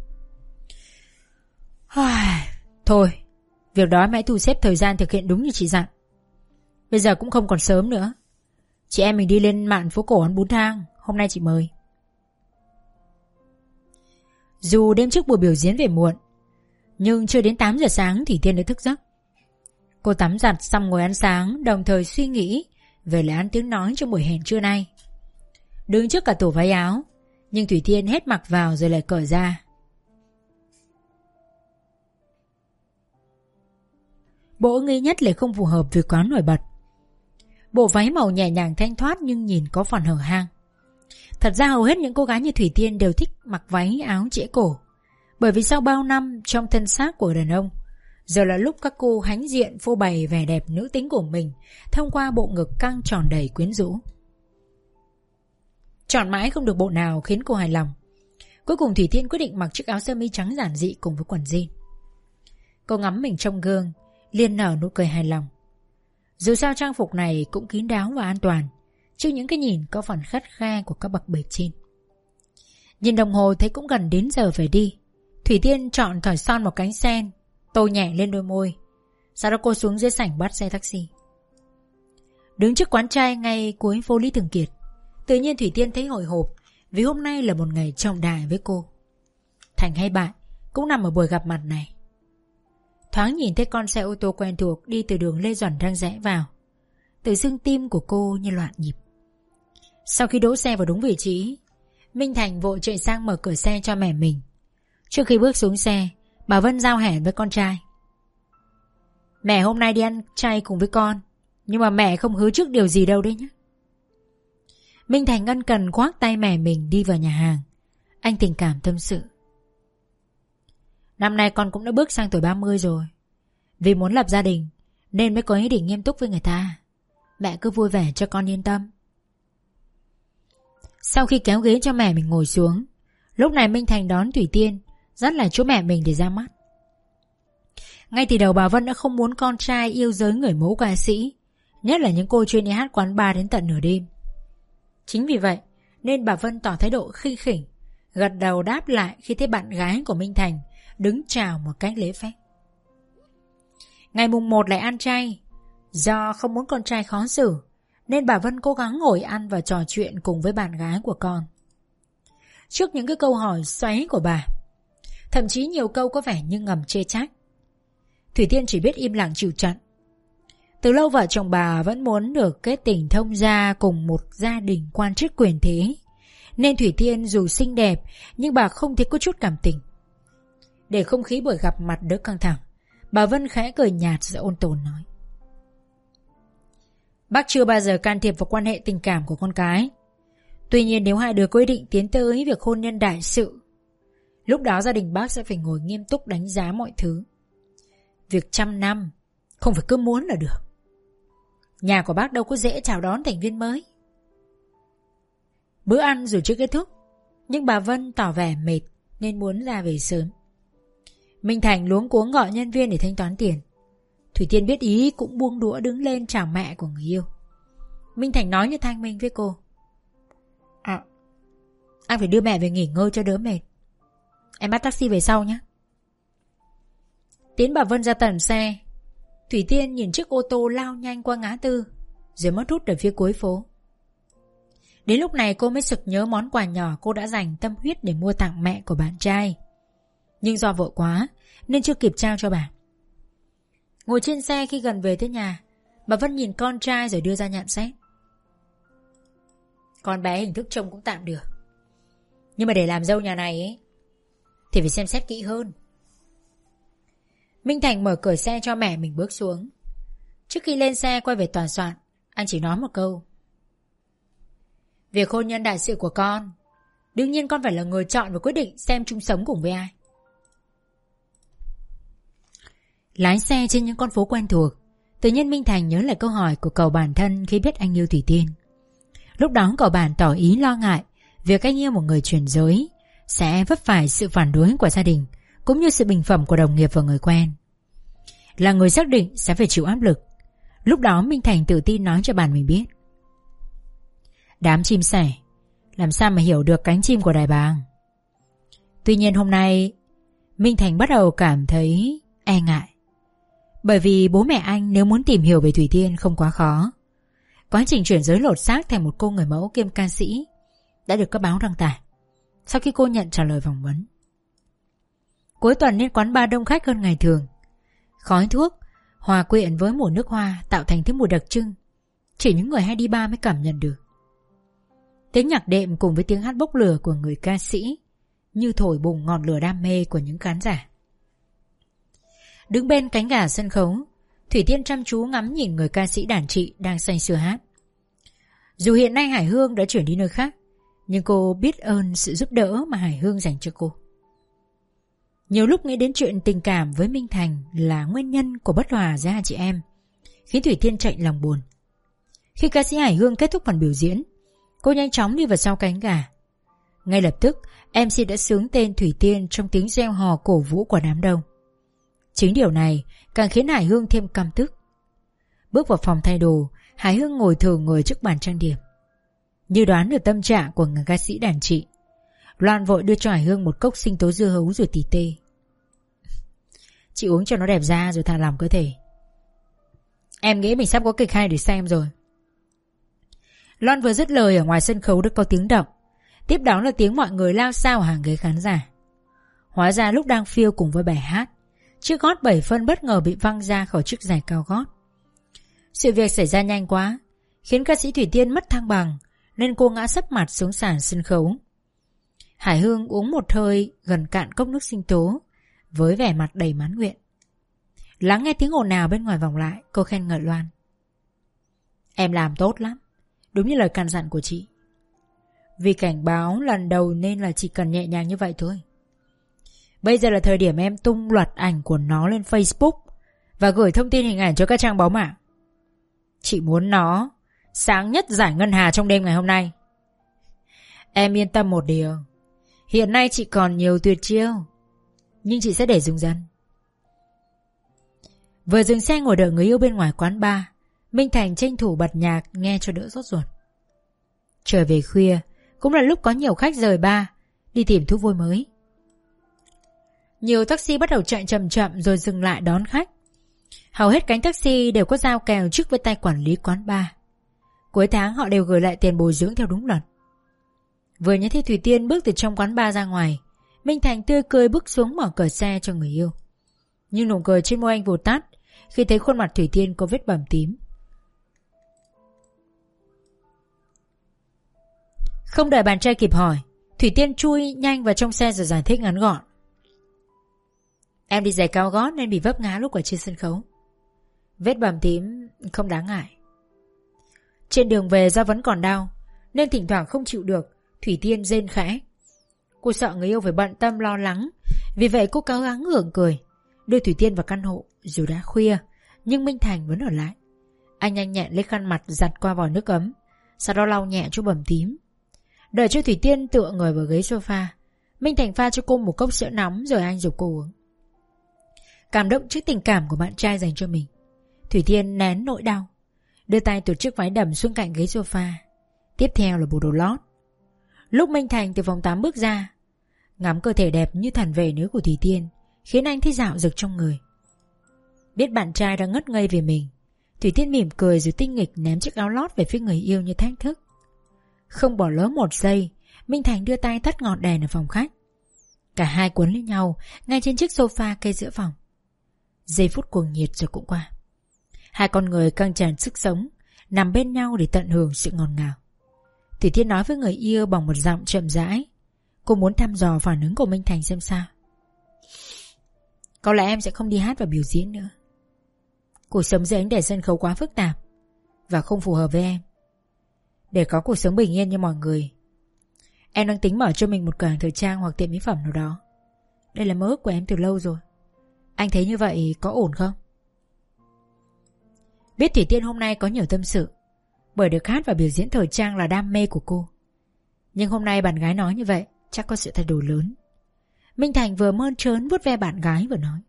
Thôi, việc đó mẹ thu xếp thời gian thực hiện đúng như chị dặn. Bây giờ cũng không còn sớm nữa. Chị em mình đi lên mạn phố cổ ăn bún thang. Hôm nay chị mời. Dù đêm trước buổi biểu diễn về muộn, nhưng chưa đến tám giờ sáng thì Tiên đã thức giấc. Cô tắm giặt xong ngồi ăn sáng, đồng thời suy nghĩ về lời ăn tiếng nói trong buổi hẹn trưa nay. Đứng trước cả tủ váy áo, nhưng Thủy Tiên hết mặc vào rồi lại cởi ra. Bộ nghi nhất lại không phù hợp vì quá nổi bật. Bộ váy màu nhẹ nhàng thanh thoát nhưng nhìn có phần hở hang. Thật ra hầu hết những cô gái như Thủy Tiên đều thích mặc váy áo trễ cổ. Bởi vì sau bao năm trong thân xác của đàn ông, giờ là lúc các cô hãnh diện phô bày vẻ đẹp nữ tính của mình thông qua bộ ngực căng tròn đầy quyến rũ. Chọn mãi không được bộ nào khiến cô hài lòng. Cuối cùng Thủy Tiên quyết định mặc chiếc áo sơ mi trắng giản dị cùng với quần jean. Cô ngắm mình trong gương, liền nở nụ cười hài lòng. Dù sao trang phục này cũng kín đáo và an toàn, trước những cái nhìn có phần khắt khe của các bậc bề trên. Nhìn đồng hồ thấy cũng gần đến giờ phải đi. Thủy Tiên chọn thỏi son một cánh sen, tô nhẹ lên đôi môi. Sau đó cô xuống dưới sảnh bắt xe taxi. Đứng trước quán trai ngay cuối phố Lý Thường Kiệt, tự nhiên Thủy Tiên thấy hồi hộp vì hôm nay là một ngày trọng đại với cô. Thành hay bại cũng nằm ở buổi gặp mặt này. Thoáng nhìn thấy con xe ô tô quen thuộc đi từ đường Lê Duẩn đang rẽ vào, tự dưng tim của cô như loạn nhịp. Sau khi đỗ xe vào đúng vị trí, Minh Thành vội chạy sang mở cửa xe cho mẹ mình. Trước khi bước xuống xe, bà Vân giao hẹn với con trai. Mẹ hôm nay đi ăn chay cùng với con, nhưng mà mẹ không hứa trước điều gì đâu đấy nhé. Minh Thành ân cần khoác tay mẹ mình đi vào nhà hàng. Anh tình cảm tâm sự. Năm nay con cũng đã bước sang tuổi ba mươi rồi. Vì muốn lập gia đình nên mới có ý định nghiêm túc với người ta. Mẹ cứ vui vẻ cho con yên tâm. Sau khi kéo ghế cho mẹ mình ngồi xuống, lúc này Minh Thành đón Thủy Tiên, dắt lại chỗ mẹ mình để ra mắt. Ngay từ đầu bà Vân đã không muốn con trai yêu giới người mẫu ca sĩ, nhất là những cô chuyên đi hát quán bar đến tận nửa đêm. Chính vì vậy nên bà Vân tỏ thái độ khinh khỉnh, gật đầu đáp lại khi thấy bạn gái của Minh Thành đứng chào một cách lễ phép. Ngày mùng một lại ăn chay. Do không muốn con trai khó xử nên bà Vân cố gắng ngồi ăn và trò chuyện cùng với bạn gái của con. Trước những cái câu hỏi xoáy của bà, thậm chí nhiều câu có vẻ như ngầm chê trách, Thủy Tiên chỉ biết im lặng chịu trận. Từ lâu vợ chồng bà vẫn muốn được kết tình thông gia cùng một gia đình quan chức quyền thế, nên Thủy Tiên dù xinh đẹp nhưng bà không thấy có chút cảm tình. Để không khí buổi gặp mặt đỡ căng thẳng, bà Vân khẽ cười nhạt rồi ôn tồn nói: Bác chưa bao giờ can thiệp vào quan hệ tình cảm của con cái. Tuy nhiên nếu hai đứa có ý định tiến tới việc hôn nhân đại sự, lúc đó gia đình bác sẽ phải ngồi nghiêm túc đánh giá mọi thứ. Việc trăm năm không phải cứ muốn là được. Nhà của bác đâu có dễ chào đón thành viên mới. Bữa ăn rồi chưa kết thúc, nhưng bà Vân tỏ vẻ mệt nên muốn ra về sớm. Minh Thành luống cuống gọi nhân viên để thanh toán tiền. Thủy Tiên biết ý cũng buông đũa đứng lên chào mẹ của người yêu. Minh Thành nói như thanh minh với cô: À, anh phải đưa mẹ về nghỉ ngơi cho đỡ mệt. Em bắt taxi về sau nhé. Tiến bà Vân ra tận xe. Thủy Tiên nhìn chiếc ô tô lao nhanh qua ngã tư, rồi mất hút ở phía cuối phố. Đến lúc này cô mới sực nhớ món quà nhỏ cô đã dành tâm huyết để mua tặng mẹ của bạn trai. Nhưng do vội quá nên chưa kịp trao cho bà. Ngồi trên xe khi gần về tới nhà, bà Vân nhìn con trai rồi đưa ra nhận xét: Con bé hình thức trông cũng tạm được, nhưng mà để làm dâu nhà này ấy thì phải xem xét kỹ hơn. Minh Thành mở cửa xe cho mẹ mình bước xuống. Trước khi lên xe quay về tòa soạn, anh chỉ nói một câu: Việc hôn nhân đại sự của con, đương nhiên con phải là người chọn và quyết định xem chung sống cùng với ai. Lái xe trên những con phố quen thuộc, tự nhiên Minh Thành nhớ lại câu hỏi của cậu bản thân khi biết anh yêu Thủy Tiên. Lúc đó cậu bản tỏ ý lo ngại việc anh yêu một người chuyển giới sẽ vấp phải sự phản đối của gia đình, cũng như sự bình phẩm của đồng nghiệp và người quen. Là người xác định sẽ phải chịu áp lực. Lúc đó Minh Thành tự tin nói cho bạn mình biết: Đám chim sẻ làm sao mà hiểu được cánh chim của đại bàng. Tuy nhiên hôm nay Minh Thành bắt đầu cảm thấy e ngại, bởi vì bố mẹ anh nếu muốn tìm hiểu về Thủy Tiên không quá khó. Quá trình chuyển giới lột xác thành một cô người mẫu kiêm ca sĩ đã được các báo đăng tải sau khi cô nhận trả lời phỏng vấn. Cuối tuần nên quán bar đông khách hơn ngày thường. Khói thuốc hòa quyện với mùi nước hoa tạo thành thứ mùi đặc trưng chỉ những người hay đi bar mới cảm nhận được. Tiếng nhạc đệm cùng với tiếng hát bốc lửa của người ca sĩ như thổi bùng ngọn lửa đam mê của những khán giả. Đứng bên cánh gà sân khấu, Thủy Tiên chăm chú ngắm nhìn người ca sĩ đàn chị đang say sưa hát. Dù hiện nay Hải Hương đã chuyển đi nơi khác, nhưng cô biết ơn sự giúp đỡ mà Hải Hương dành cho cô. Nhiều lúc nghĩ đến chuyện tình cảm với Minh Thành là nguyên nhân của bất hòa giữa hai chị em, khiến Thủy Tiên chạnh lòng buồn. Khi ca sĩ Hải Hương kết thúc phần biểu diễn, cô nhanh chóng đi vào sau cánh gà. Ngay lập tức, em xê đã xướng tên Thủy Tiên trong tiếng reo hò cổ vũ của đám đông. Chính điều này càng khiến Hải Hương thêm căm tức. Bước vào phòng thay đồ, Hải Hương ngồi thừ người trước bàn trang điểm. Như đoán được tâm trạng của người ca sĩ đàn chị, Loan vội đưa cho Hải Hương một cốc sinh tố dưa hấu rồi tỉ tê. Chị uống cho nó đẹp da rồi thả lỏng cơ thể. Em nghĩ mình sắp có kịch hay để xem rồi. Loan vừa dứt lời, ở ngoài sân khấu đã có tiếng động. Tiếp đó là tiếng mọi người lao xao ở hàng ghế khán giả. Hóa ra lúc đang phiêu cùng với bài hát, chiếc gót bảy phân bất ngờ bị văng ra khỏi chiếc giày cao gót. Sự việc xảy ra nhanh quá, khiến ca sĩ Thủy Tiên mất thăng bằng, nên cô ngã sấp mặt xuống sàn sân khấu. Hải Hương uống một hơi gần cạn cốc nước sinh tố, với vẻ mặt đầy mãn nguyện. Lắng nghe tiếng ồn ào bên ngoài vọng lại, cô khen ngợi Loan: Em làm tốt lắm, đúng như lời căn dặn của chị. Vì cảnh báo lần đầu nên là chỉ cần nhẹ nhàng như vậy thôi. Bây giờ là thời điểm em tung loạt ảnh của nó lên Facebook và gửi thông tin hình ảnh cho các trang báo mạng. Chị muốn nó sáng nhất giải ngân hà trong đêm ngày hôm nay. Em yên tâm một điều, hiện nay chị còn nhiều tuyệt chiêu, nhưng chị sẽ để dùng dần. Vừa dừng xe ngồi đợi người yêu bên ngoài quán bar, Minh Thành tranh thủ bật nhạc nghe cho đỡ sốt ruột. Trời về khuya, cũng là lúc có nhiều khách rời bar đi tìm thú vui mới. Nhiều taxi bắt đầu chạy chậm chậm rồi dừng lại đón khách. Hầu hết cánh taxi đều có giao kèo trước với tay quản lý quán bar. Cuối tháng họ đều gửi lại tiền bồi dưỡng theo đúng luật. Vừa nhìn thấy Thủy Tiên bước từ trong quán bar ra ngoài, Minh Thành tươi cười bước xuống mở cửa xe cho người yêu. Nhưng nụ cười trên môi anh vụt tắt khi thấy khuôn mặt Thủy Tiên có vết bầm tím. Không đợi bạn trai kịp hỏi, Thủy Tiên chui nhanh vào trong xe rồi giải thích ngắn gọn: Em đi giày cao gót nên bị vấp ngã lúc ở trên sân khấu. Vết bầm tím không đáng ngại. Trên đường về do vẫn còn đau nên thỉnh thoảng không chịu được, Thủy Tiên rên khẽ. Cô sợ người yêu phải bận tâm lo lắng, vì vậy cô cố gắng gượng cười, đưa Thủy Tiên vào căn hộ. Dù đã khuya nhưng Minh Thành vẫn ở lại. Anh nhanh nhẹn lấy khăn mặt giặt qua vòi nước ấm, sau đó lau nhẹ chỗ bầm tím. Đợi cho Thủy Tiên tựa người vào ghế sofa, Minh Thành pha cho cô một cốc sữa nóng rồi anh giục cô uống. Cảm động trước tình cảm của bạn trai dành cho mình, Thủy Tiên nén nỗi đau, đưa tay tuột chiếc váy đầm xuống cạnh ghế sofa. Tiếp theo là bộ đồ lót. Lúc Minh Thành từ phòng tắm bước ra, ngắm cơ thể đẹp như thần về nữ của Thủy Tiên khiến anh thấy dạo dực trong người. Biết bạn trai đang ngất ngây về mình, Thủy Tiên mỉm cười rồi tinh nghịch ném chiếc áo lót về phía người yêu như thách thức. Không bỏ lỡ một giây, Minh Thành đưa tay tắt ngọn đèn ở phòng khách. Cả hai quấn lên nhau ngay trên chiếc sofa kê giữa phòng. Giây phút cuồng nhiệt rồi cũng qua. Hai con người căng tràn sức sống, nằm bên nhau để tận hưởng sự ngọt ngào. Thủy Tiên nói với người yêu bằng một giọng chậm rãi. Cô muốn thăm dò phản ứng của Minh Thành xem sao. Có lẽ em sẽ không đi hát và biểu diễn nữa. Cuộc sống dưới ánh đèn sân khấu quá phức tạp và không phù hợp với em. Để có cuộc sống bình yên như mọi người, em đang tính mở cho mình một cửa hàng thời trang hoặc tiệm mỹ phẩm nào đó. Đây là mơ ước của em từ lâu rồi. Anh thấy như vậy có ổn không? Biết Thủy Tiên hôm nay có nhiều tâm sự, bởi được hát và biểu diễn thời trang là đam mê của cô. Nhưng hôm nay bạn gái nói như vậy, chắc có sự thay đổi lớn. Minh Thành vừa mơn trớn vuốt ve bạn gái vừa nói: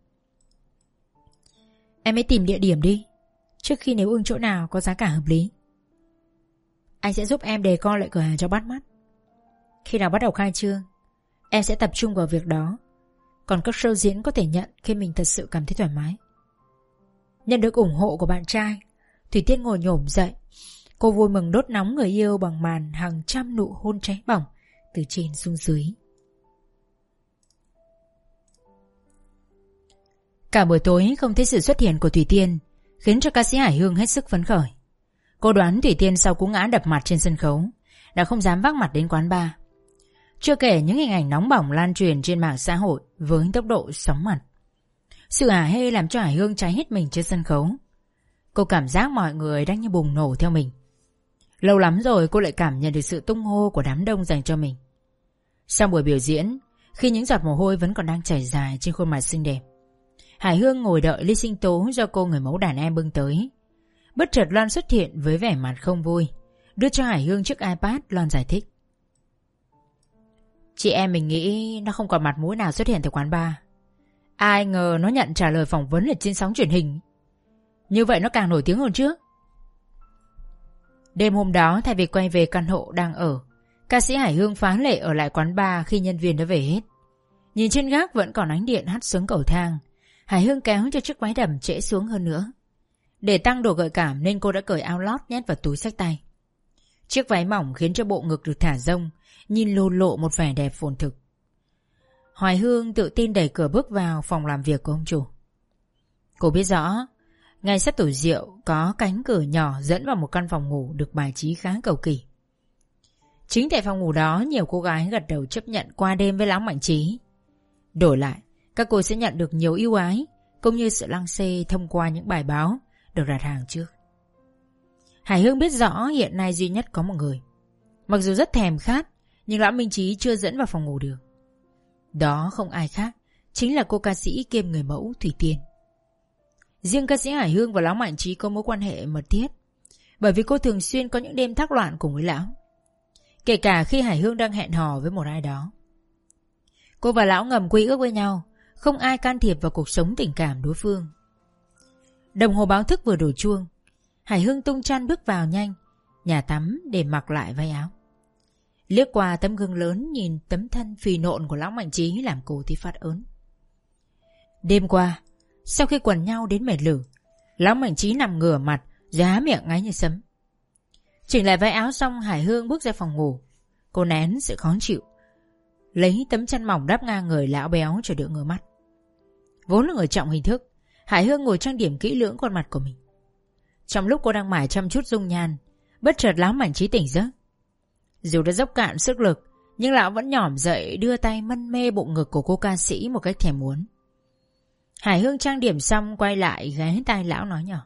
Em hãy tìm địa điểm đi, trước khi nếu ưng chỗ nào có giá cả hợp lý. Anh sẽ giúp em đề co lại cửa hàng cho bắt mắt. Khi nào bắt đầu khai trương, em sẽ tập trung vào việc đó. Còn các show diễn có thể nhận khi mình thật sự cảm thấy thoải mái. Nhận được ủng hộ của bạn trai, Thủy Tiên ngồi nhổm dậy. Cô vui mừng đốt nóng người yêu bằng màn hàng trăm nụ hôn cháy bỏng từ trên xuống dưới. Cả buổi tối không thấy sự xuất hiện của Thủy Tiên khiến cho ca sĩ Hải Hương hết sức phấn khởi. Cô đoán Thủy Tiên sau cú ngã đập mặt trên sân khấu đã không dám vác mặt đến quán bar. Chưa kể những hình ảnh nóng bỏng lan truyền trên mạng xã hội với tốc độ sóng mặt. Sự hả hê làm cho Hải Hương cháy hết mình trên sân khấu. Cô cảm giác mọi người đang như bùng nổ theo mình. Lâu lắm rồi cô lại cảm nhận được sự tung hô của đám đông dành cho mình. Sau buổi biểu diễn, khi những giọt mồ hôi vẫn còn đang chảy dài trên khuôn mặt xinh đẹp, Hải Hương ngồi đợi ly sinh tố do cô người mẫu đàn em bưng tới. Bất chợt Loan xuất hiện với vẻ mặt không vui, đưa cho Hải Hương chiếc iPad. Loan giải thích: Chị em mình nghĩ nó không còn mặt mũi nào xuất hiện tại quán bar. Ai ngờ nó nhận trả lời phỏng vấn ở trên sóng truyền hình. Như vậy nó càng nổi tiếng hơn trước. Đêm hôm đó, thay vì quay về căn hộ đang ở, ca sĩ Hải Hương phá lệ ở lại quán bar khi nhân viên đã về hết. Nhìn trên gác vẫn còn ánh điện hắt xuống cầu thang, Hải Hương kéo cho chiếc váy đầm trễ xuống hơn nữa. Để tăng độ gợi cảm nên cô đã cởi áo lót nhét vào túi xách tay. Chiếc váy mỏng khiến cho bộ ngực được thả rông, nhìn lồ lộ một vẻ đẹp phồn thực. Hoài Hương tự tin đẩy cửa bước vào phòng làm việc của ông chủ. Cô biết rõ, ngay sát tủ rượu có cánh cửa nhỏ dẫn vào một căn phòng ngủ được bài trí khá cầu kỳ. Chính tại phòng ngủ đó, nhiều cô gái gật đầu chấp nhận qua đêm với lão Mạnh Trí. Đổi lại, các cô sẽ nhận được nhiều ưu ái cũng như sự lăng xê thông qua những bài báo được đặt hàng trước. Hải Hương biết rõ hiện nay duy nhất có một người, mặc dù rất thèm khát, nhưng lão Minh Trí chưa dẫn vào phòng ngủ được. Đó không ai khác, chính là cô ca sĩ kiêm người mẫu Thủy Tiên. Riêng ca sĩ Hải Hương và lão Mạnh Trí có mối quan hệ mật thiết, bởi vì cô thường xuyên có những đêm thác loạn cùng với lão. Kể cả khi Hải Hương đang hẹn hò với một ai đó, cô và lão ngầm quy ước với nhau, không ai can thiệp vào cuộc sống tình cảm đối phương. Đồng hồ báo thức vừa đổ chuông, Hải Hương tung chăn bước vào nhanh nhà tắm để mặc lại váy áo. Liếc qua tấm gương lớn nhìn tấm thân phì nộn của lão Mạnh Trí làm cô thấy phát ớn. Đêm qua, sau khi quần nhau đến mệt lử, lão Mạnh Trí nằm ngửa mặt, giá miệng ngáy như sấm. Chỉnh lại váy áo xong, Hải Hương bước ra phòng ngủ. Cô nén sự khó chịu, lấy tấm chăn mỏng đắp ngang người lão béo cho đỡ ngứa mắt. Vốn là người trọng hình thức, Hải Hương ngồi trang điểm kỹ lưỡng khuôn mặt của mình. Trong lúc cô đang mải chăm chút dung nhan, bất chợt lão Mạnh Trí tỉnh giấc. Dù đã dốc cạn sức lực, nhưng lão vẫn nhỏm dậy đưa tay mân mê bụng ngực của cô ca sĩ một cách thèm muốn. Hải Hương trang điểm xong quay lại ghé tai lão nói nhỏ: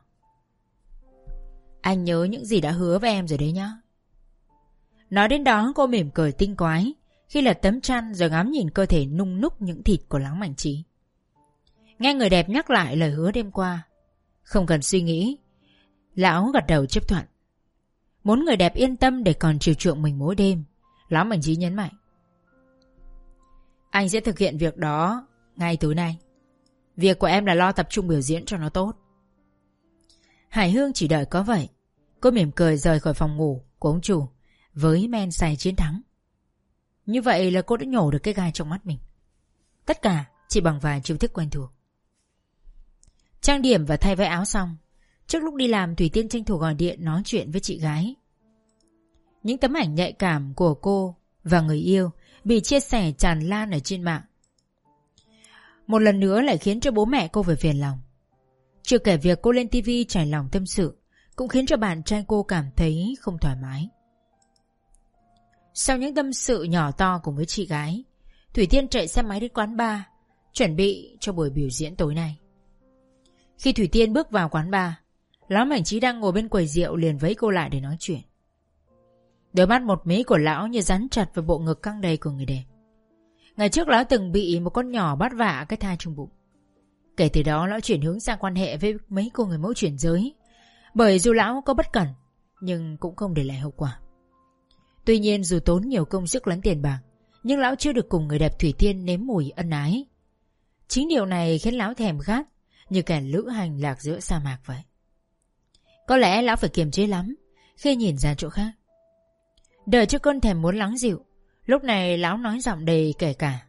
Anh nhớ những gì đã hứa với em rồi đấy nhá. Nói đến đó cô mỉm cười tinh quái khi lật tấm chăn rồi ngắm nhìn cơ thể nung núc những thịt của lão Mạnh Trí. Nghe người đẹp nhắc lại lời hứa đêm qua, không cần suy nghĩ, lão gật đầu chấp thuận. Muốn người đẹp yên tâm để còn chiều chuộng mình mỗi đêm, lão Mạnh Trí nhấn mạnh: Anh sẽ thực hiện việc đó ngay tối nay. Việc của em là lo tập trung biểu diễn cho nó tốt. Hải Hương chỉ đợi có vậy. Cô mỉm cười rời khỏi phòng ngủ của ông chủ với men say chiến thắng. Như vậy là cô đã nhổ được cái gai trong mắt mình. Tất cả chỉ bằng vài chiêu thức quen thuộc. Trang điểm và thay váy áo xong, trước lúc đi làm Thủy Tiên tranh thủ gọi điện nói chuyện với chị gái. Những tấm ảnh nhạy cảm của cô và người yêu bị chia sẻ tràn lan ở trên mạng. Một lần nữa lại khiến cho bố mẹ cô phải phiền lòng. Chưa kể việc cô lên tivi trải lòng tâm sự cũng khiến cho bạn trai cô cảm thấy không thoải mái. Sau những tâm sự nhỏ to cùng với chị gái, Thủy Tiên chạy xe máy đến quán bar, chuẩn bị cho buổi biểu diễn tối nay. Khi Thủy Tiên bước vào quán bar, lão Mạnh Trí đang ngồi bên quầy rượu liền vẫy cô lại để nói chuyện. Đôi mắt một mí của lão như dán chặt vào bộ ngực căng đầy của người đẹp. Ngày trước lão từng bị một con nhỏ bắt vạ cái thai trong bụng. Kể từ đó lão chuyển hướng sang quan hệ với mấy cô người mẫu chuyển giới, bởi dù lão có bất cẩn nhưng cũng không để lại hậu quả. Tuy nhiên dù tốn nhiều công sức lẫn tiền bạc, nhưng lão chưa được cùng người đẹp Thủy Tiên nếm mùi ân ái. Chính điều này khiến lão thèm khát như kẻ lữ hành lạc giữa sa mạc vậy. Có lẽ lão phải kiềm chế lắm khi nhìn ra chỗ khác. Đợi cho cơn thèm muốn lắng dịu, lúc này lão nói giọng đầy kể cả.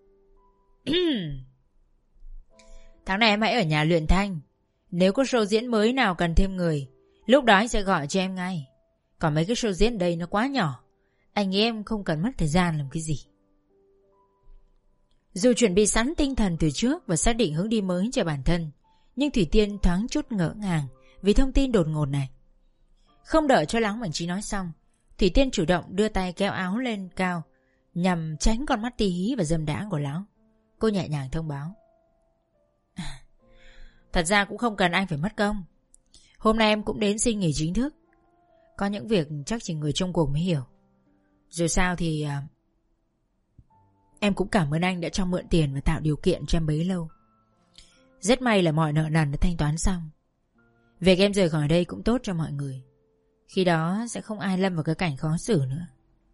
Tháng này em hãy ở nhà luyện thanh. Nếu có show diễn mới nào cần thêm người, lúc đó anh sẽ gọi cho em ngay. Còn mấy cái show diễn đây nó quá nhỏ, anh nghĩ em không cần mất thời gian làm cái gì. Dù chuẩn bị sẵn tinh thần từ trước và xác định hướng đi mới cho bản thân, nhưng Thủy Tiên thoáng chút ngỡ ngàng vì thông tin đột ngột này. Không đợi cho lão Mạnh Trí nói xong, Thủy Tiên chủ động đưa tay kéo áo lên cao nhằm tránh con mắt tí hí và dâm đãng của lão. Cô nhẹ nhàng thông báo. Thật ra cũng không cần anh phải mất công. Hôm nay em cũng đến xin nghỉ chính thức. Có những việc chắc chỉ người trong cuộc mới hiểu. Dù sao thì à, em cũng cảm ơn anh đã cho mượn tiền và tạo điều kiện cho em bấy lâu. Rất may là mọi nợ nần đã thanh toán xong. Việc em rời khỏi đây cũng tốt cho mọi người. Khi đó sẽ không ai lâm vào cái cảnh khó xử nữa.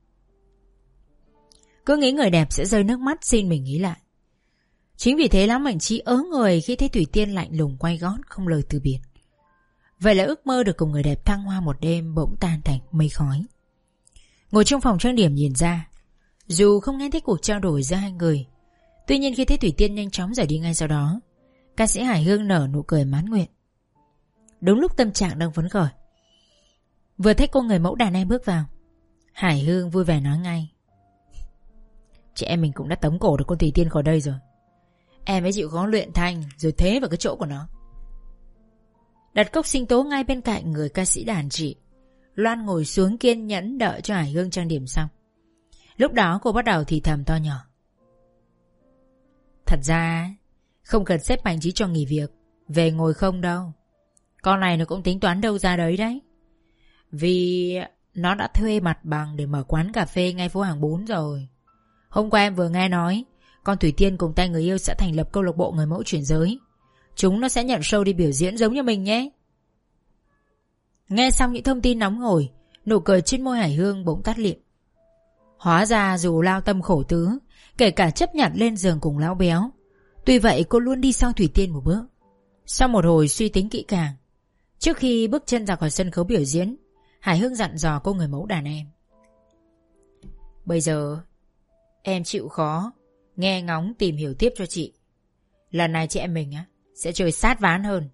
Cứ nghĩ người đẹp sẽ rơi nước mắt xin mình nghĩ lại. Chính vì thế lão Mạnh Trí ớ người khi thấy Thủy Tiên lạnh lùng quay gót không lời từ biệt. Vậy là ước mơ được cùng người đẹp thăng hoa một đêm bỗng tan thành mây khói. Ngồi trong phòng trang điểm nhìn ra, dù không nghe thấy cuộc trao đổi giữa hai người, tuy nhiên khi thấy Thủy Tiên nhanh chóng rời đi ngay sau đó, ca sĩ Hải Hương nở nụ cười mãn nguyện. Đúng lúc tâm trạng đang phấn khởi, vừa thấy cô người mẫu đàn em bước vào, Hải Hương vui vẻ nói ngay. Chị em mình cũng đã tống cổ được con Thủy Tiên khỏi đây rồi. Em ấy chịu khó luyện thanh rồi thế vào cái chỗ của nó. Đặt cốc sinh tố ngay bên cạnh người ca sĩ đàn chị, Loan ngồi xuống kiên nhẫn đợi cho Hải Hương trang điểm xong. Lúc đó cô bắt đầu thì thầm to nhỏ. Thật ra không cần sếp Mạnh Trí cho nghỉ việc về ngồi không đâu. Con này nó cũng tính toán đâu ra đấy đấy. Vì nó đã thuê mặt bằng để mở quán cà phê ngay phố hàng bốn rồi. Hôm qua em vừa nghe nói con Thủy Tiên cùng tay người yêu sẽ thành lập câu lạc bộ người mẫu chuyển giới. Chúng nó sẽ nhận show đi biểu diễn giống như mình nhé. Nghe xong những thông tin nóng hổi, nụ cười trên môi Hải Hương bỗng tắt liệm. Hóa ra dù lao tâm khổ tứ, kể cả chấp nhận lên giường cùng lão béo, tuy vậy cô luôn đi sau Thủy Tiên một bước. Sau một hồi suy tính kỹ càng, trước khi bước chân ra khỏi sân khấu biểu diễn, Hải Hương dặn dò cô người mẫu đàn em. Bây giờ em chịu khó nghe ngóng tìm hiểu tiếp cho chị. Lần này chị em mình á sẽ chơi sát ván hơn.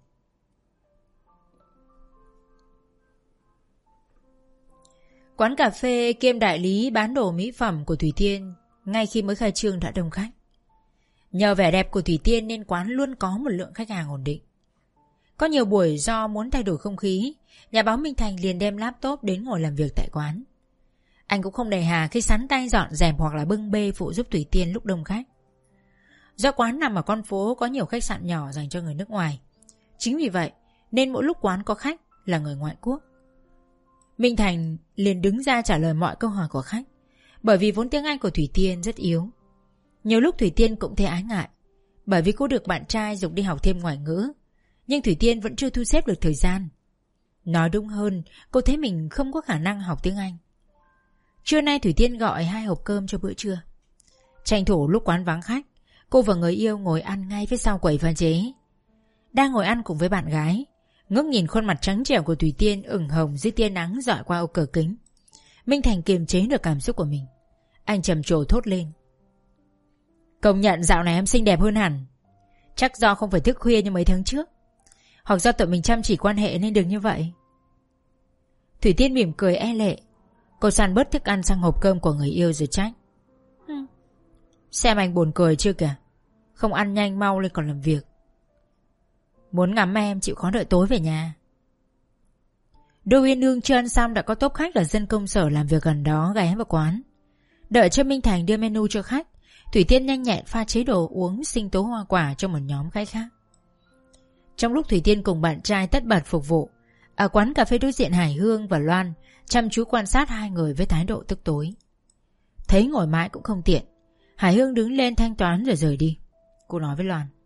Quán cà phê kiêm đại lý bán đồ mỹ phẩm của Thủy Tiên ngay khi mới khai trương đã đông khách. Nhờ vẻ đẹp của Thủy Tiên nên quán luôn có một lượng khách hàng ổn định. Có nhiều buổi do muốn thay đổi không khí, nhà báo Minh Thành liền đem laptop đến ngồi làm việc tại quán. Anh cũng không nề hà khi sắn tay dọn dẹp hoặc là bưng bê phụ giúp Thủy Tiên lúc đông khách. Do quán nằm ở con phố có nhiều khách sạn nhỏ dành cho người nước ngoài, chính vì vậy nên mỗi lúc quán có khách là người ngoại quốc, Minh Thành liền đứng ra trả lời mọi câu hỏi của khách, bởi vì vốn tiếng Anh của Thủy Tiên rất yếu. Nhiều lúc Thủy Tiên cũng thấy ái ngại, bởi vì cô được bạn trai dục đi học thêm ngoại ngữ, nhưng Thủy Tiên vẫn chưa thu xếp được thời gian. Nói đúng hơn, cô thấy mình không có khả năng học tiếng Anh. Trưa nay Thủy Tiên gọi hai hộp cơm cho bữa trưa. Tranh thủ lúc quán vắng khách, cô Cô và người yêu ngồi ăn ngay phía sau quầy pha chế. Đang ngồi ăn cùng với bạn gái, ngước nhìn khuôn mặt trắng trẻo của Thủy Tiên ửng hồng dưới tia nắng rọi qua ô cửa kính, Minh Thành kiềm chế được cảm xúc của mình. Anh trầm trồ thốt lên: công nhận dạo này em xinh đẹp hơn hẳn. Chắc do không phải thức khuya như mấy tháng trước, hoặc do tụi mình chăm chỉ quan hệ nên được như vậy. Thủy Tiên mỉm cười e lệ. Cô san bớt thức ăn sang hộp cơm của người yêu rồi trách: xem anh buồn cười chưa kìa, không ăn nhanh mau lên còn làm việc. Muốn ngắm em chịu khó đợi tối về nhà. Đôi uyên ương chưa ăn xong đã có tốp khách là dân công sở làm việc gần đó ghé vào quán. Đợi cho Minh Thành đưa menu cho khách, Thủy Tiên nhanh nhẹn pha chế đồ uống sinh tố hoa quả cho một nhóm khách khác. Trong lúc Thủy Tiên cùng bạn trai tất bật phục vụ, ở quán cà phê đối diện Hải Hương và Loan chăm chú quan sát hai người với thái độ tức tối. Thấy ngồi mãi cũng không tiện, Hải Hương đứng lên thanh toán rồi rời đi. Cô nói với Loan: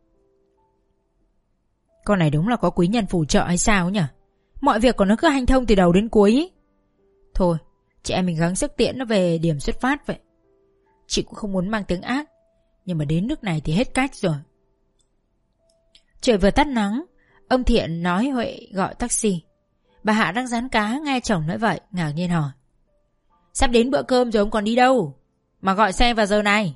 con này đúng là có quý nhân phù trợ hay sao nhỉ? Mọi việc của nó cứ hanh thông từ đầu đến cuối ý. Thôi, chị em mình gắng sức tiễn nó về điểm xuất phát vậy. Chị cũng không muốn mang tiếng ác, nhưng mà đến nước này thì hết cách rồi. Trời vừa tắt nắng, ông Thiện nói Huệ gọi taxi. Bà Hạ đang rán cá nghe chồng nói vậy, ngạc nhiên hỏi: sắp đến bữa cơm rồi ông còn đi đâu mà gọi xe vào giờ này?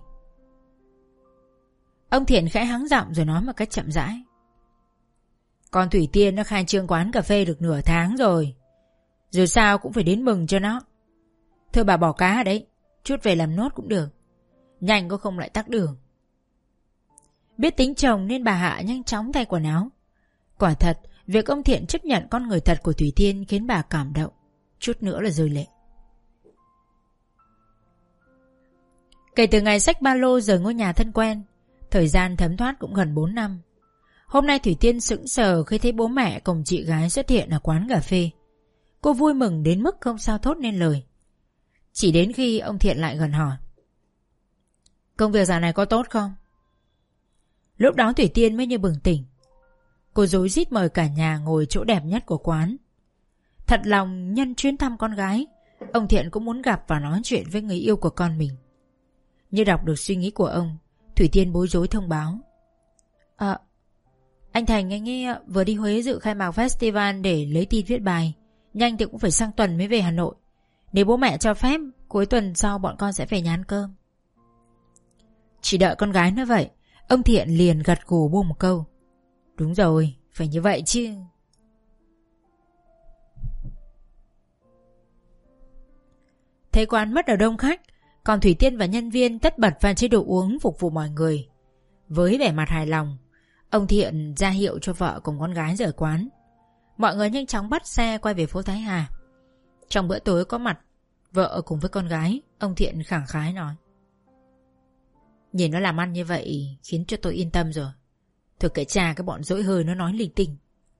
Ông Thiện khẽ hắng giọng rồi nói một cách chậm rãi: con Thủy Tiên nó khai trương quán cà phê được nửa tháng rồi, dù sao cũng phải đến mừng cho nó. Thôi bà bỏ cá ở đấy, chút về làm nốt cũng được, nhanh có không lại tắc đường. Biết tính chồng nên bà Hạ nhanh chóng thay quần áo. Quả thật, việc ông Thiện chấp nhận con người thật của Thủy Tiên khiến bà cảm động, chút nữa là rơi lệ. Kể từ ngày xách ba lô rời ngôi nhà thân quen, thời gian thấm thoát cũng gần bốn năm. Hôm nay Thủy Tiên sững sờ khi thấy bố mẹ cùng chị gái xuất hiện ở quán cà phê. Cô vui mừng đến mức không sao thốt nên lời. Chỉ đến khi ông Thiện lại gần hỏi: công việc dạo này có tốt không? Lúc đó Thủy Tiên mới như bừng tỉnh. Cô rối rít mời cả nhà ngồi chỗ đẹp nhất của quán. Thật lòng nhân chuyến thăm con gái, ông Thiện cũng muốn gặp và nói chuyện với người yêu của con mình. Như đọc được suy nghĩ của ông, Thủy Tiên bối rối thông báo: À, anh Thành anh ấy vừa đi Huế dự khai mạc festival để lấy tin viết bài. Nhanh thì cũng phải sang tuần mới về Hà Nội. Nếu bố mẹ cho phép, cuối tuần sau bọn con sẽ về nhà ăn cơm. Chỉ đợi con gái nói vậy, ông Thiện liền gật gù buông một câu: đúng rồi, phải như vậy chứ. Thấy quán mất ở đông khách, còn Thủy Tiên và nhân viên tất bật pha chế đồ uống phục vụ mọi người. Với vẻ mặt hài lòng, ông Thiện ra hiệu cho vợ cùng con gái rời quán. Mọi người nhanh chóng bắt xe quay về phố Thái Hà. Trong bữa tối có mặt vợ cùng với con gái, ông Thiện khẳng khái nói: nhìn nó làm ăn như vậy khiến cho tôi yên tâm rồi. Thôi kệ cha cái bọn dỗi hơi nó nói linh tinh.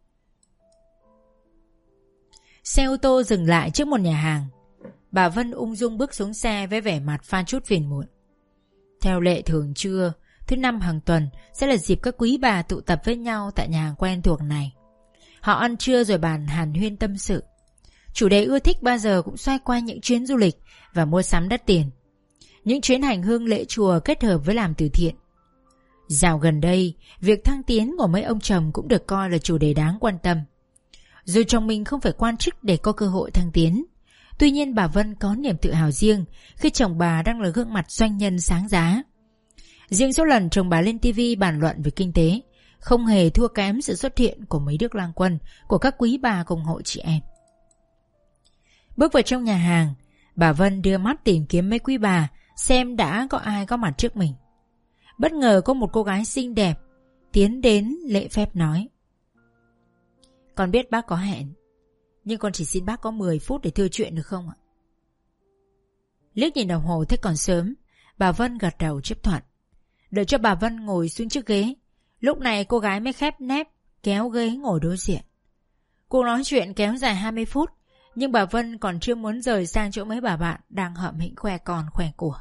Xe ô tô dừng lại trước một nhà hàng. Bà Vân ung dung bước xuống xe với vẻ mặt pha chút phiền muộn. Theo lệ thường trưa thứ năm hàng tuần sẽ là dịp các quý bà tụ tập với nhau tại nhà hàng quen thuộc này. Họ ăn trưa rồi bàn hàn huyên tâm sự. Chủ đề ưa thích bao giờ cũng xoay quanh những chuyến du lịch và mua sắm đắt tiền, những chuyến hành hương lễ chùa kết hợp với làm từ thiện. Dạo gần đây, việc thăng tiến của mấy ông chồng cũng được coi là chủ đề đáng quan tâm. Dù chồng mình không phải quan chức để có cơ hội thăng tiến, tuy nhiên bà Vân có niềm tự hào riêng khi chồng bà đang là gương mặt doanh nhân sáng giá. Riêng số lần chồng bà lên ti vi bàn luận về kinh tế không hề thua kém sự xuất hiện của mấy đức lang quân của các quý bà cùng hội chị em. Bước vào trong nhà hàng, bà Vân đưa mắt tìm kiếm mấy quý bà xem đã có ai có mặt trước mình. Bất ngờ có một cô gái xinh đẹp tiến đến lễ phép nói: con biết bác có hẹn, nhưng con chỉ xin bác có mười phút để thưa chuyện được không ạ? Liếc nhìn đồng hồ thấy còn sớm, bà Vân gật đầu chấp thuận. Đợi cho bà Vân ngồi xuống chiếc ghế, lúc này cô gái mới khép nép kéo ghế ngồi đối diện. Cuộc nói chuyện kéo dài hai mươi phút, nhưng bà Vân còn chưa muốn rời sang chỗ mấy bà bạn đang hậm hĩnh khoe con khoe của.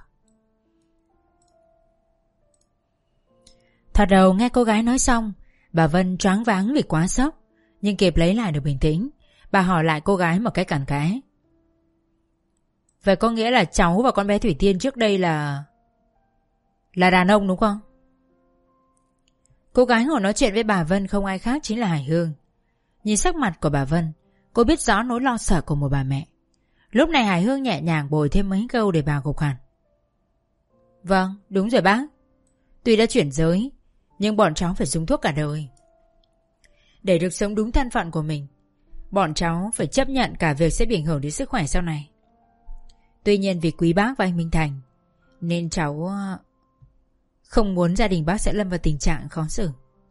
Thật đầu nghe cô gái nói xong, bà Vân choáng váng vì quá sốc, nhưng kịp lấy lại được bình tĩnh. Bà hỏi lại cô gái một cái cằn cái: vậy có nghĩa là cháu và con bé Thủy Tiên trước đây là... là đàn ông đúng không? Cô gái ngồi nói chuyện với bà Vân không ai khác chính là Hải Hương. Nhìn sắc mặt của bà Vân, cô biết rõ nỗi lo sợ của một bà mẹ. Lúc này Hải Hương nhẹ nhàng bồi thêm mấy câu để bà gục hẳn. Vâng, đúng rồi bác. Tuy đã chuyển giới, nhưng bọn cháu phải dùng thuốc cả đời. Để được sống đúng thân phận của mình, bọn cháu phải chấp nhận cả việc sẽ bị ảnh hưởng đến sức khỏe sau này. Tuy nhiên vì quý bác và anh Minh Thành, nên cháu không muốn gia đình bác sẽ lâm vào tình trạng khó xử.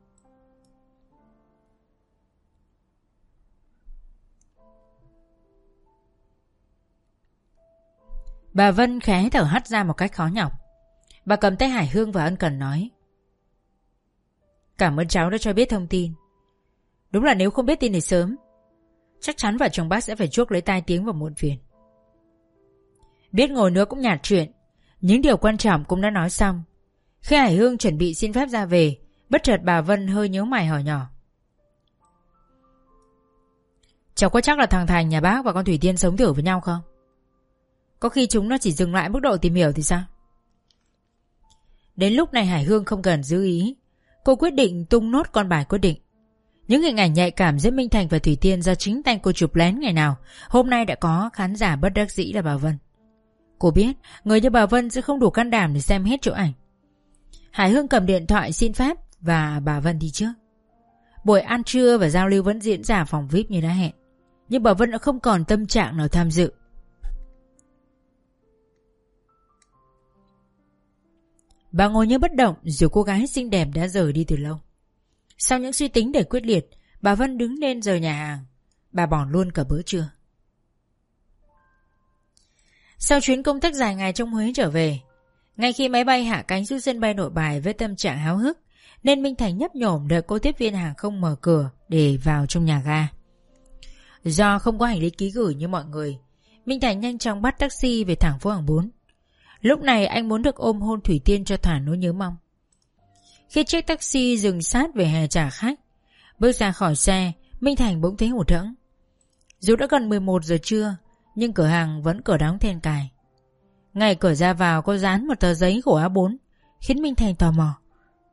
Bà Vân khẽ thở hắt ra một cách khó nhọc. Bà cầm tay Hải Hương và ân cần nói: Cảm ơn cháu đã cho biết thông tin. Đúng là nếu không biết tin này sớm, chắc chắn vợ chồng bác sẽ phải chuốc lấy tai tiếng và muộn phiền. Biết ngồi nữa cũng nhạt chuyện, những điều quan trọng cũng đã nói xong. Khi Hải Hương chuẩn bị xin phép ra về, bất chợt bà Vân hơi nhíu mày hỏi nhỏ: Cháu có chắc là thằng Thành nhà bác và con Thủy Tiên sống thử với nhau không? Có khi chúng nó chỉ dừng lại mức độ tìm hiểu thì sao? Đến lúc này Hải Hương không cần giữ ý, cô quyết định tung nốt con bài quyết định. Những hình ảnh nhạy cảm giữa Minh Thành và Thủy Tiên do chính tay cô chụp lén ngày nào, hôm nay đã có khán giả bất đắc dĩ là bà Vân. Cô biết người như bà Vân sẽ không đủ can đảm để xem hết chỗ ảnh. Hải Hương cầm điện thoại xin phép và bà Vân đi trước. Buổi ăn trưa và giao lưu vẫn diễn ra phòng vi ai pi như đã hẹn, nhưng bà Vân đã không còn tâm trạng nào tham dự. Bà ngồi như bất động dù cô gái xinh đẹp đã rời đi từ lâu. Sau những suy tính để quyết liệt, bà Vân đứng lên rời nhà hàng. Bà bỏ luôn cả bữa trưa. Sau chuyến công tác dài ngày trong Huế trở về, ngay khi máy bay hạ cánh xuống sân bay Nội Bài với tâm trạng háo hức, nên Minh Thành nhấp nhổm đợi cô tiếp viên hàng không mở cửa để vào trong nhà ga. Do không có hành lý ký gửi như mọi người, Minh Thành nhanh chóng bắt taxi về thẳng phố Hàng Bún. Lúc này anh muốn được ôm hôn Thủy Tiên cho thỏa nỗi nhớ mong. Khi chiếc taxi dừng sát về hè trả khách, bước ra khỏi xe, Minh Thành bỗng thấy hụt hẫng. Dù đã gần mười một giờ trưa, nhưng cửa hàng vẫn cửa đóng then cài. Ngay cửa ra vào có dán một tờ giấy của A bốn, khiến Minh Thành tò mò.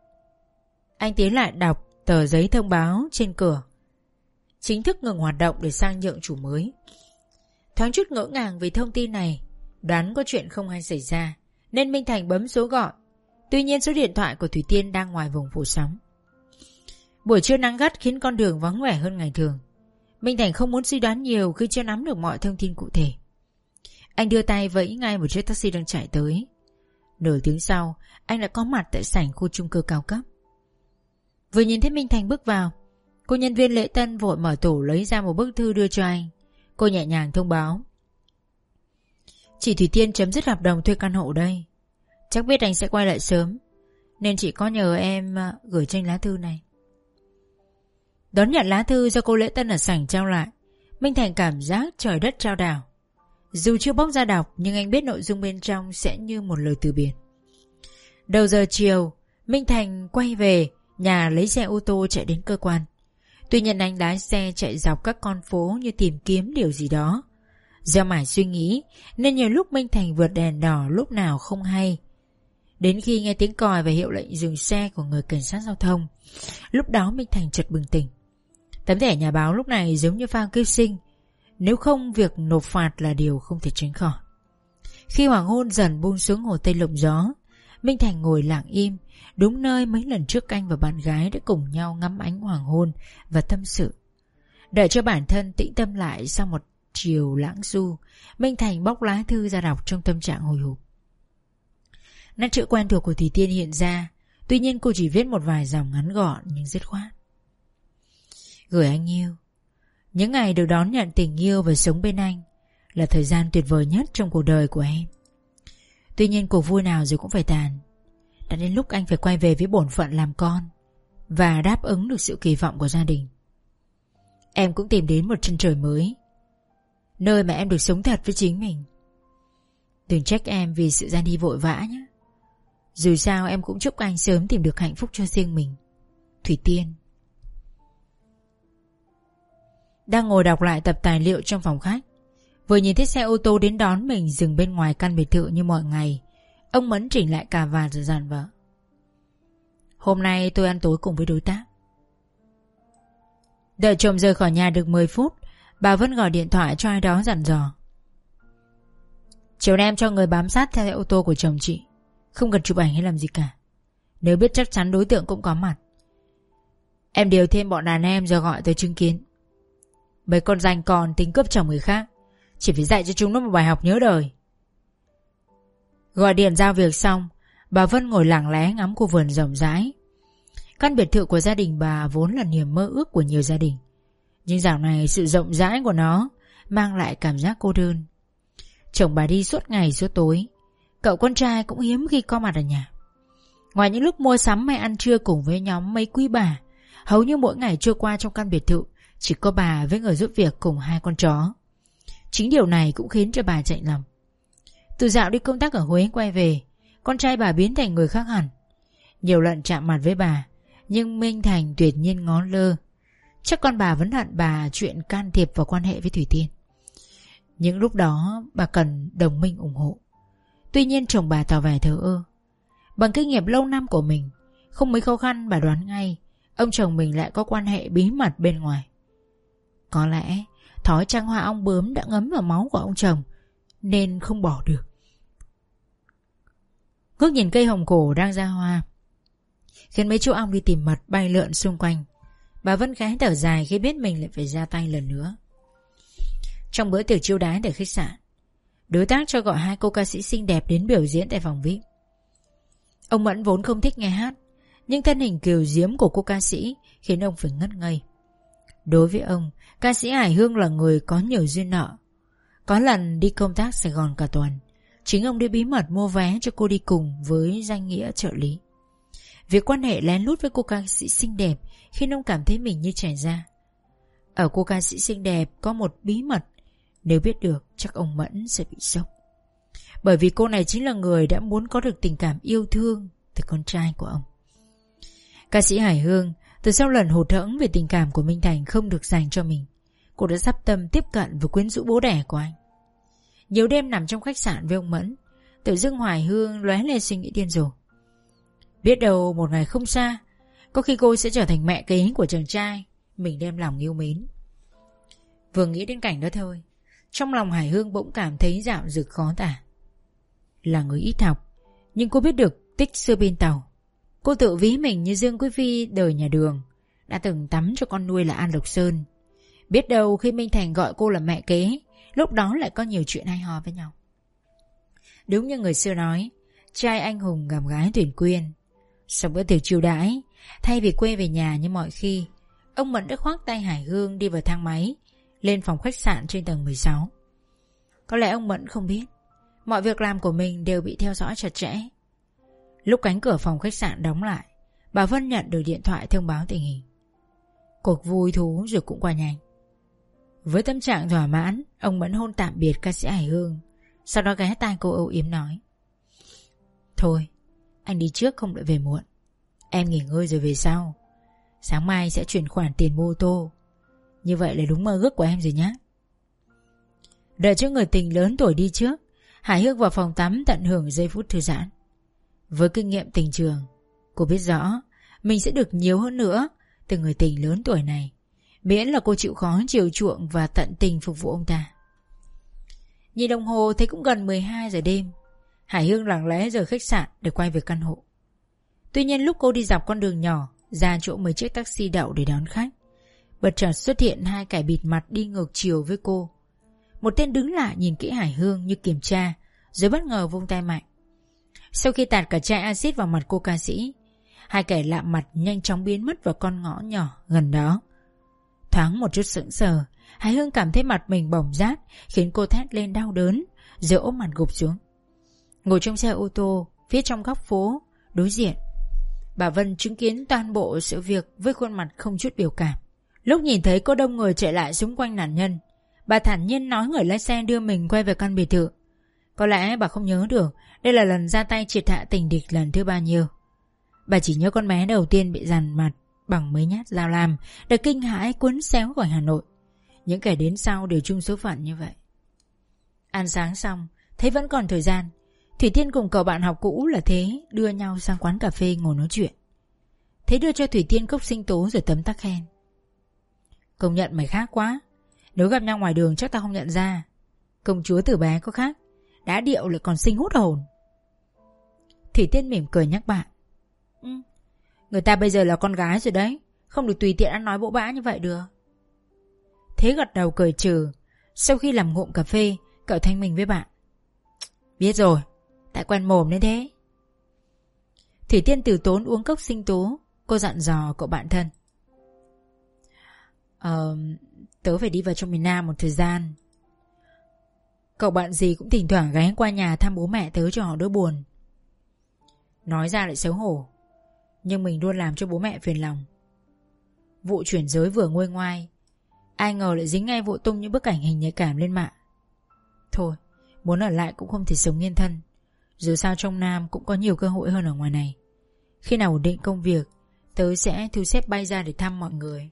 Anh tiến lại đọc tờ giấy thông báo trên cửa: chính thức ngừng hoạt động để sang nhượng chủ mới. Thoáng chút ngỡ ngàng vì thông tin này, đoán có chuyện không hay xảy ra, nên Minh Thành bấm số gọi. Tuy nhiên số điện thoại của Thủy Tiên đang ngoài vùng phủ sóng. Buổi trưa nắng gắt khiến con đường vắng vẻ hơn ngày thường. Minh Thành không muốn suy đoán nhiều khi chưa nắm được mọi thông tin cụ thể. Anh đưa tay vẫy ngay một chiếc taxi đang chạy tới. Nửa tiếng sau, anh đã có mặt tại sảnh khu chung cư cao cấp. Vừa nhìn thấy Minh Thành bước vào, cô nhân viên lễ tân vội mở tủ lấy ra một bức thư đưa cho anh. Cô nhẹ nhàng thông báo: chị Thủy Tiên chấm dứt hợp đồng thuê căn hộ đây. Chắc biết anh sẽ quay lại sớm, nên chị có nhờ em gửi cho anh lá thư này. Đón nhận lá thư do cô lễ tân ở sảnh trao lại, Minh Thành cảm giác trời đất trao đảo. Dù chưa bóc ra đọc, nhưng anh biết nội dung bên trong sẽ như một lời từ biệt. Đầu giờ chiều, Minh Thành quay về nhà lấy xe ô tô chạy đến cơ quan. Tuy nhiên anh lái xe chạy dọc các con phố như tìm kiếm điều gì đó. Do mải suy nghĩ nên nhiều lúc Minh Thành vượt đèn đỏ lúc nào không hay. Đến khi nghe tiếng còi và hiệu lệnh dừng xe của người cảnh sát giao thông, lúc đó Minh Thành chợt bừng tỉnh. Tấm thẻ nhà báo lúc này giống như phao cứu sinh, nếu không việc nộp phạt là điều không thể tránh khỏi. Khi hoàng hôn dần buông xuống hồ Tây lộng gió, Minh Thành ngồi lặng im, đúng nơi mấy lần trước anh và bạn gái đã cùng nhau ngắm ánh hoàng hôn và tâm sự. Đợi cho bản thân tĩnh tâm lại sau một chiều lãng du, Minh Thành bóc lá thư ra đọc trong tâm trạng hồi hộp. Nét chữ quen thuộc của Thủy Tiên hiện ra, tuy nhiên cô chỉ viết một vài dòng ngắn gọn nhưng dứt khoát. Gửi anh yêu, những ngày được đón nhận tình yêu và sống bên anh là thời gian tuyệt vời nhất trong cuộc đời của em. Tuy nhiên cuộc vui nào rồi cũng phải tàn. Đã đến lúc anh phải quay về với bổn phận làm con và đáp ứng được sự kỳ vọng của gia đình. Em cũng tìm đến một chân trời mới, nơi mà em được sống thật với chính mình. Đừng trách em vì sự ra đi vội vã nhé. Dù sao em cũng chúc anh sớm tìm được hạnh phúc cho riêng mình. Thủy Tiên. Đang ngồi đọc lại tập tài liệu trong phòng khách, vừa nhìn thấy xe ô tô đến đón mình dừng bên ngoài căn biệt thự như mọi ngày, ông Mẫn chỉnh lại cà vạt rồi dặn vợ: Hôm nay tôi ăn tối cùng với đối tác. Đợi chồng rời khỏi nhà được mười phút, bà Vân gọi điện thoại cho ai đó dặn dò. Chiều nay em cho người bám sát theo ô tô của chồng chị, không cần chụp ảnh hay làm gì cả. Nếu biết chắc chắn đối tượng cũng có mặt, em điều thêm bọn đàn em rồi gọi tới chứng kiến. Mấy con danh còn tính cướp chồng người khác, chỉ phải dạy cho chúng nó một bài học nhớ đời. Gọi điện giao việc xong, bà Vân ngồi lặng lẽ ngắm khu vườn rộng rãi. Căn biệt thự của gia đình bà vốn là niềm mơ ước của nhiều gia đình, nhưng dạo này sự rộng rãi của nó mang lại cảm giác cô đơn. Chồng bà đi suốt ngày suốt tối, cậu con trai cũng hiếm khi có mặt ở nhà. Ngoài những lúc mua sắm hay ăn trưa cùng với nhóm mấy quý bà, hầu như mỗi ngày trôi qua trong căn biệt thự chỉ có bà với người giúp việc cùng hai con chó. Chính điều này cũng khiến cho bà chạnh lòng. Từ dạo đi công tác ở Huế quay về, con trai bà biến thành người khác hẳn. Nhiều lần chạm mặt với bà, nhưng Minh Thành tuyệt nhiên ngó lơ. Chắc con bà vẫn hận bà chuyện can thiệp vào quan hệ với Thủy Tiên. Những lúc đó bà cần đồng minh ủng hộ. Tuy nhiên chồng bà tỏ vẻ thờ ơ. Bằng kinh nghiệm lâu năm của mình, không mấy khó khăn bà đoán ngay ông chồng mình lại có quan hệ bí mật bên ngoài. Có lẽ thói trăng hoa ong bướm đã ngấm vào máu của ông chồng nên không bỏ được. Ngước nhìn cây hồng cổ đang ra hoa, khiến mấy chú ong đi tìm mật bay lượn xung quanh, bà Vân khẽ thở dài khi biết mình lại phải ra tay lần nữa. Trong bữa tiệc chiêu đãi tại khách sạn, đối tác cho gọi hai cô ca sĩ xinh đẹp đến biểu diễn tại phòng vi ai pi. Ông Mẫn vốn không thích nghe hát, nhưng thân hình kiều diễm của cô ca sĩ khiến ông phải ngất ngây. Đối với ông, ca sĩ Hải Hương là người có nhiều duyên nợ. Có lần đi công tác Sài Gòn cả tuần, chính ông đi bí mật mua vé cho cô đi cùng với danh nghĩa trợ lý. Việc quan hệ lén lút với cô ca sĩ xinh đẹp khiến ông cảm thấy mình như trẻ ra. Ở cô ca sĩ xinh đẹp có một bí mật, nếu biết được chắc ông Mẫn sẽ bị sốc. Bởi vì cô này chính là người đã muốn có được tình cảm yêu thương từ con trai của ông. Ca sĩ Hải Hương từ sau lần hụt hẫng về tình cảm của Minh Thành không được dành cho mình, cô đã sắp tâm tiếp cận và quyến rũ bố đẻ của anh. Nhiều đêm nằm trong khách sạn với ông Mẫn, tự dưng Hoài Hương lóe lên suy nghĩ điên rồ. Biết đâu một ngày không xa, có khi cô sẽ trở thành mẹ kế của chàng trai mình đem lòng yêu mến. Vừa nghĩ đến cảnh đó thôi, trong lòng Hải Hương bỗng cảm thấy dạo dực khó tả. Là người ít học, nhưng cô biết được tích xưa bên tàu. Cô tự ví mình như Dương Quý Phi đời nhà Đường, đã từng tắm cho con nuôi là An Lộc Sơn. Biết đâu khi Minh Thành gọi cô là mẹ kế, lúc đó lại có nhiều chuyện hay ho với nhau. Đúng như người xưa nói, trai anh hùng gặp gái tuyển quyên. Sau bữa tiệc chiêu đãi, thay vì quay về nhà như mọi khi, ông Mẫn đã khoác tay Hải Hương đi vào thang máy lên phòng khách sạn trên tầng mười sáu. Có lẽ ông Mẫn không biết mọi việc làm của mình đều bị theo dõi chặt chẽ. Lúc cánh cửa phòng khách sạn đóng lại, bà Vân nhận được điện thoại thông báo tình hình. Cuộc vui thú rồi cũng qua nhanh. Với tâm trạng thỏa mãn, ông Mẫn hôn tạm biệt ca sĩ Hải Hương, sau đó ghé tai cô âu yếm nói: Thôi, anh đi trước không đợi về muộn. Em nghỉ ngơi rồi về sau. Sáng mai sẽ chuyển khoản tiền mua ô tô. Như vậy là đúng mơ ước của em rồi nhé. Đợi cho người tình lớn tuổi đi trước, Hải Hương vào phòng tắm tận hưởng giây phút thư giãn. Với kinh nghiệm tình trường, cô biết rõ mình sẽ được nhiều hơn nữa từ người tình lớn tuổi này, miễn là cô chịu khó chiều chuộng và tận tình phục vụ ông ta. Nhìn đồng hồ thấy cũng gần mười hai giờ đêm, Hải Hương lặng lẽ rời khách sạn để quay về căn hộ. Tuy nhiên lúc cô đi dọc con đường nhỏ ra chỗ mấy chiếc taxi đậu để đón khách, bất chợt xuất hiện hai kẻ bịt mặt đi ngược chiều với cô. Một tên đứng lại nhìn kỹ Hải Hương như kiểm tra, rồi bất ngờ vung tay mạnh. Sau khi tạt cả chai axit vào mặt cô ca sĩ, hai kẻ lạ mặt nhanh chóng biến mất vào con ngõ nhỏ gần đó. Thoáng một chút sững sờ, Hải Hương cảm thấy mặt mình bỏng rát, khiến cô thét lên đau đớn, rồi ôm mặt gục xuống. Ngồi trong xe ô tô, phía trong góc phố đối diện, bà Vân chứng kiến toàn bộ sự việc với khuôn mặt không chút biểu cảm. Lúc nhìn thấy có đông người chạy lại xung quanh nạn nhân, bà thản nhiên nói người lái xe đưa mình quay về căn biệt thự. Có lẽ bà không nhớ được đây là lần ra tay triệt hạ tình địch lần thứ bao nhiêu. Bà chỉ nhớ con bé đầu tiên bị dằn mặt bằng mấy nhát dao lam đã kinh hãi cuốn xéo khỏi Hà Nội. Những kẻ đến sau đều chung số phận như vậy. Ăn sáng xong, thấy vẫn còn thời gian, Thủy Tiên cùng cậu bạn học cũ là Thế đưa nhau sang quán cà phê ngồi nói chuyện. Thế đưa cho Thủy Tiên cốc sinh tố rồi tấm tắc khen. Công nhận mày khác quá. Nếu gặp nhau ngoài đường chắc tao không nhận ra. Công chúa từ bé có khác, đã điệu lại còn xinh hút hồn. Thủy Tiên mỉm cười nhắc bạn. Ừ, người ta bây giờ là con gái rồi đấy, không được tùy tiện ăn nói bỗ bã như vậy được. Thế gật đầu cười trừ. Sau khi làm ngụm cà phê, cậu thanh minh với bạn. Biết rồi, tại quen mồm nên thế. Thủy Tiên từ tốn uống cốc sinh tố. Cô dặn dò cậu bạn thân. Ờ, tớ phải đi vào trong miền Nam một thời gian. Cậu bạn gì cũng thỉnh thoảng ghé qua nhà thăm bố mẹ tớ cho họ đỡ buồn. Nói ra lại xấu hổ, nhưng mình luôn làm cho bố mẹ phiền lòng. Vụ chuyển giới vừa nguôi ngoai, ai ngờ lại dính ngay vụ tung những bức ảnh hình nhạy cảm lên mạng. Thôi, muốn ở lại cũng không thể sống yên thân. Dù sao trong Nam cũng có nhiều cơ hội hơn ở ngoài này. Khi nào ổn định công việc, tớ sẽ thu xếp bay ra để thăm mọi người.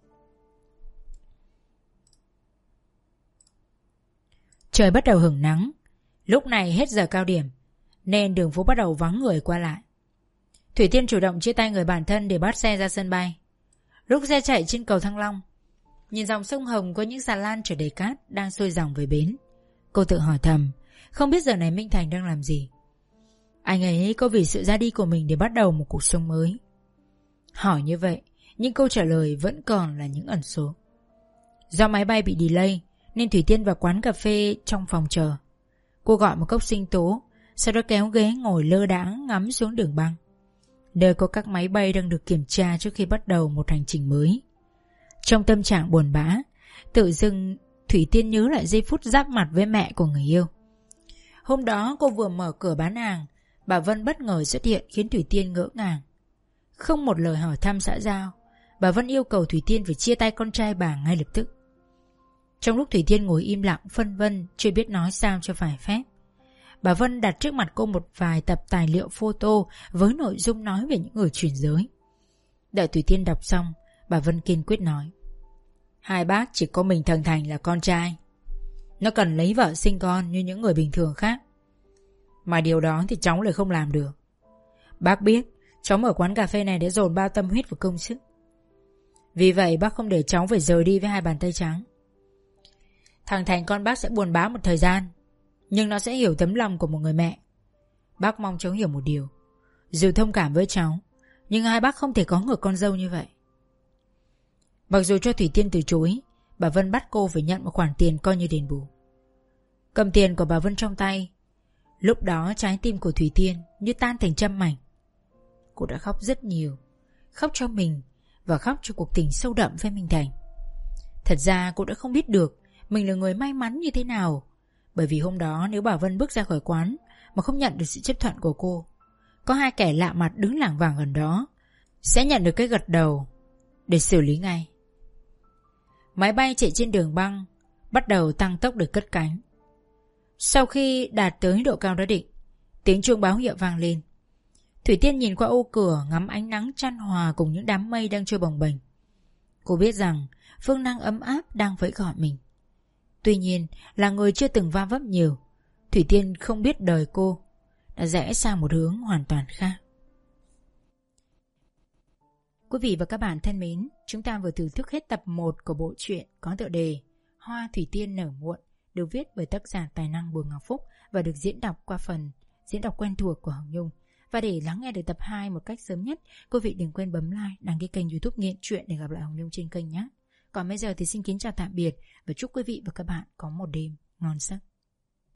Trời bắt đầu hửng nắng. Lúc này hết giờ cao điểm, nên đường phố bắt đầu vắng người qua lại. Thủy Tiên chủ động chia tay người bạn thân để bắt xe ra sân bay. Lúc xe chạy trên cầu Thăng Long, nhìn dòng sông Hồng có những xà lan chở đầy cát đang xuôi dòng về bến, cô tự hỏi thầm, không biết giờ này Minh Thành đang làm gì. Anh ấy có vì sự ra đi của mình để bắt đầu một cuộc sống mới? Hỏi như vậy, nhưng câu trả lời vẫn còn là những ẩn số. Do máy bay bị delay nên Thủy Tiên vào quán cà phê trong phòng chờ. Cô gọi một cốc sinh tố, sau đó kéo ghế ngồi lơ đãng ngắm xuống đường băng, nơi có các máy bay đang được kiểm tra trước khi bắt đầu một hành trình mới. Trong tâm trạng buồn bã, tự dưng Thủy Tiên nhớ lại giây phút giáp mặt với mẹ của người yêu. Hôm đó cô vừa mở cửa bán hàng, bà Vân bất ngờ xuất hiện khiến Thủy Tiên ngỡ ngàng. Không một lời hỏi thăm xã giao, bà Vân yêu cầu Thủy Tiên phải chia tay con trai bà ngay lập tức. Trong lúc Thủy Tiên ngồi im lặng phân vân, chưa biết nói sao cho phải phép, bà Vân đặt trước mặt cô một vài tập tài liệu photo với nội dung nói về những người chuyển giới. Đợi Thủy Tiên đọc xong, bà Vân kiên quyết nói: Hai bác chỉ có mình thằng Thành là con trai. Nó cần lấy vợ sinh con như những người bình thường khác, mà điều đó thì cháu lại không làm được. Bác biết cháu mở quán cà phê này để dồn bao tâm huyết và công sức, vì vậy bác không để cháu phải rời đi với hai bàn tay trắng. Thằng Thành con bác sẽ buồn bã một thời gian, nhưng nó sẽ hiểu tấm lòng của một người mẹ. Bác mong cháu hiểu một điều, dù thông cảm với cháu, nhưng hai bác không thể có người con dâu như vậy. Mặc dù cho Thủy Tiên từ chối, bà Vân bắt cô phải nhận một khoản tiền coi như đền bù. Cầm tiền của bà Vân trong tay, lúc đó trái tim của Thủy Tiên như tan thành trăm mảnh. Cô đã khóc rất nhiều, khóc cho mình và khóc cho cuộc tình sâu đậm với Minh Thành. Thật ra cô đã không biết được mình là người may mắn như thế nào, bởi vì hôm đó nếu bà Vân bước ra khỏi quán mà không nhận được sự chấp thuận của cô, có hai kẻ lạ mặt đứng lảng vảng gần đó sẽ nhận được cái gật đầu để xử lý ngay. Máy bay chạy trên đường băng bắt đầu tăng tốc để cất cánh. Sau khi đạt tới độ cao đã định, tiếng chuông báo hiệu vang lên. Thủy Tiên nhìn qua ô cửa ngắm ánh nắng chan hòa cùng những đám mây đang trôi bồng bềnh. Cô biết rằng phương năng ấm áp đang vẫy gọi mình. Tuy nhiên, là người chưa từng va vấp nhiều, Thủy Tiên không biết đời cô đã rẽ sang một hướng hoàn toàn khác. Quý vị và các bạn thân mến, chúng ta vừa thưởng thức hết tập một của bộ truyện có tựa đề Hoa Thủy Tiên nở muộn, được viết bởi tác giả tài năng Bùi Ngọc Phúc và được diễn đọc qua phần diễn đọc quen thuộc của Hồng Nhung. Và để lắng nghe được tập hai một cách sớm nhất, quý vị đừng quên bấm like, đăng ký kênh YouTube Nghiện Truyện để gặp lại Hồng Nhung trên kênh nhé. Còn bây giờ thì xin kính chào tạm biệt và chúc quý vị và các bạn có một đêm ngon giấc.